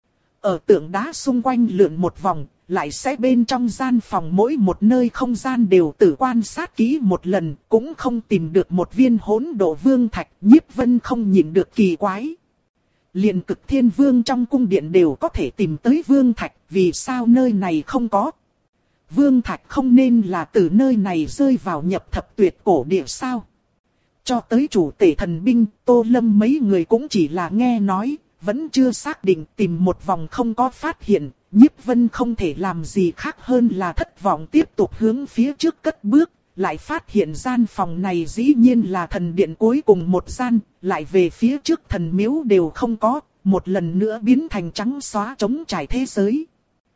Ở tượng đá xung quanh lượn một vòng, lại sẽ bên trong gian phòng mỗi một nơi không gian đều tự quan sát kỹ một lần, cũng không tìm được một viên hỗn độn vương thạch. Nhiếp Vân không nhịn được kỳ quái. Liền Cực Thiên Vương trong cung điện đều có thể tìm tới vương thạch, vì sao nơi này không có? Vương thạch không nên là từ nơi này rơi vào nhập thập tuyệt cổ địa sao? Cho tới chủ tể thần binh, Tô Lâm mấy người cũng chỉ là nghe nói, vẫn chưa xác định, tìm một vòng không có phát hiện. Nhiếp Vân không thể làm gì khác hơn là thất vọng tiếp tục hướng phía trước cất bước, lại phát hiện gian phòng này dĩ nhiên là thần điện cuối cùng một gian, lại về phía trước thần miếu đều không có, một lần nữa biến thành trắng xóa trống trải thế giới.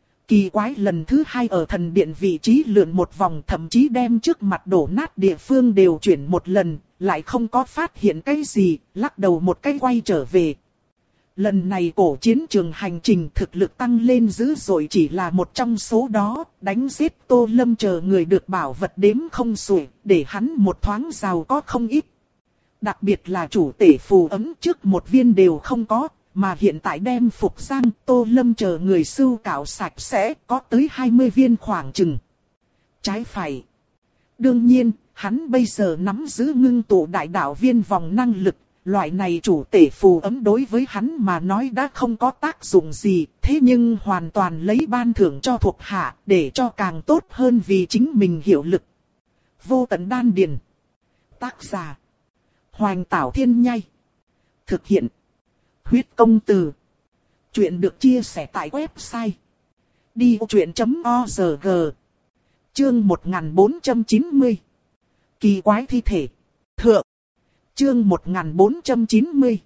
Kỳ quái lần thứ hai ở thần điện vị trí lượn một vòng, thậm chí đem trước mặt đổ nát địa phương đều chuyển một lần, lại không có phát hiện cái gì, lắc đầu một cái quay trở về. Lần này cổ chiến trường hành trình thực lực tăng lên dữ dội chỉ là một trong số đó, đánh giết Tô Lâm chờ người được bảo vật đếm không xuể, để hắn một thoáng giàu có không ít. Đặc biệt là chủ tể phù ấm trước một viên đều không có, mà hiện tại đem Phục Giang, Tô Lâm chờ người sưu cạo sạch sẽ có tới hai mươi viên khoảng chừng. Trái phải. Đương nhiên, hắn bây giờ nắm giữ ngưng tụ đại đạo viên vòng năng lực. Loại này chủ tể phù ấm đối với hắn mà nói đã không có tác dụng gì, thế nhưng hoàn toàn lấy ban thưởng cho thuộc hạ, để cho càng tốt hơn vì chính mình hiệu lực. Vô tận đan điền. Tác giả. Hoành Tảo Thiên Nhai. Thực hiện. Huyết Công Từ. Chuyện được chia sẻ tại website đi ô chuyện chấm org. Chương một nghìn bốn trăm chín mươi. Kỳ quái thi thể. Thượng. Chương một nghìn bốn trăm chín mươi.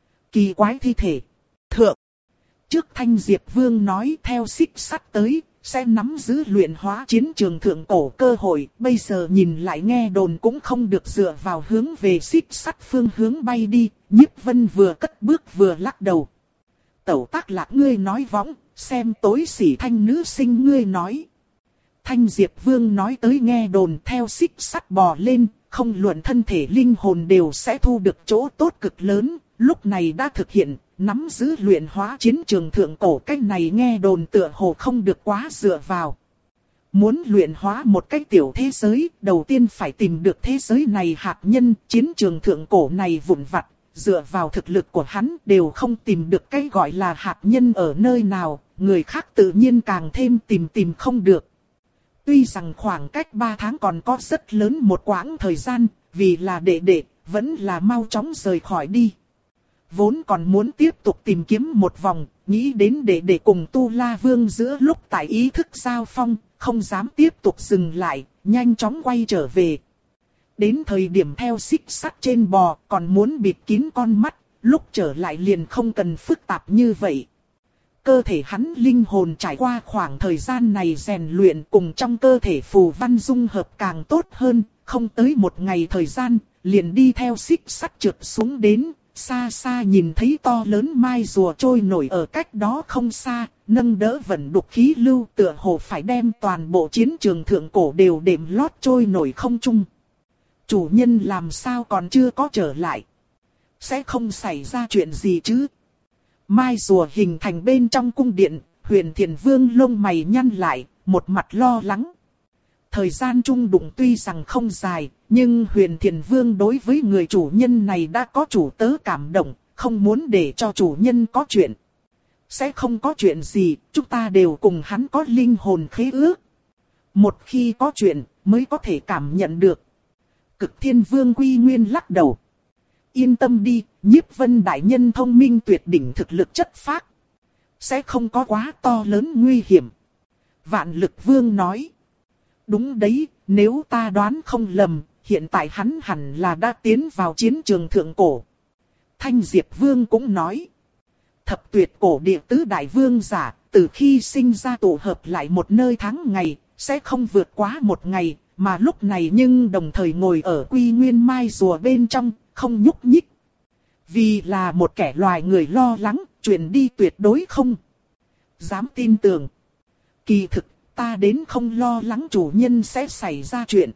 Kỳ quái thi thể. Thượng. Trước Thanh Diệp Vương nói theo xích sắt tới, sẽ nắm giữ luyện hóa chiến trường thượng cổ cơ hội, bây giờ nhìn lại nghe đồn cũng không được dựa vào hướng về xích sắt phương hướng bay đi. Nhiếp Vân vừa cất bước vừa lắc đầu. Tẩu Tác Lạc ngươi nói võng, xem tối sỉ Thanh nữ sinh ngươi nói. Thanh Diệp Vương nói tới nghe đồn theo xích sắt bò lên, không luận thân thể linh hồn đều sẽ thu được chỗ tốt cực lớn, lúc này đã thực hiện, nắm giữ luyện hóa chiến trường thượng cổ. Cách này nghe đồn tựa hồ không được quá dựa vào. Muốn luyện hóa một cái tiểu thế giới, đầu tiên phải tìm được thế giới này hạt nhân, chiến trường thượng cổ này vụn vặt. Dựa vào thực lực của hắn đều không tìm được cái gọi là hạt nhân ở nơi nào, người khác tự nhiên càng thêm tìm tìm không được. Tuy rằng khoảng cách ba tháng còn có rất lớn một quãng thời gian, vì là đệ đệ, vẫn là mau chóng rời khỏi đi. Vốn còn muốn tiếp tục tìm kiếm một vòng, nghĩ đến đệ đệ cùng Tu La Vương giữa lúc tại ý thức giao phong, không dám tiếp tục dừng lại, nhanh chóng quay trở về. Đến thời điểm theo xích sắt trên bò, còn muốn bịt kín con mắt, lúc trở lại liền không cần phức tạp như vậy. Cơ thể hắn linh hồn trải qua khoảng thời gian này rèn luyện cùng trong cơ thể phù văn dung hợp càng tốt hơn, không tới một ngày thời gian, liền đi theo xích sắt trượt xuống đến, xa xa nhìn thấy to lớn mai rùa trôi nổi ở cách đó không xa, nâng đỡ vận đục khí lưu tựa hồ phải đem toàn bộ chiến trường thượng cổ đều đệm lót trôi nổi không trung. Chủ nhân làm sao còn chưa có trở lại? Sẽ không xảy ra chuyện gì chứ? Mai rùa hình thành bên trong cung điện, Huyền Thiền Vương lông mày nhăn lại, một mặt lo lắng. Thời gian chung đụng tuy rằng không dài, nhưng Huyền Thiền Vương đối với người chủ nhân này đã có chủ tớ cảm động, không muốn để cho chủ nhân có chuyện. Sẽ không có chuyện gì, chúng ta đều cùng hắn có linh hồn khế ước. Một khi có chuyện, mới có thể cảm nhận được. Cực Thiên Vương Quy Nguyên lắc đầu. Yên tâm đi, Nhiếp Vân đại nhân thông minh tuyệt đỉnh, thực lực chất phác. Sẽ không có quá to lớn nguy hiểm. Vạn Lực Vương nói. Đúng đấy, nếu ta đoán không lầm, hiện tại hắn hẳn là đã tiến vào chiến trường thượng cổ. Thanh Diệp Vương cũng nói. Thập tuyệt cổ địa tứ đại vương giả, từ khi sinh ra tụ hợp lại một nơi tháng ngày, sẽ không vượt quá một ngày. Mà lúc này nhưng đồng thời ngồi ở Quy Nguyên Mai rùa bên trong, không nhúc nhích. Vì là một kẻ loài người lo lắng, chuyện đi tuyệt đối không dám tin tưởng. Kỳ thực, ta đến không lo lắng chủ nhân sẽ xảy ra chuyện.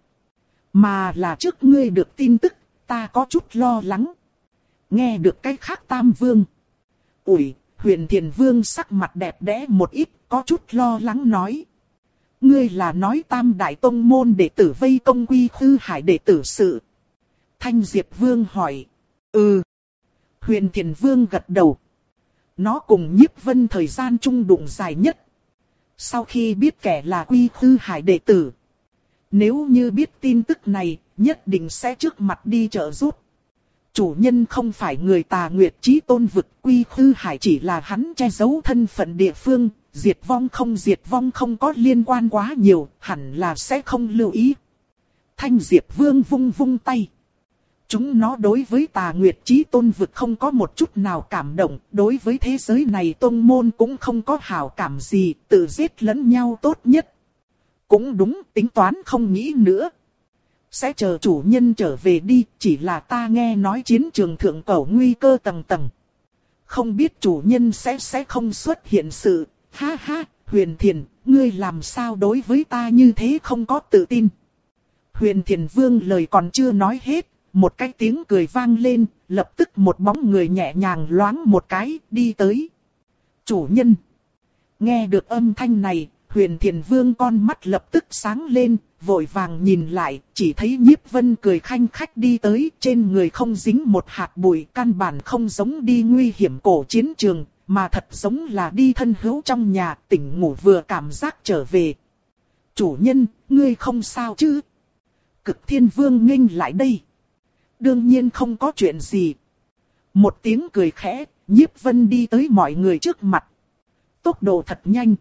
Mà là trước ngươi được tin tức, ta có chút lo lắng. Nghe được cái khác Tam Vương. Ủi, Huyền Thiền Vương sắc mặt đẹp đẽ một ít, có chút lo lắng nói. Ngươi là nói Tam Đại Tông Môn đệ tử vây công Quy Khư Hải đệ tử sự. Thanh Diệp Vương hỏi. Ừ. Huyền Thiền Vương gật đầu. Nó cùng Nhiếp Vân thời gian chung đụng dài nhất. Sau khi biết kẻ là Quy Khư Hải đệ tử. Nếu như biết tin tức này, nhất định sẽ trước mặt đi trợ giúp. Chủ nhân không phải người Tà Nguyệt Chí Tôn vực, Quy Khư Hải chỉ là hắn che giấu thân phận địa phương. Diệt vong không diệt vong không có liên quan quá nhiều, hẳn là sẽ không lưu ý. Thanh Diệp Vương vung vung tay. Chúng nó đối với Tà Nguyệt Chí Tôn vực không có một chút nào cảm động, đối với thế giới này tôn môn cũng không có hảo cảm gì, tự giết lẫn nhau tốt nhất. Cũng đúng, tính toán không nghĩ nữa. Sẽ chờ chủ nhân trở về đi, chỉ là ta nghe nói chiến trường thượng cổ nguy cơ tầng tầng. Không biết chủ nhân sẽ sẽ không xuất hiện sự. Ha ha, Huyền Thiền, ngươi làm sao đối với ta như thế không có tự tin. Huyền Thiền Vương lời còn chưa nói hết, một cái tiếng cười vang lên, lập tức một bóng người nhẹ nhàng loáng một cái, đi tới. Chủ nhân. Nghe được âm thanh này, Huyền Thiền Vương con mắt lập tức sáng lên, vội vàng nhìn lại, chỉ thấy Nhiếp Vân cười khanh khách đi tới, trên người không dính một hạt bụi, căn bản không giống đi nguy hiểm cổ chiến trường. Mà thật giống là đi thân hữu trong nhà, tỉnh ngủ vừa cảm giác trở về. Chủ nhân, ngươi không sao chứ? Cực Thiên Vương nghênh lại đây. Đương nhiên không có chuyện gì. Một tiếng cười khẽ, Nhiếp Vân đi tới mọi người trước mặt. Tốc độ thật nhanh.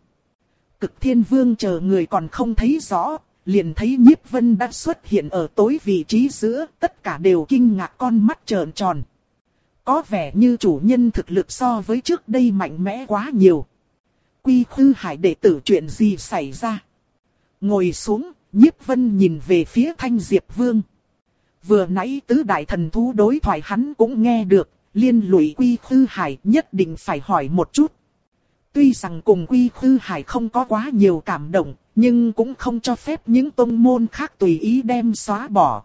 Cực Thiên Vương chờ người còn không thấy rõ, liền thấy Nhiếp Vân đã xuất hiện ở tối vị trí giữa, tất cả đều kinh ngạc con mắt trợn tròn. Có vẻ như chủ nhân thực lực so với trước đây mạnh mẽ quá nhiều. Quy Khư Hải đệ tử chuyện gì xảy ra? Ngồi xuống, Nhiếp Vân nhìn về phía Thanh Diệp Vương. Vừa nãy tứ đại thần thú đối thoại hắn cũng nghe được, liên lụy Quy Khư Hải nhất định phải hỏi một chút. Tuy rằng cùng Quy Khư Hải không có quá nhiều cảm động, nhưng cũng không cho phép những tông môn khác tùy ý đem xóa bỏ.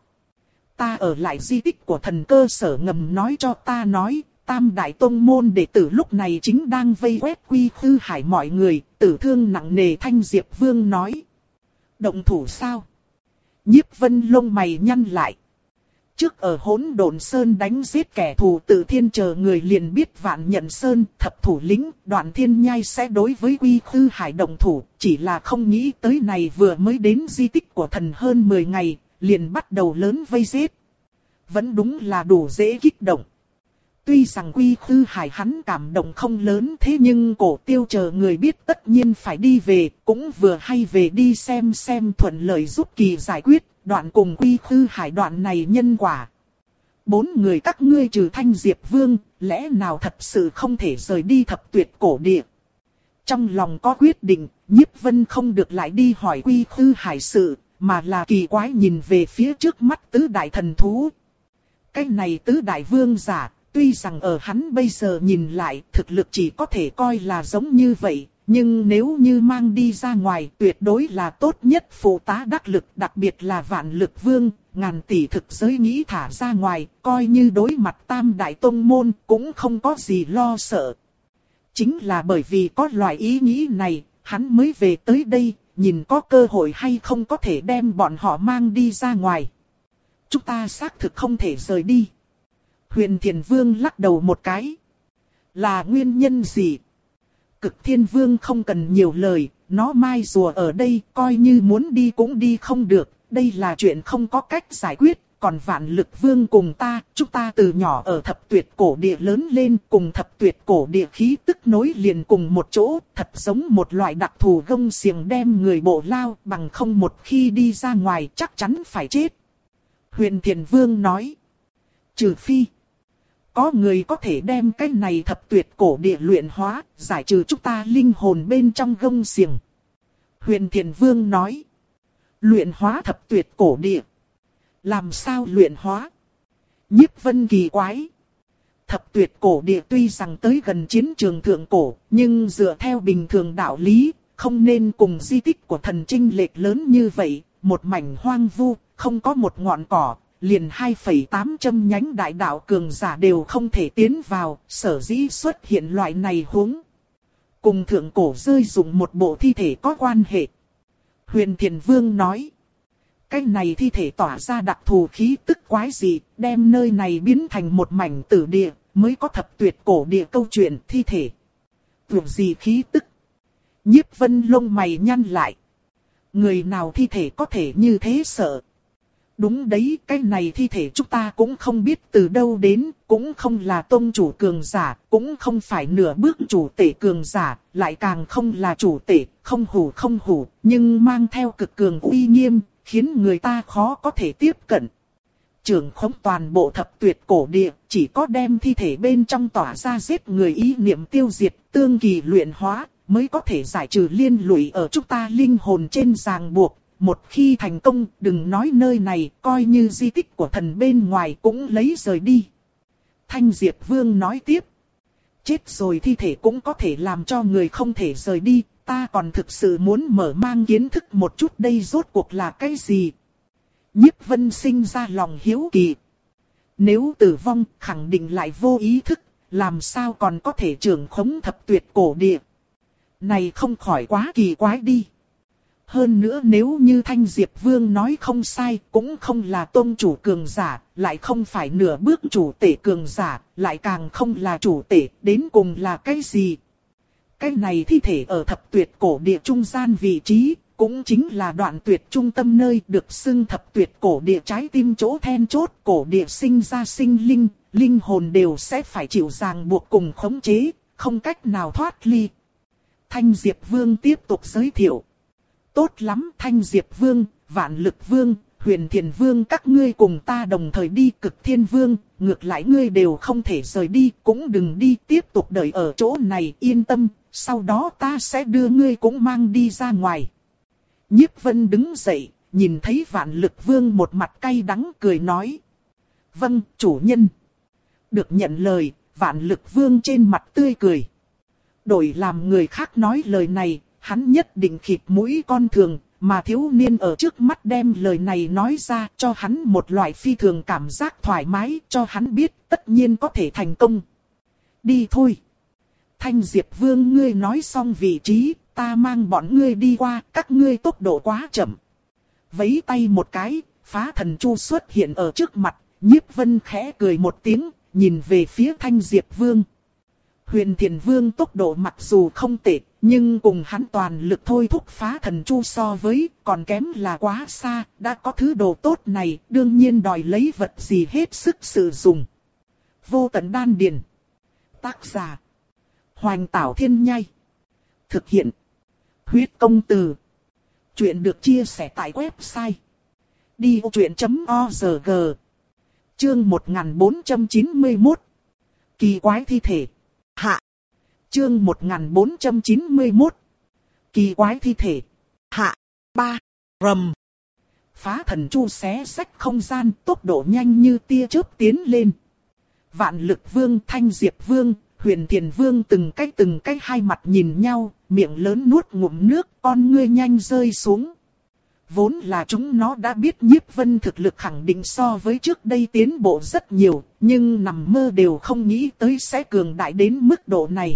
Ta ở lại di tích của thần cơ sở ngầm nói cho ta nói, tam đại tông môn đệ tử lúc này chính đang vây quét Quy Khư Hải mọi người, tử thương nặng nề. Thanh Diệp Vương nói. Động thủ sao? Nhiếp Vân lông mày nhăn lại. Trước ở Hỗn Độn Sơn đánh giết kẻ thù Tự Thiên chờ người liền biết Vạn Nhận Sơn thập thủ lĩnh Đoạn Thiên Nhai sẽ đối với Quy Khư Hải động thủ, chỉ là không nghĩ tới này vừa mới đến di tích của thần hơn mười ngày, liền bắt đầu lớn vây giết. Vẫn đúng là đủ dễ kích động. Tuy rằng Quy Khư Hải hắn cảm động không lớn, thế nhưng Cổ Tiêu chờ người biết tất nhiên phải đi về, cũng vừa hay về đi xem xem thuận lợi giúp Kỳ giải quyết đoạn cùng Quy Khư Hải đoạn này nhân quả. Bốn người các ngươi trừ Thanh Diệp Vương, lẽ nào thật sự không thể rời đi Thập Tuyệt Cổ Địa? Trong lòng có quyết định, Nhiếp Vân không được lại đi hỏi Quy Khư Hải sự, mà là kỳ quái nhìn về phía trước mắt tứ đại thần thú. Cái này tứ đại vương giả, tuy rằng ở hắn bây giờ nhìn lại thực lực chỉ có thể coi là giống như vậy, nhưng nếu như mang đi ra ngoài tuyệt đối là tốt nhất phụ tá đắc lực, đặc biệt là Vạn Lực Vương, ngàn tỷ thực giới nghĩ thả ra ngoài, coi như đối mặt tam đại tông môn cũng không có gì lo sợ. Chính là bởi vì có loại ý nghĩ này, hắn mới về tới đây, nhìn có cơ hội hay không có thể đem bọn họ mang đi ra ngoài. Chúng ta xác thực không thể rời đi. Huyền Thiền Vương lắc đầu một cái. Là nguyên nhân gì? Cực Thiên Vương không cần nhiều lời, nó mai rùa ở đây, coi như muốn đi cũng đi không được, đây là chuyện không có cách giải quyết. Còn Vạn Lực Vương cùng ta, chúng ta từ nhỏ ở Thập Tuyệt Cổ Địa lớn lên, cùng Thập Tuyệt Cổ Địa khí tức nối liền cùng một chỗ, thật giống một loại đặc thù gông xiềng đem người bộ lao, bằng không một khi đi ra ngoài chắc chắn phải chết. Huyền Thiền Vương nói. Trừ phi có người có thể đem cái này Thập Tuyệt Cổ Địa luyện hóa, giải trừ chúng ta linh hồn bên trong gông xiềng. Huyền Thiền Vương nói. Luyện hóa Thập Tuyệt Cổ Địa. Làm sao luyện hóa? Nhiếp Vân kỳ quái. Thập Tuyệt Cổ Địa tuy rằng tới gần chiến trường thượng cổ, nhưng dựa theo bình thường đạo lý, không nên cùng di tích của thần chênh lệch lớn như vậy, một mảnh hoang vu, không có một ngọn cỏ, liền hai phẩy tám trăm nhánh đại đạo cường giả đều không thể tiến vào, sở dĩ xuất hiện loại này huống. Cùng thượng cổ rơi dụng một bộ thi thể có quan hệ. Huyền Thiền Vương nói. Cái này thi thể tỏa ra đặc thù khí tức quái dị, đem nơi này biến thành một mảnh tử địa, mới có Thập Tuyệt Cổ Địa câu chuyện thi thể. Tưởng gì khí tức? Nhiếp Vân lông mày nhăn lại. Người nào thi thể có thể như thế sợ? Đúng đấy, cái này thi thể chúng ta cũng không biết từ đâu đến, cũng không là tông chủ cường giả, cũng không phải nửa bước chủ tể cường giả, lại càng không là chủ tể, không hủ không hủ, nhưng mang theo cực cường uy nghiêm, khiến người ta khó có thể tiếp cận. Trưởng khống toàn bộ Thập Tuyệt Cổ Địa, chỉ có đem thi thể bên trong tỏa ra giết người ý niệm tiêu diệt, tương kỳ luyện hóa, mới có thể giải trừ liên lụy ở chúng ta linh hồn trên ràng buộc. Một khi thành công, đừng nói nơi này, coi như di tích của thần bên ngoài cũng lấy rời đi. Thanh Diệp Vương nói tiếp. Chết rồi thi thể cũng có thể làm cho người không thể rời đi, ta còn thực sự muốn mở mang kiến thức một chút đây rốt cuộc là cái gì. Nhiếp Vân sinh ra lòng hiếu kỳ. Nếu tử vong, khẳng định lại vô ý thức, làm sao còn có thể trưởng khống Thập Tuyệt Cổ Địa. Này không khỏi quá kỳ quái đi. Hơn nữa nếu như Thanh Diệp Vương nói không sai, cũng không là tôn chủ cường giả, lại không phải nửa bước chủ tể cường giả, lại càng không là chủ tể, đến cùng là cái gì? Cái này thi thể ở Thập Tuyệt Cổ Địa trung gian vị trí, cũng chính là đoạn tuyệt trung tâm nơi được xưng thập tuyệt cổ địa trái tim chỗ then chốt, cổ địa sinh ra sinh linh, linh hồn đều sẽ phải chịu ràng buộc cùng khống chế, không cách nào thoát ly. Thanh Diệp Vương tiếp tục giới thiệu. Tốt lắm Thanh Diệp Vương, Vạn Lực Vương, Huyền Thiền Vương các ngươi cùng ta đồng thời đi Cực Thiên Vương, ngược lại ngươi đều không thể rời đi, cũng đừng đi tiếp tục đợi ở chỗ này, yên tâm, sau đó ta sẽ đưa ngươi cũng mang đi ra ngoài. Nhiếp Vân đứng dậy, nhìn thấy Vạn Lực Vương một mặt cay đắng cười nói. Vâng, chủ nhân. Được nhận lời, Vạn Lực Vương trên mặt tươi cười. Đổi làm người khác nói lời này, hắn nhất định khịt mũi con thường, mà thiếu niên ở trước mắt đem lời này nói ra cho hắn một loại phi thường cảm giác thoải mái, cho hắn biết tất nhiên có thể thành công. Đi thôi. Thanh Diệp Vương ngươi nói xong vị trí, ta mang bọn ngươi đi qua, các ngươi tốc độ quá chậm. Vẫy tay một cái, Phá Thần Chu xuất hiện ở trước mặt, Nhiếp Vân khẽ cười một tiếng, nhìn về phía Thanh Diệp Vương. Huyền Thiền Vương tốc độ mặc dù không tệ, nhưng cùng hắn toàn lực thôi thúc Phá Thần Chu so với, còn kém là quá xa, đã có thứ đồ tốt này, đương nhiên đòi lấy vật gì hết sức sử dụng. Vô Tận Đan Điền. Tác giả. Hoành Tảo Thiên Nhai. Thực hiện. Huyết Công Từ. Chuyện được chia sẻ tại website đi ô truyện chấm org. Chương một nghìn bốn trăm chín mươi mốt. Kỳ quái thi thể. Hạ. Chương một nghìn bốn trăm chín mươi mốt. Kỳ quái thi thể. Hạ. Ba. Rầm. Phá Thần Chu xé rách không gian, tốc độ nhanh như tia chớp tiến lên. Vạn Lực Vương, Thanh Diệp Vương, Huyền Thiền Vương từng cái từng cái hai mặt nhìn nhau, miệng lớn nuốt ngụm nước, con ngươi nhanh rơi xuống. Vốn là chúng nó đã biết Nhiếp Vân thực lực khẳng định so với trước đây tiến bộ rất nhiều, nhưng nằm mơ đều không nghĩ tới sẽ cường đại đến mức độ này.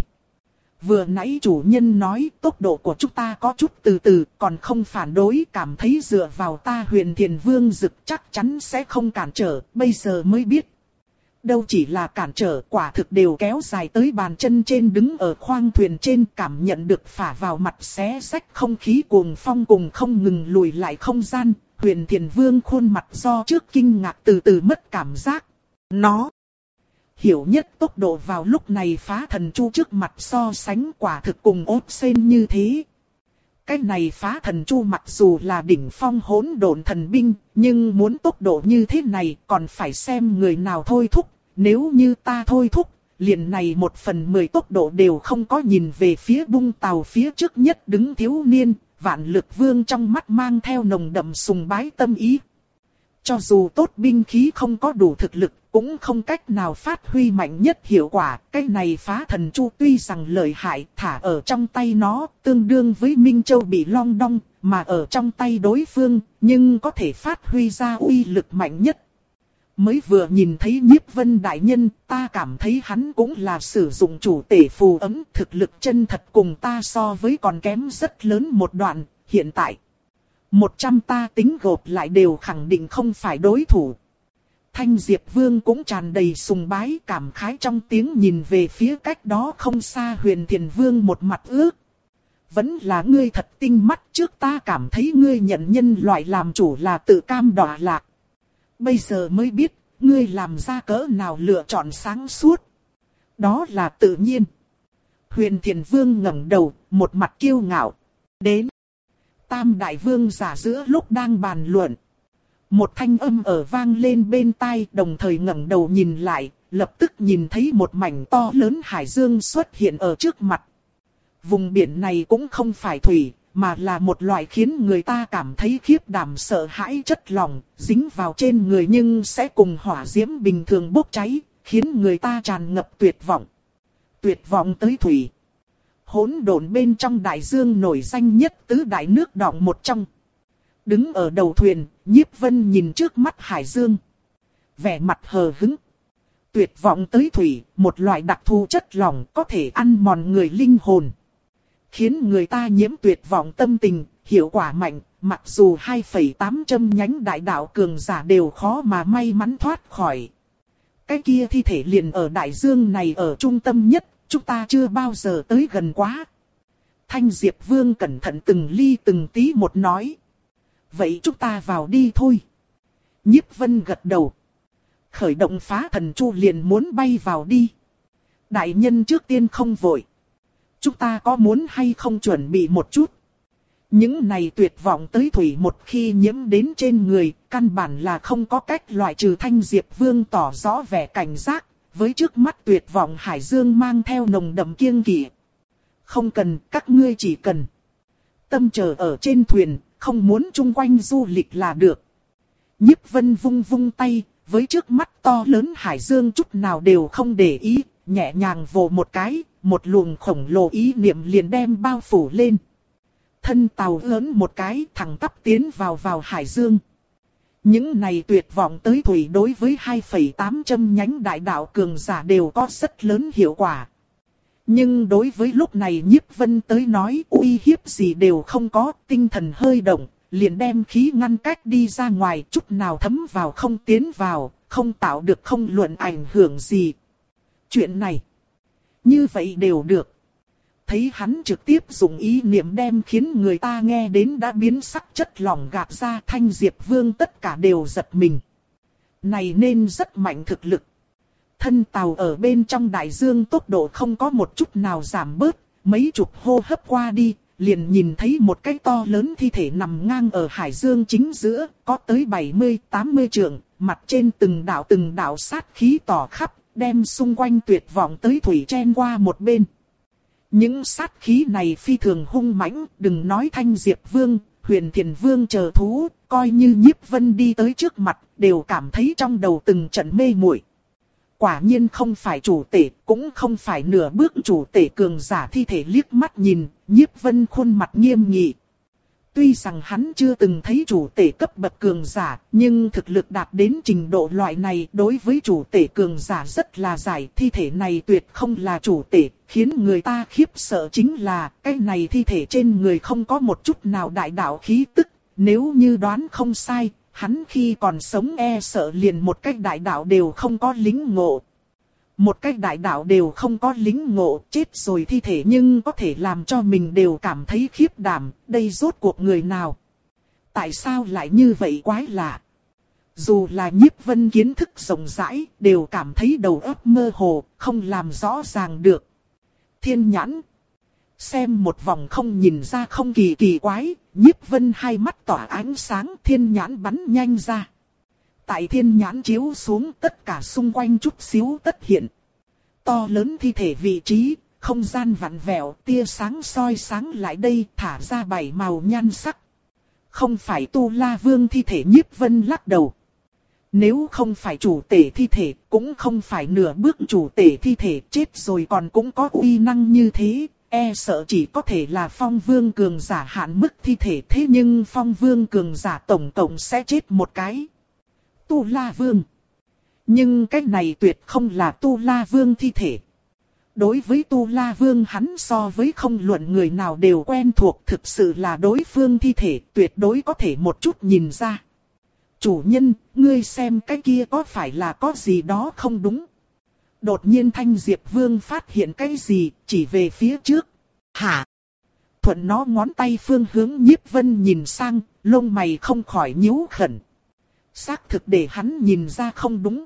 Vừa nãy chủ nhân nói tốc độ của chúng ta có chút từ từ, còn không phản đối, cảm thấy dựa vào ta Huyền Thiền Vương Dực chắc chắn sẽ không cản trở, bây giờ mới biết. Đâu chỉ là cản trở, quả thực đều kéo dài tới bàn chân trên, đứng ở khoang thuyền trên, cảm nhận được phả vào mặt xé rách không khí cuồng phong cùng không ngừng lùi lại không gian. Huyền Thiền Vương khuôn mặt do trước kinh ngạc từ từ mất cảm giác. Nó hiểu nhất tốc độ vào lúc này Phá Thần Chu trước mặt so sánh quả thực cùng ốp sen như thế. Cái này Phá Thần Chu mặc dù là đỉnh phong hỗn độn thần binh, nhưng muốn tốc độ như thế này còn phải xem người nào thôi thúc. Nếu như ta thôi thúc, liền này một phần mười tốc độ đều không có. Nhìn về phía bung tàu phía trước nhất đứng thiếu niên, Vạn Lực Vương trong mắt mang theo nồng đậm sùng bái tâm ý. Cho dù tốt binh khí không có đủ thực lực, cũng không cách nào phát huy mạnh nhất hiệu quả. Cái này Phá Thần Chu tuy rằng lợi hại, thả ở trong tay nó, tương đương với Minh Châu bị long đong, mà ở trong tay đối phương, nhưng có thể phát huy ra uy lực mạnh nhất. Mới vừa nhìn thấy Nhiếp Vân đại nhân, ta cảm thấy hắn cũng là sử dụng chủ tể phù ấm, thực lực chân thật cùng ta so với còn kém rất lớn một đoạn, hiện tại. Một trăm ta tính gộp lại đều khẳng định không phải đối thủ. Thanh Diệp Vương cũng tràn đầy sùng bái cảm khái trong tiếng nhìn về phía cách đó không xa Huyền Thiền Vương một mặt ước. Vẫn là ngươi thật tinh mắt, trước ta cảm thấy ngươi nhận nhân loại làm chủ là tự cam đọa lạc. Bây giờ mới biết, ngươi làm ra cỡ nào lựa chọn sáng suốt. Đó là tự nhiên. Huyền Thiền Vương ngẩng đầu, một mặt kiêu ngạo. Đến. Tam Đại Vương giả giữa lúc đang bàn luận. Một thanh âm ở vang lên bên tai, đồng thời ngẩng đầu nhìn lại, lập tức nhìn thấy một mảnh to lớn hải dương xuất hiện ở trước mặt. Vùng biển này cũng không phải thủy, mà là một loại khiến người ta cảm thấy khiếp đảm sợ hãi chất lỏng, dính vào trên người nhưng sẽ cùng hỏa diễm bình thường bốc cháy, khiến người ta tràn ngập tuyệt vọng. Tuyệt vọng tới thủy. Hỗn độn bên trong đại dương nổi danh nhất tứ đại nước đọng một trong. Đứng ở đầu thuyền, Nhiếp Vân nhìn trước mắt hải dương. Vẻ mặt hờ hững. Tuyệt vọng tới thủy, một loại đặc thù chất lỏng có thể ăn mòn người linh hồn. Khiến người ta nhiễm tuyệt vọng tâm tình, hiệu quả mạnh, mặc dù hai phẩy tám châm nhánh đại đạo cường giả đều khó mà may mắn thoát khỏi. Cái kia thi thể liền ở đại dương này ở trung tâm nhất, chúng ta chưa bao giờ tới gần quá. Thanh Diệp Vương cẩn thận từng ly từng tí một nói. Vậy chúng ta vào đi thôi. Nhiếp Vân gật đầu. Khởi động phá thần chu liền muốn bay vào đi. Đại nhân trước tiên không vội. Chúng ta có muốn hay không chuẩn bị một chút. Những này tuyệt vọng tới thủy một khi nhiễm đến trên người, căn bản là không có cách loại trừ. Thanh Diệp Vương tỏ rõ vẻ cảnh giác, với trước mắt tuyệt vọng hải dương mang theo nồng đậm kiêng kỵ. Không cần, các ngươi chỉ cần tâm chờ ở trên thuyền, không muốn chung quanh du lịch là được. Nhiếp Vân vung vung tay, với trước mắt to lớn hải dương chút nào đều không để ý, nhẹ nhàng vồ một cái, một luồng khổng lồ ý niệm liền đem bao phủ lên. Thân tàu lớn một cái thẳng tắp tiến vào vào hải dương. Những này tuyệt vọng tới thủy đối với hai phẩy tám châm nhánh đại đạo cường giả đều có rất lớn hiệu quả. Nhưng đối với lúc này Nhiếp Vân tới nói uy hiếp gì đều không có, tinh thần hơi động, liền đem khí ngăn cách đi ra ngoài, chút nào thấm vào không tiến vào, không tạo được không luận ảnh hưởng gì. Chuyện này, như vậy đều được. Thấy hắn trực tiếp dùng ý niệm đem khiến người ta nghe đến đã biến sắc chất lỏng gạt ra, Thanh Diệp Vương tất cả đều giật mình. Này nên rất mạnh thực lực. Thân tàu ở bên trong đại dương tốc độ không có một chút nào giảm bớt, mấy chục hô hấp qua đi, liền nhìn thấy một cái to lớn thi thể nằm ngang ở hải dương chính giữa, có tới bảy mươi tám mươi trượng, mặt trên từng đạo từng đạo sát khí tỏ khắp, đem xung quanh tuyệt vọng tới thủy chen qua một bên. Những sát khí này phi thường hung mãnh, đừng nói Thanh Diệp Vương, Huyền Thiền Vương chờ thú, coi như Nhiếp Vân đi tới trước mặt, đều cảm thấy trong đầu từng trận mê muội. Quả nhiên không phải chủ tể, cũng không phải nửa bước chủ tể cường giả thi thể liếc mắt nhìn, Nhiếp Vân khuôn mặt nghiêm nghị. Tuy rằng hắn chưa từng thấy chủ tể cấp bậc cường giả, nhưng thực lực đạt đến trình độ loại này đối với chủ tể cường giả rất là giải. Thi thể này tuyệt không là chủ tể, khiến người ta khiếp sợ chính là cái này thi thể trên người không có một chút nào đại đạo khí tức. Nếu như đoán không sai, hắn khi còn sống e sợ liền một cách đại đạo đều không có lính ngộ. Một cách đại đạo đều không có lính ngộ, chết rồi thi thể nhưng có thể làm cho mình đều cảm thấy khiếp đảm, đây rốt cuộc người nào? Tại sao lại như vậy quái lạ? Dù là Nhiếp Vân kiến thức rộng rãi, đều cảm thấy đầu óc mơ hồ, không làm rõ ràng được. Thiên nhãn. Xem một vòng không nhìn ra không kỳ kỳ quái, Nhiếp Vân hai mắt tỏa ánh sáng, thiên nhãn bắn nhanh ra. Tại thiên nhãn chiếu xuống tất cả xung quanh chút xíu tất hiện. To lớn thi thể vị trí, không gian vặn vẹo, tia sáng soi sáng lại đây, thả ra bảy màu nhan sắc. Không phải Tu La Vương thi thể, Nhiếp Vân lắc đầu. Nếu không phải chủ tể thi thể, cũng không phải nửa bước chủ tể thi thể, chết rồi còn cũng có uy năng như thế. E sợ chỉ có thể là Phong Vương cường giả hạn mức thi thể, thế nhưng Phong Vương cường giả tổng tổng sẽ chết một cái. Tu La Vương. Nhưng cái này tuyệt không là Tu La Vương thi thể. Đối với Tu La Vương hắn so với không luận người nào đều quen thuộc, thực sự là đối phương thi thể tuyệt đối có thể một chút nhìn ra. Chủ nhân, ngươi xem cái kia có phải là có gì đó không đúng? Đột nhiên Thanh Diệp Vương phát hiện cái gì, chỉ về phía trước. Hả? Thuận nó ngón tay phương hướng Nhiếp Vân nhìn sang, lông mày không khỏi nhíu khẩn. Xác thực để hắn nhìn ra không đúng.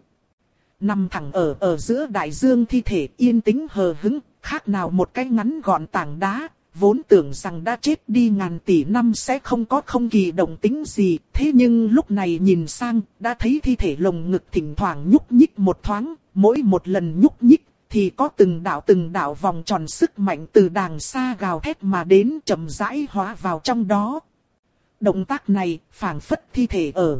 Nằm thẳng ở ở giữa đại dương thi thể yên tĩnh hờ hững, khác nào một cái ngắn gọn tảng đá, vốn tưởng rằng đã chết đi ngàn tỷ năm sẽ không có không kỳ động tĩnh gì, thế nhưng lúc này nhìn sang, đã thấy thi thể lồng ngực thỉnh thoảng nhúc nhích một thoáng, mỗi một lần nhúc nhích, thì có từng đạo từng đạo vòng tròn sức mạnh từ đàng xa gào thét mà đến chậm rãi hóa vào trong đó. Động tác này, phảng phất thi thể ở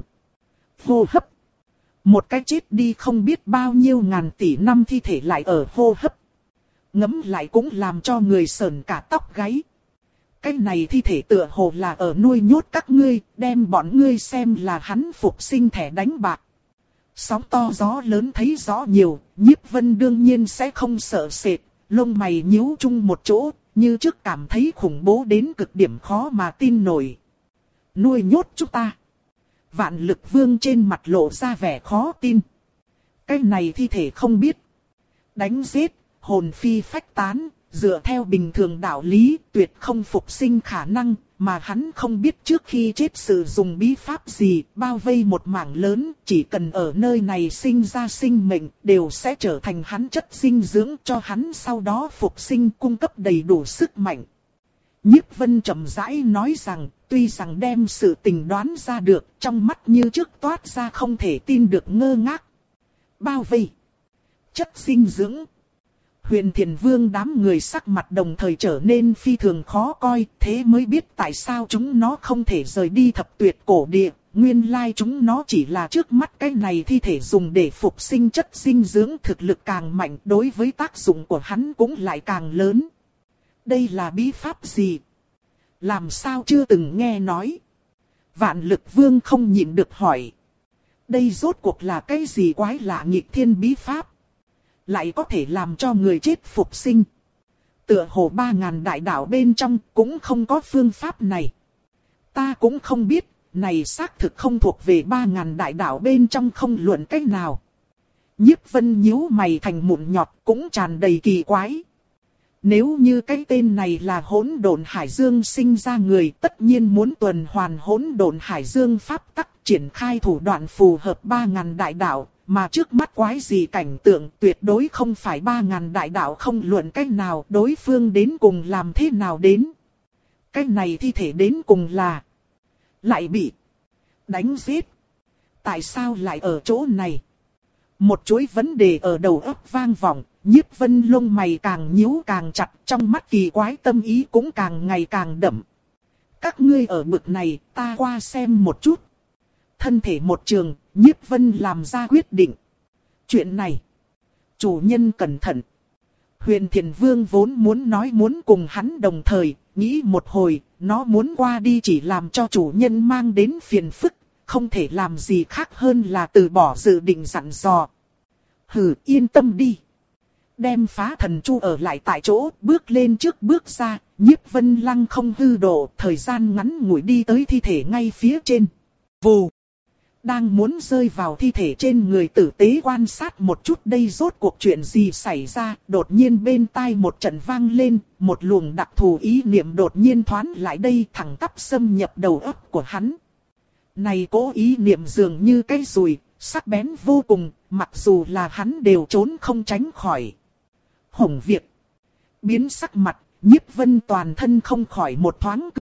hô hấp. Một cái chết đi không biết bao nhiêu ngàn tỷ năm thi thể lại ở hô hấp. Ngẫm lại cũng làm cho người sởn cả tóc gáy. Cái này thi thể tựa hồ là ở nuôi nhốt các ngươi, đem bọn ngươi xem là hắn phục sinh thẻ đánh bạc. Sóng to gió lớn thấy rõ nhiều, Nhiếp Vân đương nhiên sẽ không sợ sệt, lông mày nhíu chung một chỗ, như trước cảm thấy khủng bố đến cực điểm khó mà tin nổi. Nuôi nhốt chúng ta. Vạn Lực Vương trên mặt lộ ra vẻ khó tin. Cái này thi thể không biết đánh giết, hồn phi phách tán, Dựa theo bình thường đạo lý, tuyệt không phục sinh khả năng, mà hắn không biết trước khi chết sử dụng bí pháp gì, bao vây một mảng lớn, chỉ cần ở nơi này sinh ra sinh mệnh, đều sẽ trở thành hắn chất dinh dưỡng cho hắn sau đó phục sinh cung cấp đầy đủ sức mạnh. Nhiếp Vân chậm rãi nói rằng, tuy rằng đem sự tình đoán ra được, trong mắt như trước toát ra không thể tin được ngơ ngác. Bao vây, chất dinh dưỡng. Huyền Thiền Vương đám người sắc mặt đồng thời trở nên phi thường khó coi, thế mới biết tại sao chúng nó không thể rời đi thập tuyệt cổ địa. Nguyên lai chúng nó chỉ là trước mắt cái này thi thể dùng để phục sinh chất dinh dưỡng, thực lực càng mạnh, đối với tác dụng của hắn cũng lại càng lớn. Đây là bí pháp gì? Làm sao chưa từng nghe nói? Vạn Lực Vương không nhịn được hỏi. Đây rốt cuộc là cái gì quái lạ nghịch thiên bí pháp? Lại có thể làm cho người chết phục sinh. Tựa hồ ba ngàn đại đạo bên trong cũng không có phương pháp này. Ta cũng không biết, này xác thực không thuộc về ba ngàn đại đạo bên trong, không luận cách nào. Nhiếp Vân nhíu mày thành mụn nhọt, cũng tràn đầy kỳ quái. Nếu như cái tên này là Hỗn Độn Hải Dương sinh ra người, tất nhiên muốn tuần hoàn Hỗn Độn Hải Dương pháp tắc, triển khai thủ đoạn phù hợp ba ngàn đại đạo, mà trước mắt quái gì cảnh tượng tuyệt đối không phải ba ngàn đại đạo, không luận cách nào đối phương đến cùng làm thế nào đến. Cái này thi thể đến cùng là lại bị đánh giết. Tại sao lại ở chỗ này? Một chuỗi vấn đề ở đầu óc vang vọng. Nhiếp Vân lông mày càng nhíu càng chặt, trong mắt kỳ quái tâm ý cũng càng ngày càng đậm. Các ngươi ở bực này, ta qua xem một chút. Thân thể một trường, Nhiếp Vân làm ra quyết định. Chuyện này, chủ nhân cẩn thận. Huyền Thiền Vương vốn muốn nói muốn cùng hắn đồng thời, nghĩ một hồi, nó muốn qua đi chỉ làm cho chủ nhân mang đến phiền phức, không thể làm gì khác hơn là từ bỏ dự định dặn dò. Hừ, yên tâm đi. Đem Phá Thần Chu ở lại tại chỗ, bước lên trước bước ra, Nhiếp Vân lăng không hư độ, thời gian ngắn ngủi đi tới thi thể ngay phía trên. Vù! Đang muốn rơi vào thi thể trên người tử tế quan sát một chút đây rốt cuộc chuyện gì xảy ra, đột nhiên bên tai một trận vang lên, một luồng đặc thù ý niệm đột nhiên thoáng lại đây, thẳng tắp xâm nhập đầu óc của hắn. Này cố ý niệm dường như cái dùi, sắc bén vô cùng, mặc dù là hắn đều trốn không tránh khỏi. Hồng Việt biến sắc mặt, Nhiếp Vân toàn thân không khỏi một thoáng